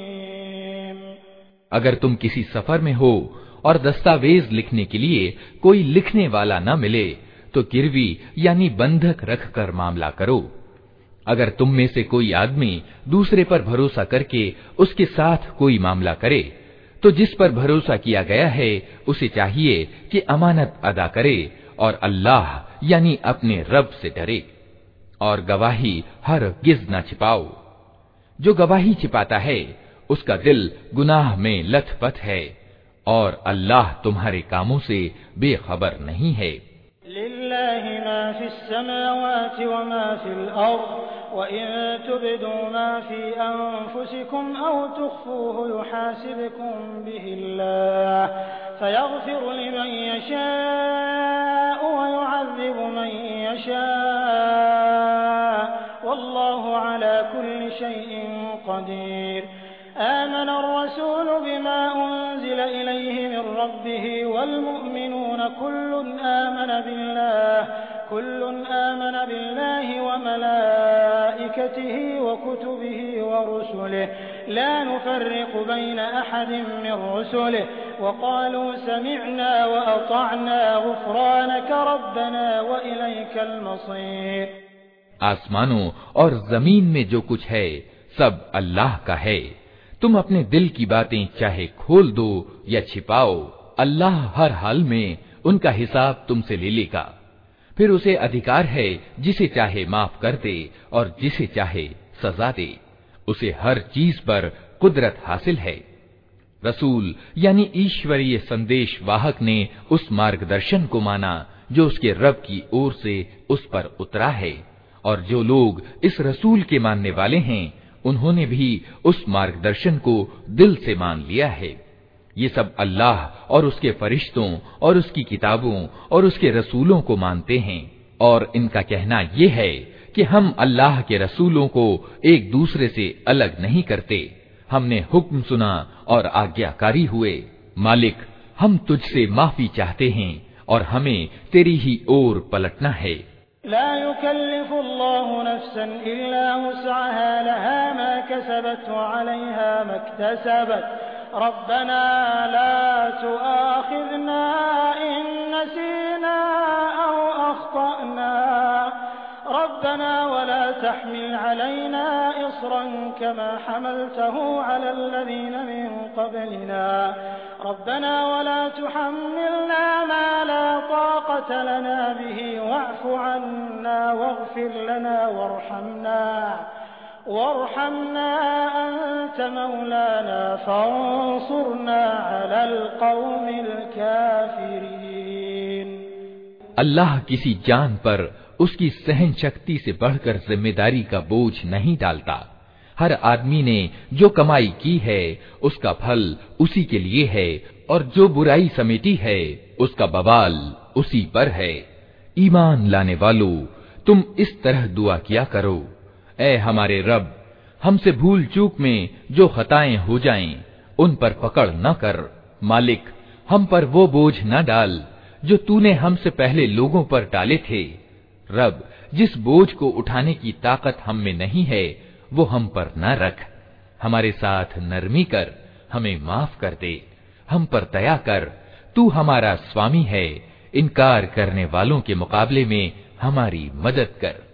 अगर तुम किसी सफर में हो और दस्तावेज लिखने के लिए कोई लिखने वाला न मिले तो गिरवी यानी बंधक रखकर मामला करो। अगर तुम में से कोई आदमी दूसरे पर भरोसा करके उसके साथ कोई मामला करे तो जिस पर भरोसा किया गया है उसे चाहिए कि अमानत अदा करे और अल्लाह यानी अपने रब से डरे और गवाही हरगिज़ न छिपाओ। जो गवाही छिपाता है उसका दिल गुनाह में लथपथ है और अल्लाह तुम्हारे कामों से बेखबर नहीं है। लिल्लाहि मा फिस समावाति व मा फिल अर्द व इन तुब्दू मा फी अनफुसिकुम औ तुख्फूहु युहासिबकुम बिहिल्लाह फयग़फिरु लिमन यशाअ व युअज़्ज़िबु मन यशाअ वल्लाहु अला कुल्लि शैइन क़दीर। आमन अर्रसूल बिमा उन्ज़िल इलैहि मिन रब्बिहि वल्मुअ्मिनून कुल्लुन आमन बिल्लाह कुल्लुन आमन बिल्लाहि व मलाइकतिहि व कुतुबिहि व रुसुलिहि ला नुफ़र्रिक़ु बैन अहदिन मिन रुसुलिहि व क़ालू समिअना व अतअना ग़ुफ़रानक रब्बना व इलैकल मसीर। आसमानों और जमीन में जो कुछ है सब अल्लाह का है। तुम अपने दिल की बातें चाहे खोल दो या छिपाओ, अल्लाह हर हाल में उनका हिसाब तुमसे ले लेगा। फिर उसे अधिकार है जिसे चाहे माफ कर दे और जिसे चाहे सजा दे। उसे हर चीज पर कुदरत हासिल है। रसूल यानी ईश्वरीय संदेश वाहक ने उस मार्गदर्शन को माना जो उसके रब की ओर से उस पर उतरा है और जो लोग इस रसूल के मानने वाले हैं उन्होंने भी उस मार्गदर्शन को दिल से मान लिया है। ये सब अल्लाह और उसके फरिश्तों और उसकी किताबों और उसके रसूलों को मानते हैं और इनका कहना ये है कि हम अल्लाह के रसूलों को एक दूसरे से अलग नहीं करते। हमने हुक्म सुना और आज्ञाकारी हुए। मालिक, हम तुझसे माफी चाहते हैं और हमें तेरी ही ओर पलटना है। ला युकल्लिफुल्लाहु नफ्सन इल्ला वुस्अहा लहा मा कसबत व अलैहा मक्तसबत रब्बना ला तुआखिज़ना इन नसीना औ अख्तअना रब्बना वला तहमिल अलैना इस्रन कमा हमलतहु अलल लज़ीना मिन क़ब्लिना रब्बना वला तुहम्मिलना मा ला ताक़त लना बिही वअफ़ु अन्ना वग़फ़िर लना वरहमना वरहमना अंत मौलाना फंसुरना अलल क़ौमिल काफ़िरीन। अल्लाह किसी जान पर उसकी सहन शक्ति से बढ़कर जिम्मेदारी का बोझ नहीं डालता। हर आदमी ने जो कमाई की है उसका फल उसी के लिए है और जो बुराई समेटी है उसका बवाल उसी पर है। ईमान लाने वालों, तुम इस तरह दुआ किया करो, ऐ हमारे रब, हमसे भूल चूक में जो खताएं हो जाएं, उन पर पकड़ न कर। मालिक, हम पर वो बोझ न डाल जो तूने हमसे पहले लोगों पर डाले थे। रब, जिस बोझ को उठाने की ताकत हम में नहीं है, वो हम पर न रख। हमारे साथ नरमी कर, हमें माफ कर दे, हम पर दया कर। तू हमारा स्वामी है, इनकार करने वालों के मुकाबले में हमारी मदद कर।